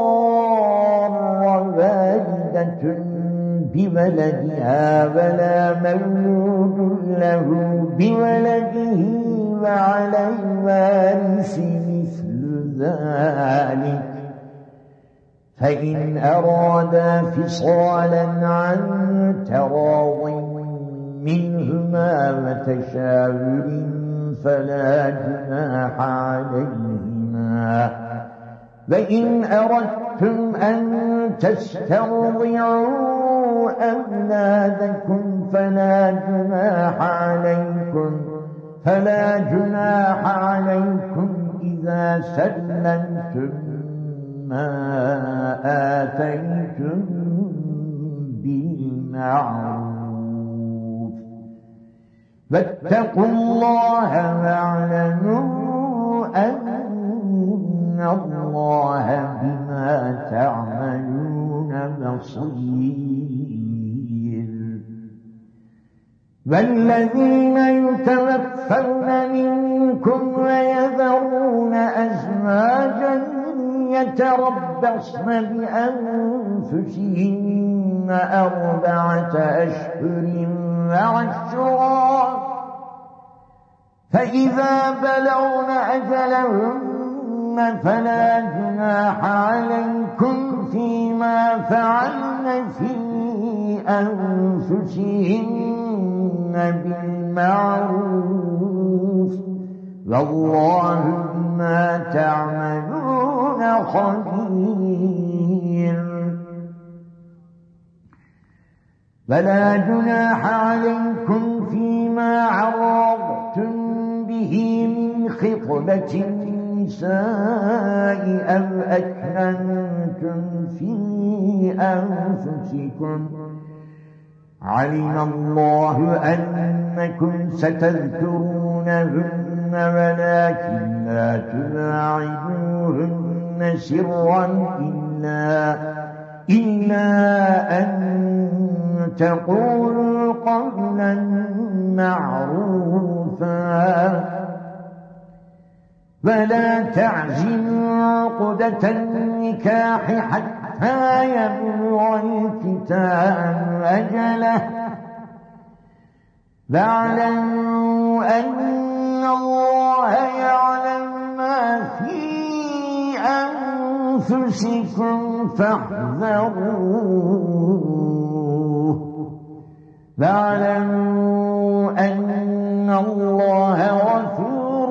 والدة بولدها ولا مولود له بولده وعلى الوارث مثل ذلك فإن أرادا فصالا عن تراض منهما وتشاور فلا جناح عليهما وإن أردتم أن تسترضعوا أولادكم فلا جناح عليكم فلا جناح عليكم إذا سلمتم ما آتيتم بالمعروف واتقوا الله واعلموا أن الله بما تعملون بصير والذين يتوفون منكم ويذرون أزواجا يتربصن بأنفسهن أربعة أشهر وعشرا فإذا بلغن أجلهن فلا جناح عليكم فيما فعلن في أنفسهن بالمعروف والله بما تعملون خبير فلا جناح عليكم فيما عرضتم به من خطبة النساء أو أكننتم في أنفسكم علم الله أنكم ستذكرونهن ولكن لا تواعدوهن سرا إلا, إلا أن تقولوا قولا معروفا ولا تعزموا عقدة النكاح حتى يبلغ الكتاب أجله واعلموا أن الله يعلم ما في أنفسكم فاحذروه واعلموا أن الله غفور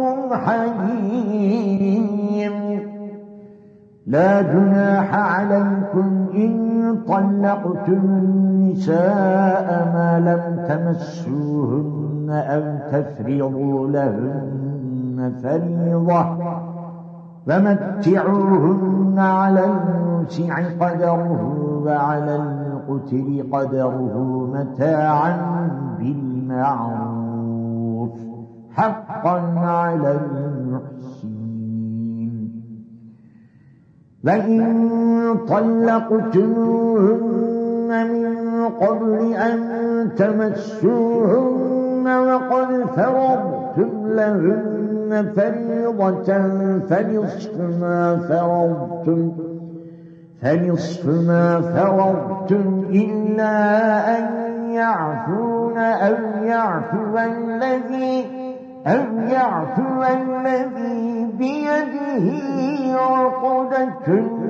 حليم لا جناح عليكم إن طلقتم النساء ما لم تمسوهن أو تفرضوا لهن فريضة فمتعوهن على الموسع قدره وعلى المقتر قدره متاعا بالمعروف حقا على المحسنين وإن طلقتموهن من قبل أن تمسوهن وقد فرضتم لهن فريضة فنصف ما فرضتم فنصف ما فرضتم إلا أن يعفون أو يعفو الذي أو يعفو الذي بيده عقدة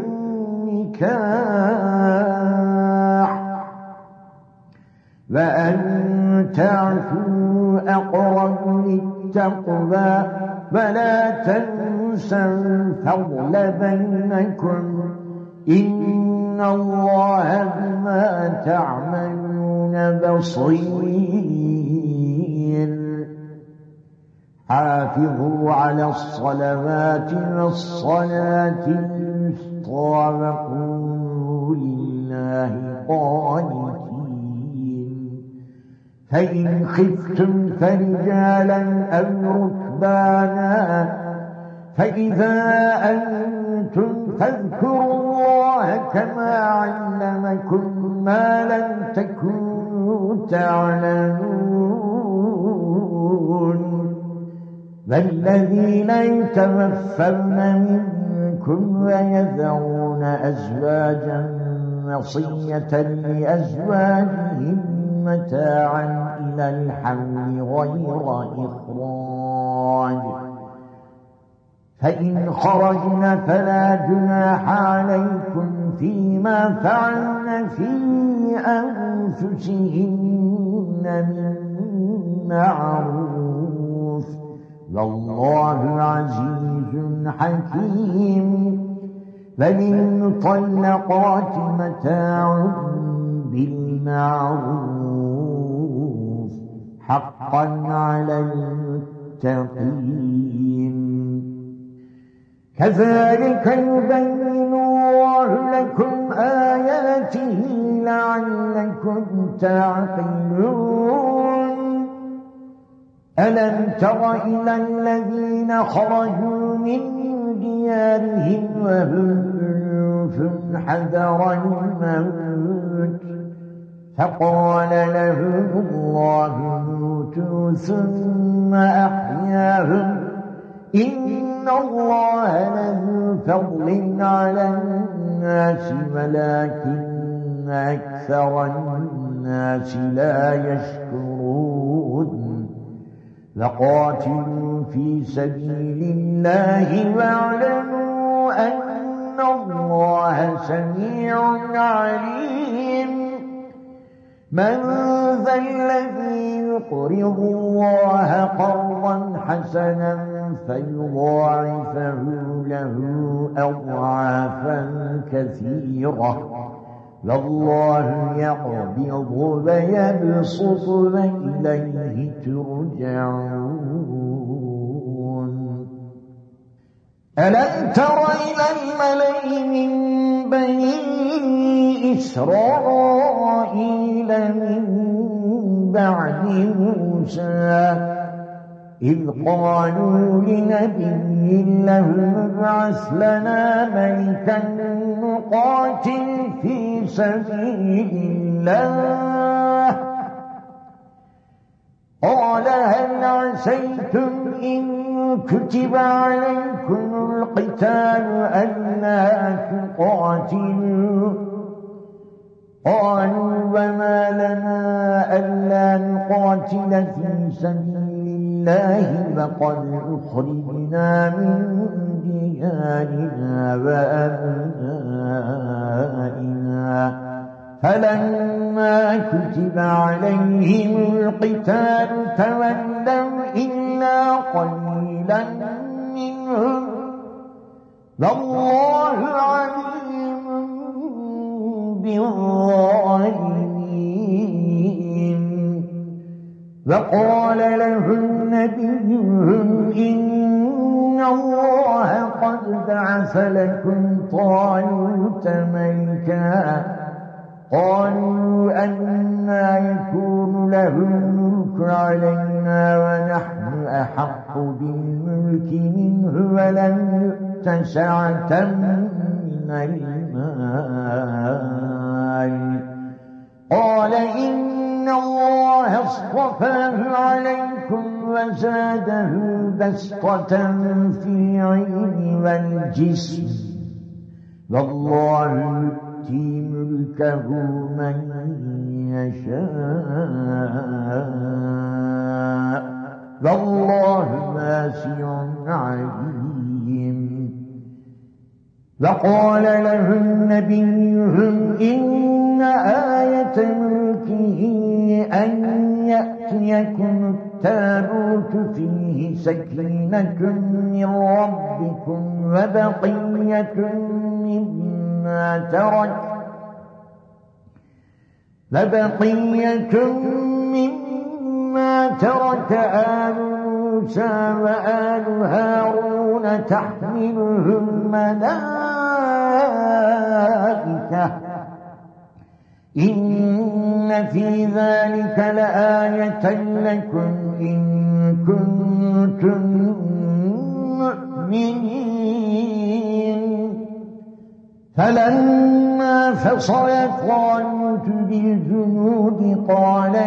النكاح وأن تعفوا أقرب للتقوى ولا تنسوا الفضل بينكم إن الله بما تعملون بصير حافظوا على الصلوات والصلاة الوسطى وقوموا لله قانتين فإن خفتم فرجالا أو ركبانا فإذا أنتم فاذكروا الله كما علمكم ما لم تكونوا تعلمون والذين يتوفون منكم ويذرون أزواجا وصية لأزواجهم متاعا إلى الحول غير إخراج فإن خرجن فلا جناح عليكم فيما فعلن في أنفسهن من معروف والله عزيز حكيم وللمطلقات متاع بالمعروف حقا على المتقين كذلك يبين الله لكم آياته لعلكم تعقلون ألم تر إلى الذين خرجوا من ديارهم وهم ألوف حذر الموت فقال لهم الله موتوا ثم أحياهم إن الله له فضل على الناس ولكن أكثر الناس لا يشكرون لقاتلوا في سبيل الله واعلموا أن الله سميع عليم من ذا الذي يقرض الله قرضا حسنا فيضاعفه له أضعافا كثيرة والله يقبض ويبسط وإليه ترجعون ألم تر إلى الملأ من بني إسرائيل من بعد موسى إذ قالوا لنبي له ابعث لنا ملكا نقاتل في سبيل الله قال هل عسيتم إن كتب عليكم القتال ألا تقاتلوا قالوا وما لنا ألا نقاتل في سبيل الله وقد أخرجنا من ديارنا وأبنائنا فلما كتب عليهم القتال تولوا إلا قليلا منهم والله عليم بالظالمين وقال لهم نبيهم إن الله قد بعث لكم طالوت ملكا قالوا أنى يكون له الملك علينا ونحن أحق بالملك منه ولم يؤت سعة من المال قال إن الله اصطفاه عليكم وزاده بسطة في العلم والجسم والله يؤتي ملكه من يشاء والله واسع عليم وقال لهم نبيهم إن آية ملكه أن يأتيكم التابوت فيه سكينة من ربكم وبقية مما ترك وبقية مما ترك آل موسى وآل هارون تحمله الملائكة إن في ذلك لآية لكم إن كنتم مؤمنين فلما فصل طالوت بالجنود قال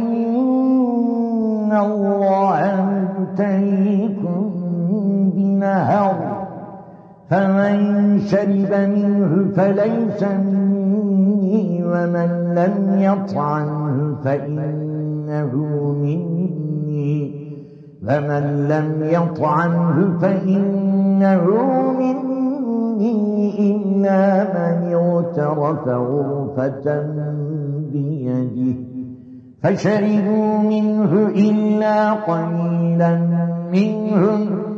إن الله مبتليكم بنهر فمن شرب منه فليس مني ومن لم يطعمه فإنه مني ومن لم يطعمه فإنه مني إلا من اغترف غرفة بيده فشربوا منه إلا قليلا منهم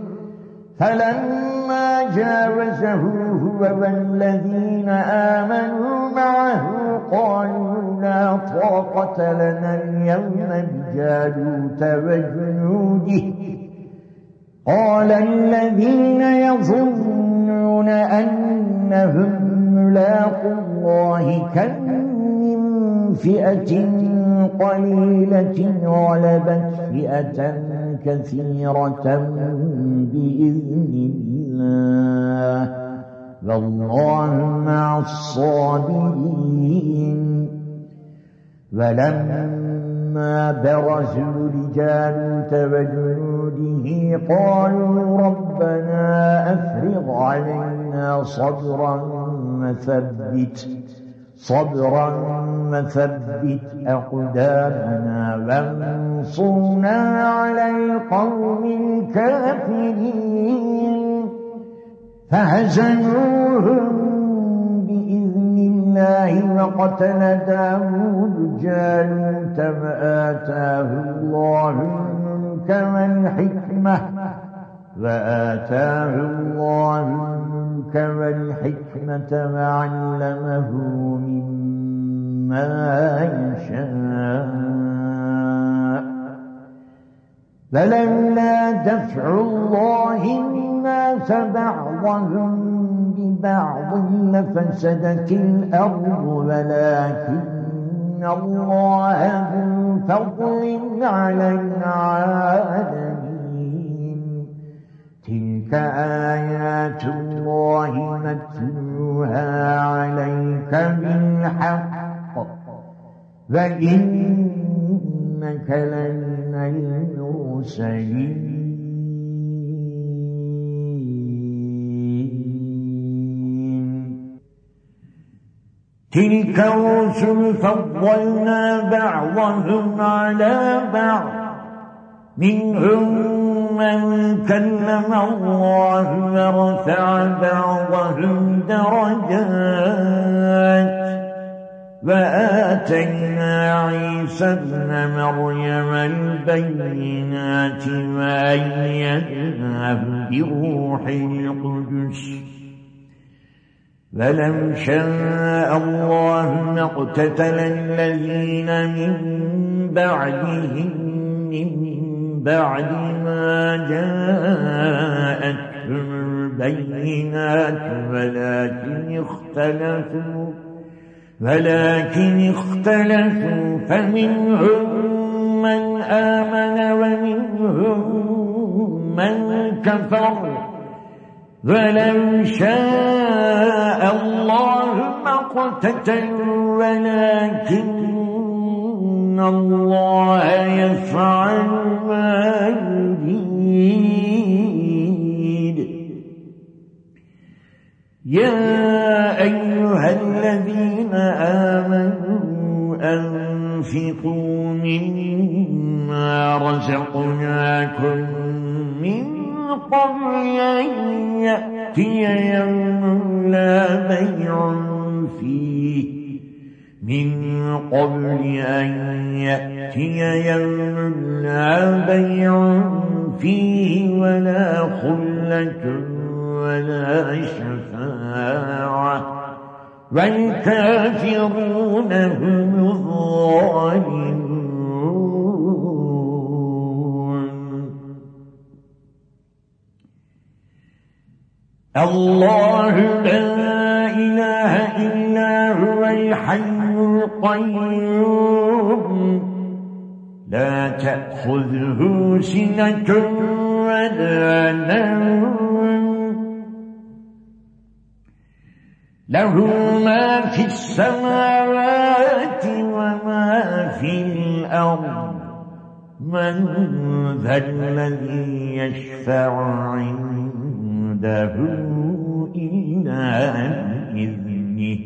فلما جاوزه هو والذين آمنوا معه قالوا لا طاقة لنا اليوم بجالوت وجنوده قال الذين يظنون أنهم ملاقو الله كم من فئة قليلة غلبت فئة كثيرة بإذن الله والله مع الصابرين ولما برزوا لجالوت وجنوده قالوا ربنا أفرغ علينا صبرا وثبت صبرا وثبت أقدامنا وانصرنا على القوم الكافرين فهزموهم بإذن الله وقتل داود جالوت وآتاه الله الملك والحكمة وآتاه الله الملك والحكمة وعلمه مما يشاء فلولا دفع الله الناس بعضهم ببعض لفسدت الأرض ولكن الله ذو فضل على العالمين تلك آيات الله نتلوها عليك بالحق وإنك لمن المرسلين تلك الرسل فضلنا بعضهم على بعض منهم من كلم الله ورفع بعضهم درجات وآتينا عيسى ابن مريم البينات وأيدناه بروح القدس ولو شاء الله ما اقتتل الذين من بعدهم من بعد ما جاءتهم البينات ولكن اختلفوا ولكن اختلفوا فمنهم من آمن ومنهم من كفر ولو شاء الله ما اقتتلوا ولكن الله يفعل ما يريد يا أيها الذين آمنوا أنفقوا مما رزقناكم من قبل أن يأتي يوم لا بيع فيه من قبل أن يأتي يوم لا بيع فيه ولا خلة ولا شفاعة والكافرون هم الظالمون الله لا إله إلا هو الحي القيوم لا تأخذه سنة ولا نوم له ما في السماوات ما في الأرض من ذا الذي يشفع عنده إلا بإذنه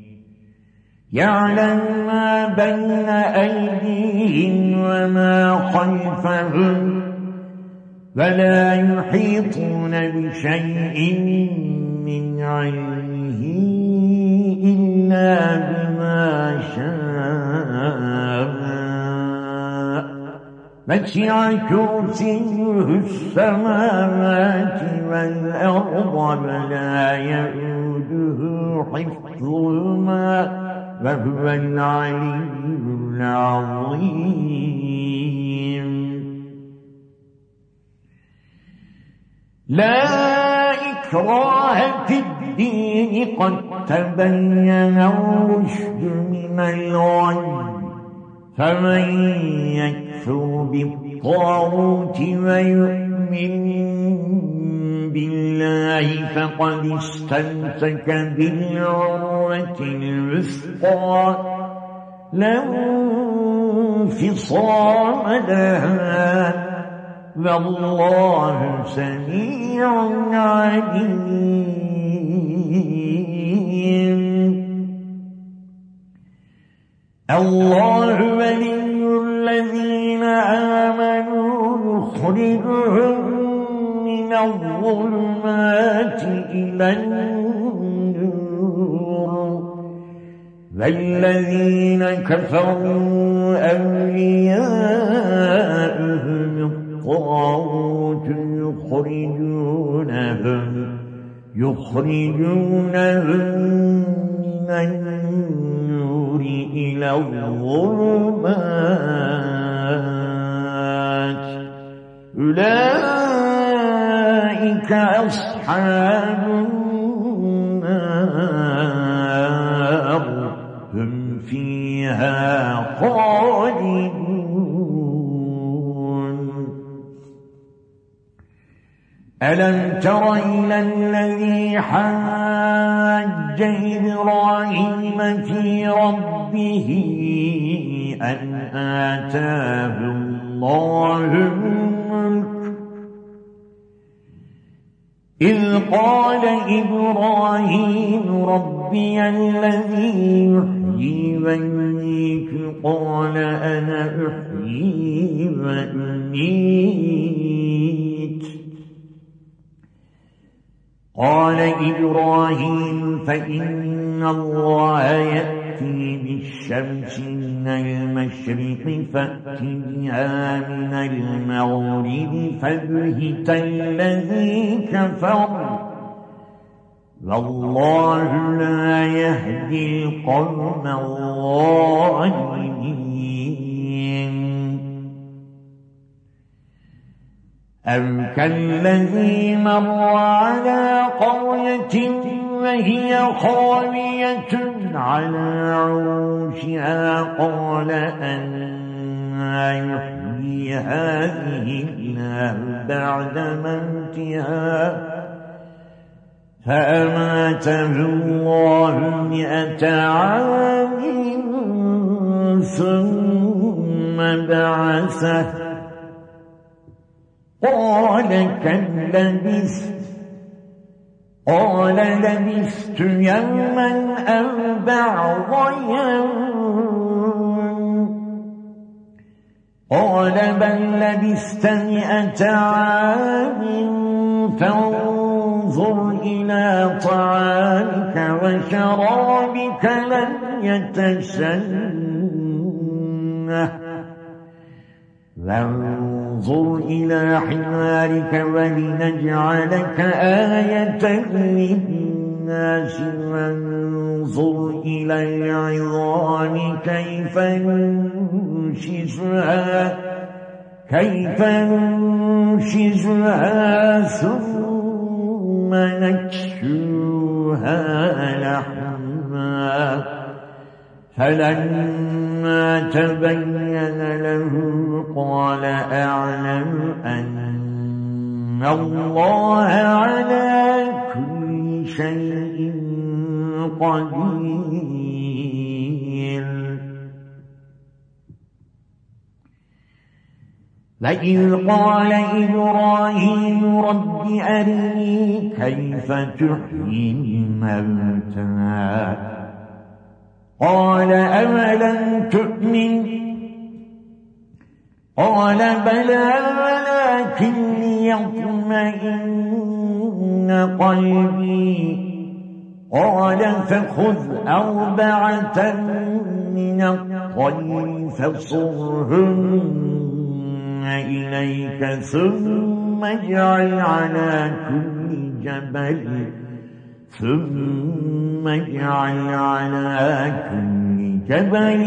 يعلم ما بين أيديهم وما خلفهم فلا يحيطون بشيء من علمه إلا بما شاء وسع كرسيه السماوات والأرض ولا يئوده حفظهما وهو العلي العظيم لا إكراه في الدين قد تبين الرشد من الغي فمن يكفر بالطاغوت ويؤمن بالله فقد استمسك بالعروة الوثقى لا انفصام لها والله سميع عليم الله ولي الذين آمنوا يخرجهم من الظلمات إلى النور والذين كفروا أولياؤهم الطاغوت يخرجونهم يخرجونهم من النور إلى الظلمات أولئك أصحاب النار هم فيها خالدون ألم تر إلى الذي حاج إبراهيم في ربه أن آتاه الله الملك إذ قال إبراهيم ربي الذي يحيي ويميت قال أنا أحيي وأميت قال إبراهيم فإن الله يأتي بالشمس من المشرق فأت بها من المغرب فبهت الذي كفر والله لا يهدي القوم الظالمين أم كالذي مر على قرية وهي خاوية على عروشها قال أنى يحيي هذه الله بعد موتها فأماته الله مئة عام ثم بعثه قال كم لبثت قال لبثت يوما أو بعض يوم قال بل لبثت مئة عام فانظر إلى طعامك وشرابك لم يتسنه وانظر إلى حمارك ولنجعلك آية للناس وانظر إلى العظام كيف ننشزها كيف ننشزها ثم نكسوها لحما فلما تبين له قال أعلم أن الله على كل شيء قدير وإذ قال إبراهيم رب أرني كيف تحيي الموتى قال أولم تؤمن قال بلى ولكن ليطمئن قلبي قال فخذ أربعة من الطير فصرهن إليك ثم اجعل على كل جبل ثم اجعل على كل جبل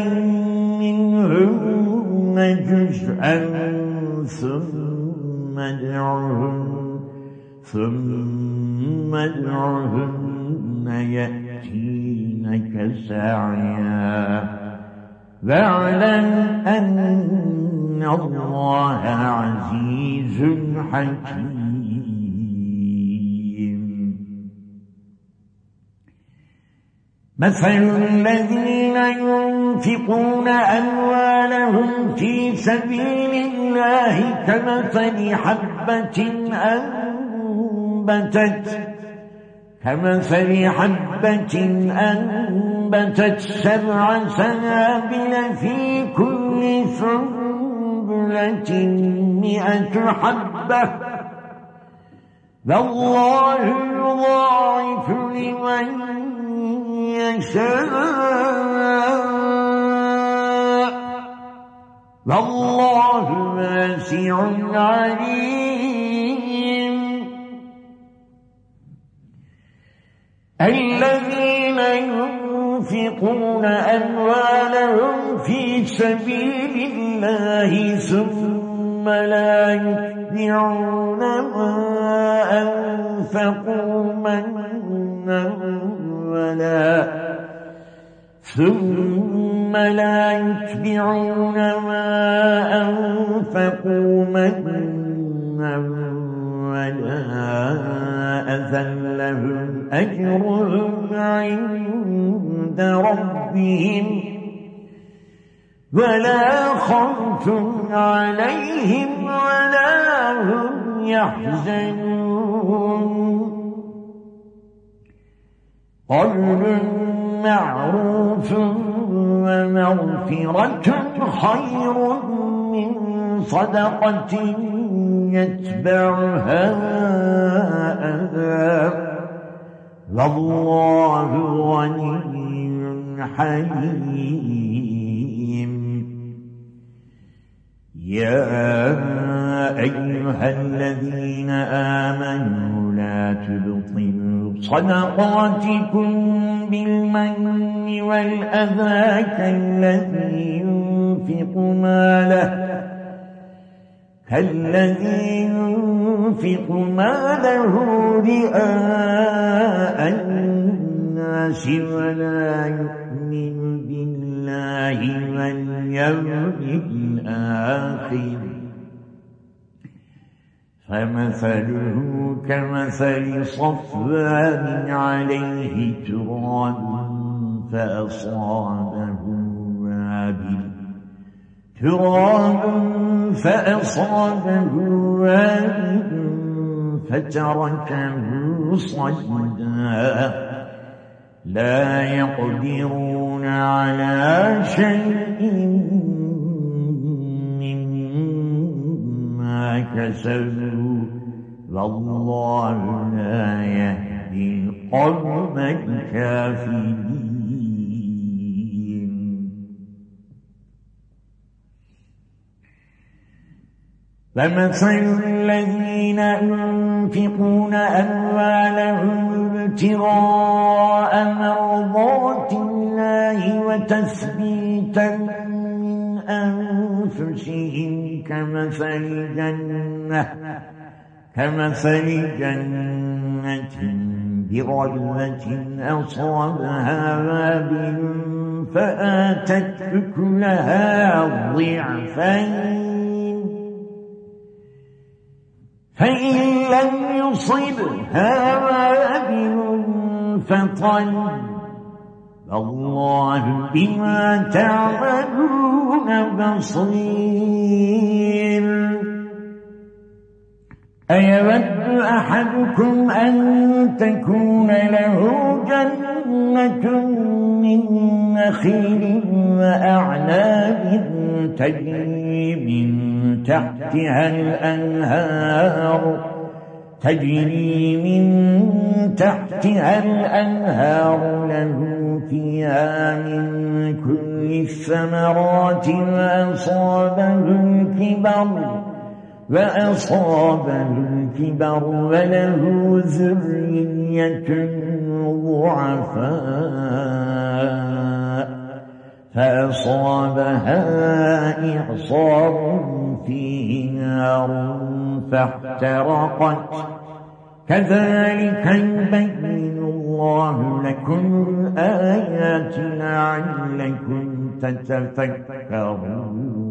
منهن جزءا ثم ادعهن ثم ادعهن يأتينك سعيا واعلم أن الله عزيز حكيم. مثل الذين ينفقون أموالهم في سبيل الله كمثل حبة أنبتت كمثل حبة أنبتت سبع سنابل في كل سنبلة مئة حبة والله يضاعف لمن يشاء والله واسع عليم. الذين ينفقون أموالهم في سبيل الله ثم لا يتبعون ما أنفقوا منا ولا ثم لا يتبعون ما أنفقوا منا ولا أذى لهم أجرهم عند ربهم ولا خوف عليهم ولا هم يحزنون. قول معروف ومغفرة خير من صدقة يتبعها أذى والله غني حليم. يا أيها الذين آمنوا لا تبطلوا صدقاتكم بالمن والأذى كالذي ينفق ماله كالذي ينفق ماله رئاء الناس ولا يؤمن بالله واليوم الآخر فمثله كمثل صفوان عليه تراب فأصابه وابل تراب فأصابه وابل فتركه صدا لا يقدرون على شيء مما كسبوا والله لا يهدي القوم الكافرين. فمثل الذين ينفقون أموالهم ابتغاء مرضات الله وتثبيتا من أنفسهم كمثل جنة كمثل جنة بربوة أصابها وابل فآتت أكلها ضعفين فإن لم يصبها وابل فطل والله بما تعملون بصير. أيود أحدكم أن تكون له جنة من نخيل وأعناب تجري من تحتها الأنهار تجري من تحتها الأنهار له فيها من كل الثمرات وأصابه الكبر وأصابه الكبر وله ذرية ضعفاء فأصابها إعصار فيه نار فاحترقت كذلك يبين الله لكم الآيات لعلكم تتفكرون.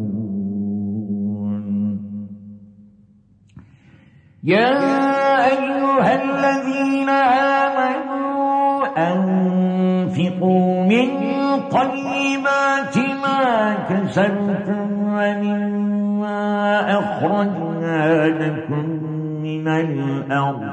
يا أيها الذين آمنوا أنفقوا من طيبات ما كسبتم ومما أخرجنا لكم من الأرض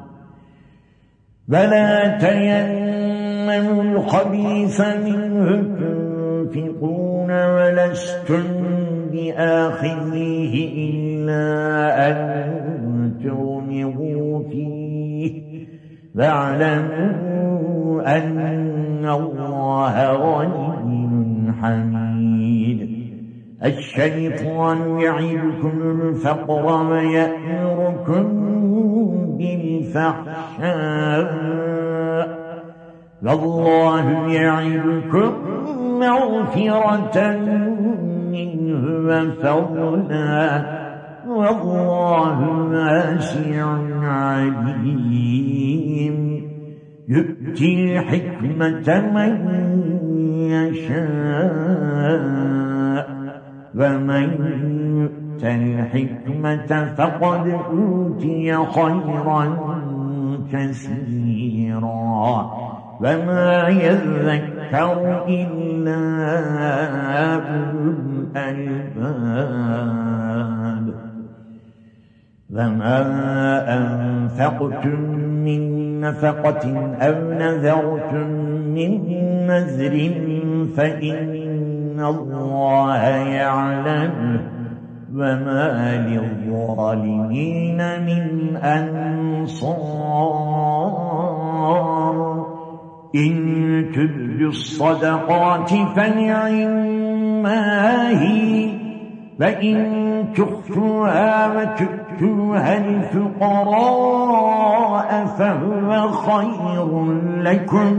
ولا تيمموا الخبيث منه تنفقون ولستم بآخذيه إلا أن تغمضوا فيه واعلموا أن الله غني حميد. الشيطان يعدكم الفقر ويأمركم بالفحشاء والله يعدكم مغفرة منه وفضلا والله واسع عليم. يؤتي الحكمة من يشاء ومن يؤت الحكمة فقد أوتي خيرا كثيرا وما يذكر إلا أولو الألباب. وما أنفقتم من نفقة أو نذرتم من نذر فإن الله يعلم وما للظالمين من أنصار. إن تبدوا الصدقات فنعما هي وإن تخفوها وتؤتوها الفقراء فهو خير لكم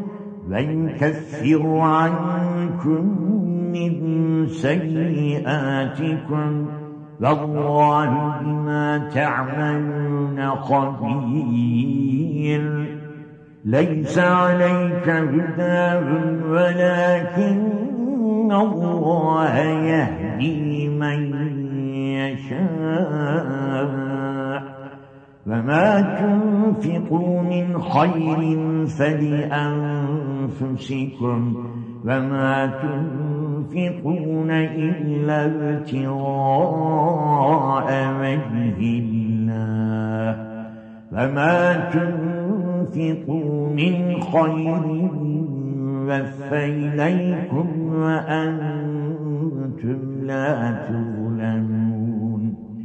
ويكفر عنكم من سيئاتكم والله بما تعملون خبير. ليس عليك هداهم ولكن الله يهدي من يشاء وما تنفقوا من خير فلأنفسكم وما تنفقون إلا ابتغاء وجه الله وما تنفقوا من خير يوفى إليكم وأنتم لا تظلمون.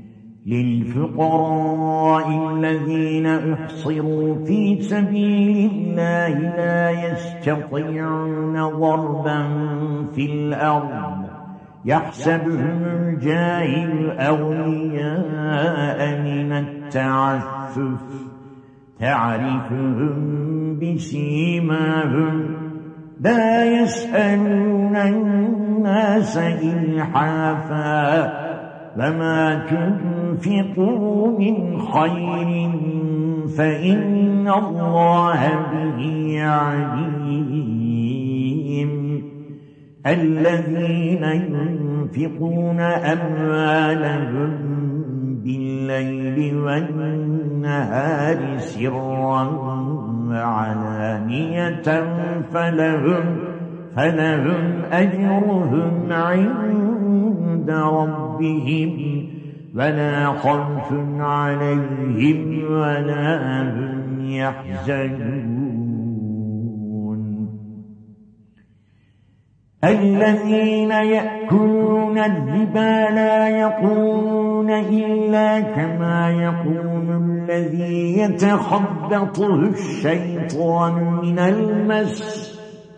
للفقراء الذين احصروا في سبيل الله لا يستطيعون ضربا في الأرض يحسبهم الجاهل أغنياء من التعفف تعرفهم بسيماهم لا يسألون الناس إلحافا وما تنفقوا من خير فإن الله به عليم. الذين ينفقون أموالهم بالليل والنهار سرا وعلانية فلهم فلهم أجرهم عند ربهم ولا خوف عليهم ولا هم يحزنون الذين يأكلون الربا لا يقومون إلا كما يقوم الذي يتخبطه الشيطان من المس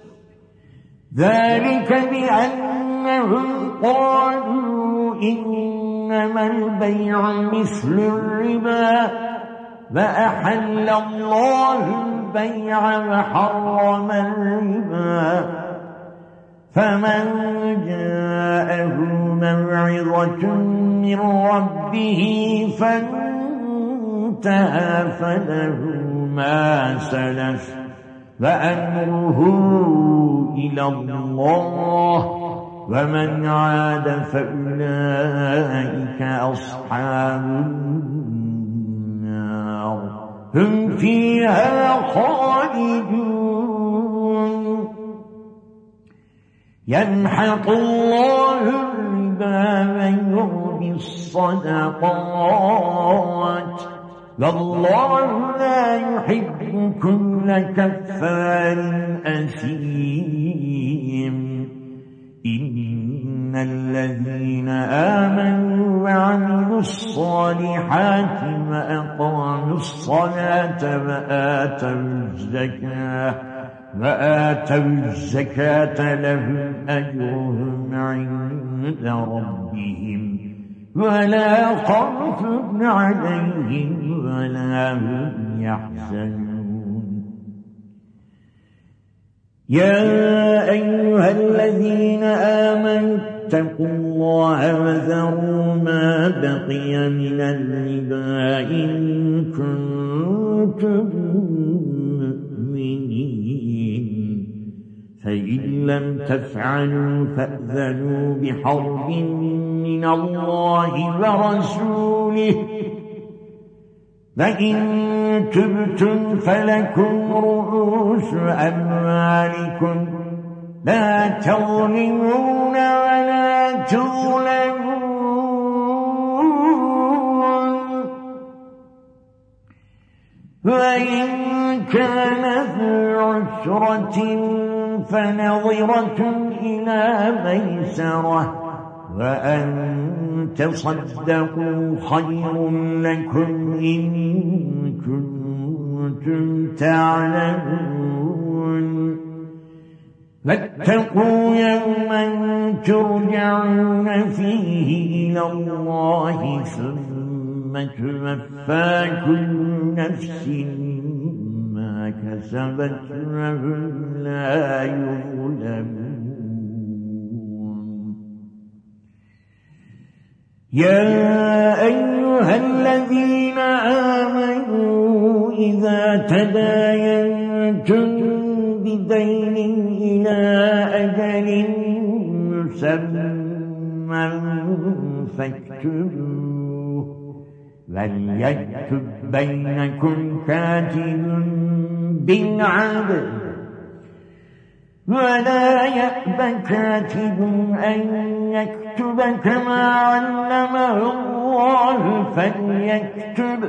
ذلك بأنهم قالوا إنما البيع مثل الربا وأحل الله البيع وحرم الربا فمن جاءه موعظة من ربه فانتهى فله ما سلف وأمره إلى الله ومن عاد فأولئك أصحاب النار هم فيها خالدون يمحق الله الربا ويربي الصدقات والله لا يحب كل كفار أثيم إن الذين آمنوا وعملوا الصالحات وأقاموا الصلاة وآتوا الزكاة وآتوا الزكاة لهم أجرهم عند ربهم ولا خوف عليهم ولا هم يحزنون يا أيها الذين آمنوا اتقوا الله وذروا ما بقي من الربا إن كنتم مؤمنين فإن لم تفعلوا فأذنوا بحرب من الله ورسوله فإن تبتم فلكم رؤوس أموالكم لا تظلمون ولا تظلمون وإن كان ذو عسرة فنظرة إلى ميسرة وأن تصدقوا خير لكم إن كنتم تعلمون واتقوا يوما ترجعون فيه إلى الله ثم توفى كل نفس ما كسبت وهم لا يظلمون يا أيها الذين آمنوا إذا تداينتم بدين إلى أجل مسمى فاكتبوه وليكتب بينكم كاتب بالعدل ولا يأب كاتب أن يكتب كما علمه الله فليكتب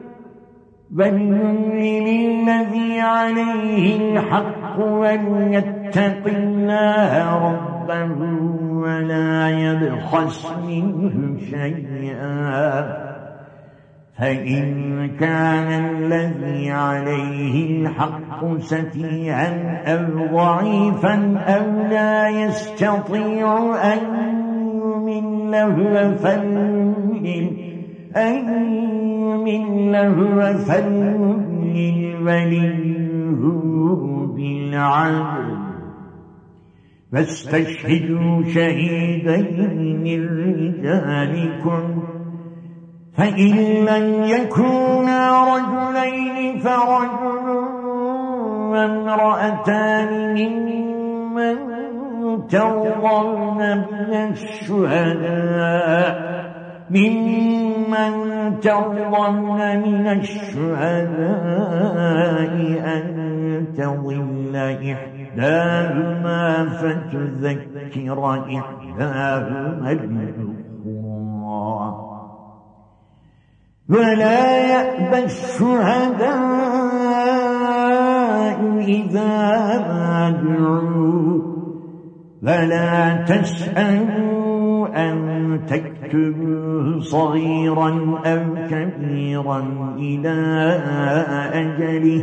وليملل الذي عليه الحق وليتق الله ربه ولا يبخس منه شيئا فإن كان الذي عليه الحق سفيها أو ضعيفا أو لا يستطيع أن يمل هو فليملل أن يمل هو فليملل وليه بالعدل فاستشهدوا شهيدين من رجالكم فإن لم يكونا رجلين فرجل وامرأتان ممن ترضون من الشهداء ممن ترضون من الشهداء أن تضل إحداهما فتذكر إحداهما الأخرى ولا يأبى الشهداء إذا ما دعوا ولا تسأموا أن تكتبوه صغيرا أو كبيرا إلى أجله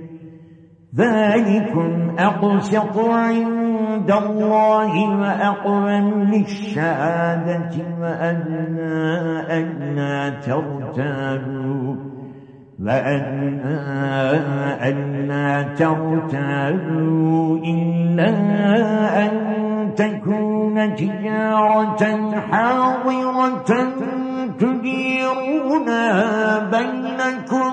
ذلكم أقسط عند الله وأقوم للشهادة وأدنى ألا ترتابوا وأدنى ألا ترتابوا إلا أن تكون تجارة حاضرة تديرونها بينكم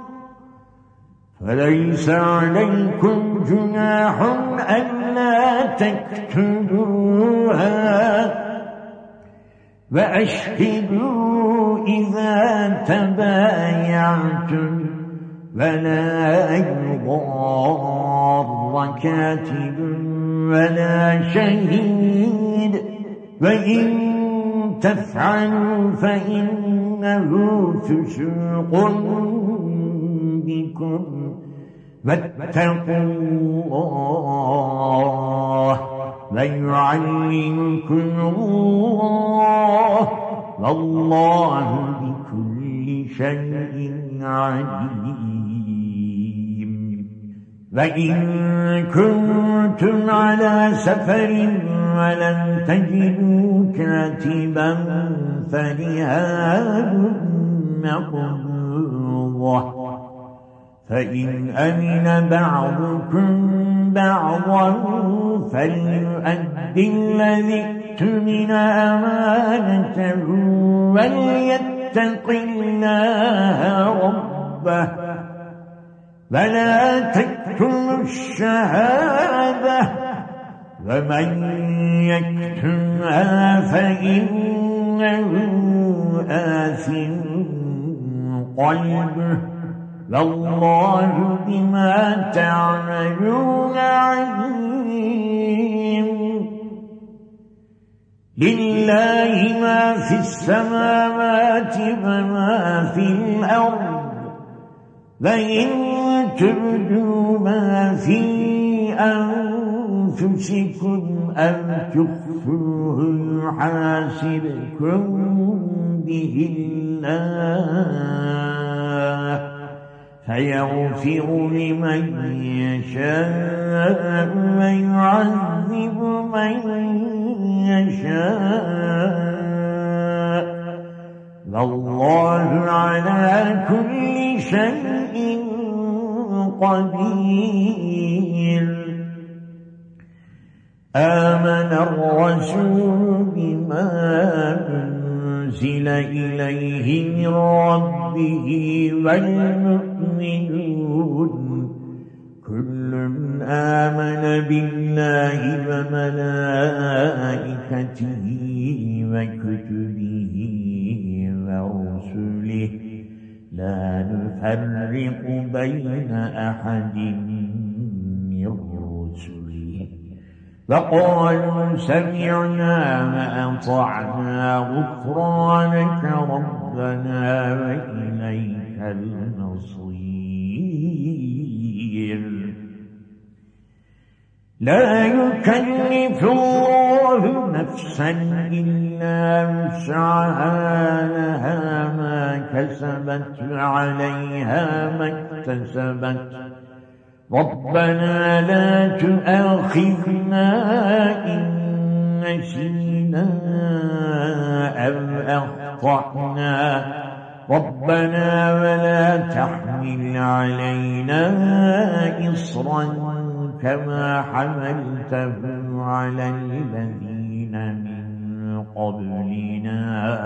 فليس عليكم جناح ألا تكتبوها وأشهدوا إذا تبايعتم ولا يضار كاتب ولا شهيد وإن تفعلوا فإنه فسوق بكم واتقوا الله ويعلمكم الله والله بكل شيء عليم وإن كنتم على سفر ولم تجدوا كاتبا فرهان مقبوضة فإن أمن بعضكم بعضا فليؤدي الذي اؤتمن أمانته وليتق الله ربه ولا تكتموا الشهادة ومن يكتمها فإنه آثم قلبه والله بما تعملون عليم لله ما في السماوات وما في الأرض وإن تبدوا ما في أنفسكم أو تخفوه يحاسبكم به الله فيغفر لمن يشاء ويعذب من يشاء والله على كل شيء قدير آمن الرسول بما أنزل إليه من ربه والمؤمنون كل آمن بالله وملائكته وكتبه ورسله لا نفرق بين أحد من رسله وقالوا سمعنا وأطعنا غفرانك ربنا وإليك المصير لا يكلف الله نفسا إلا وسعها لها ما كسبت وعليها ما اكتسبت ربنا لا تؤاخذنا إن نسينا أو أخطأنا ربنا ولا تحمل علينا إصرا كما حملته على الذين من قبلنا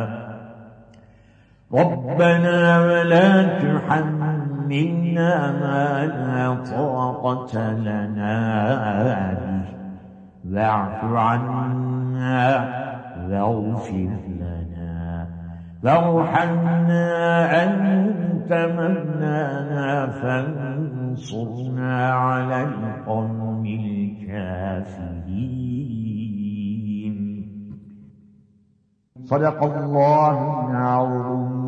ربنا ولا تحملنا ما لا طاقة لنا به واعف عنا واغفر لنا وارحمنا أنت مولانا فانصرنا على القوم الكافرين صدق الله العظيم.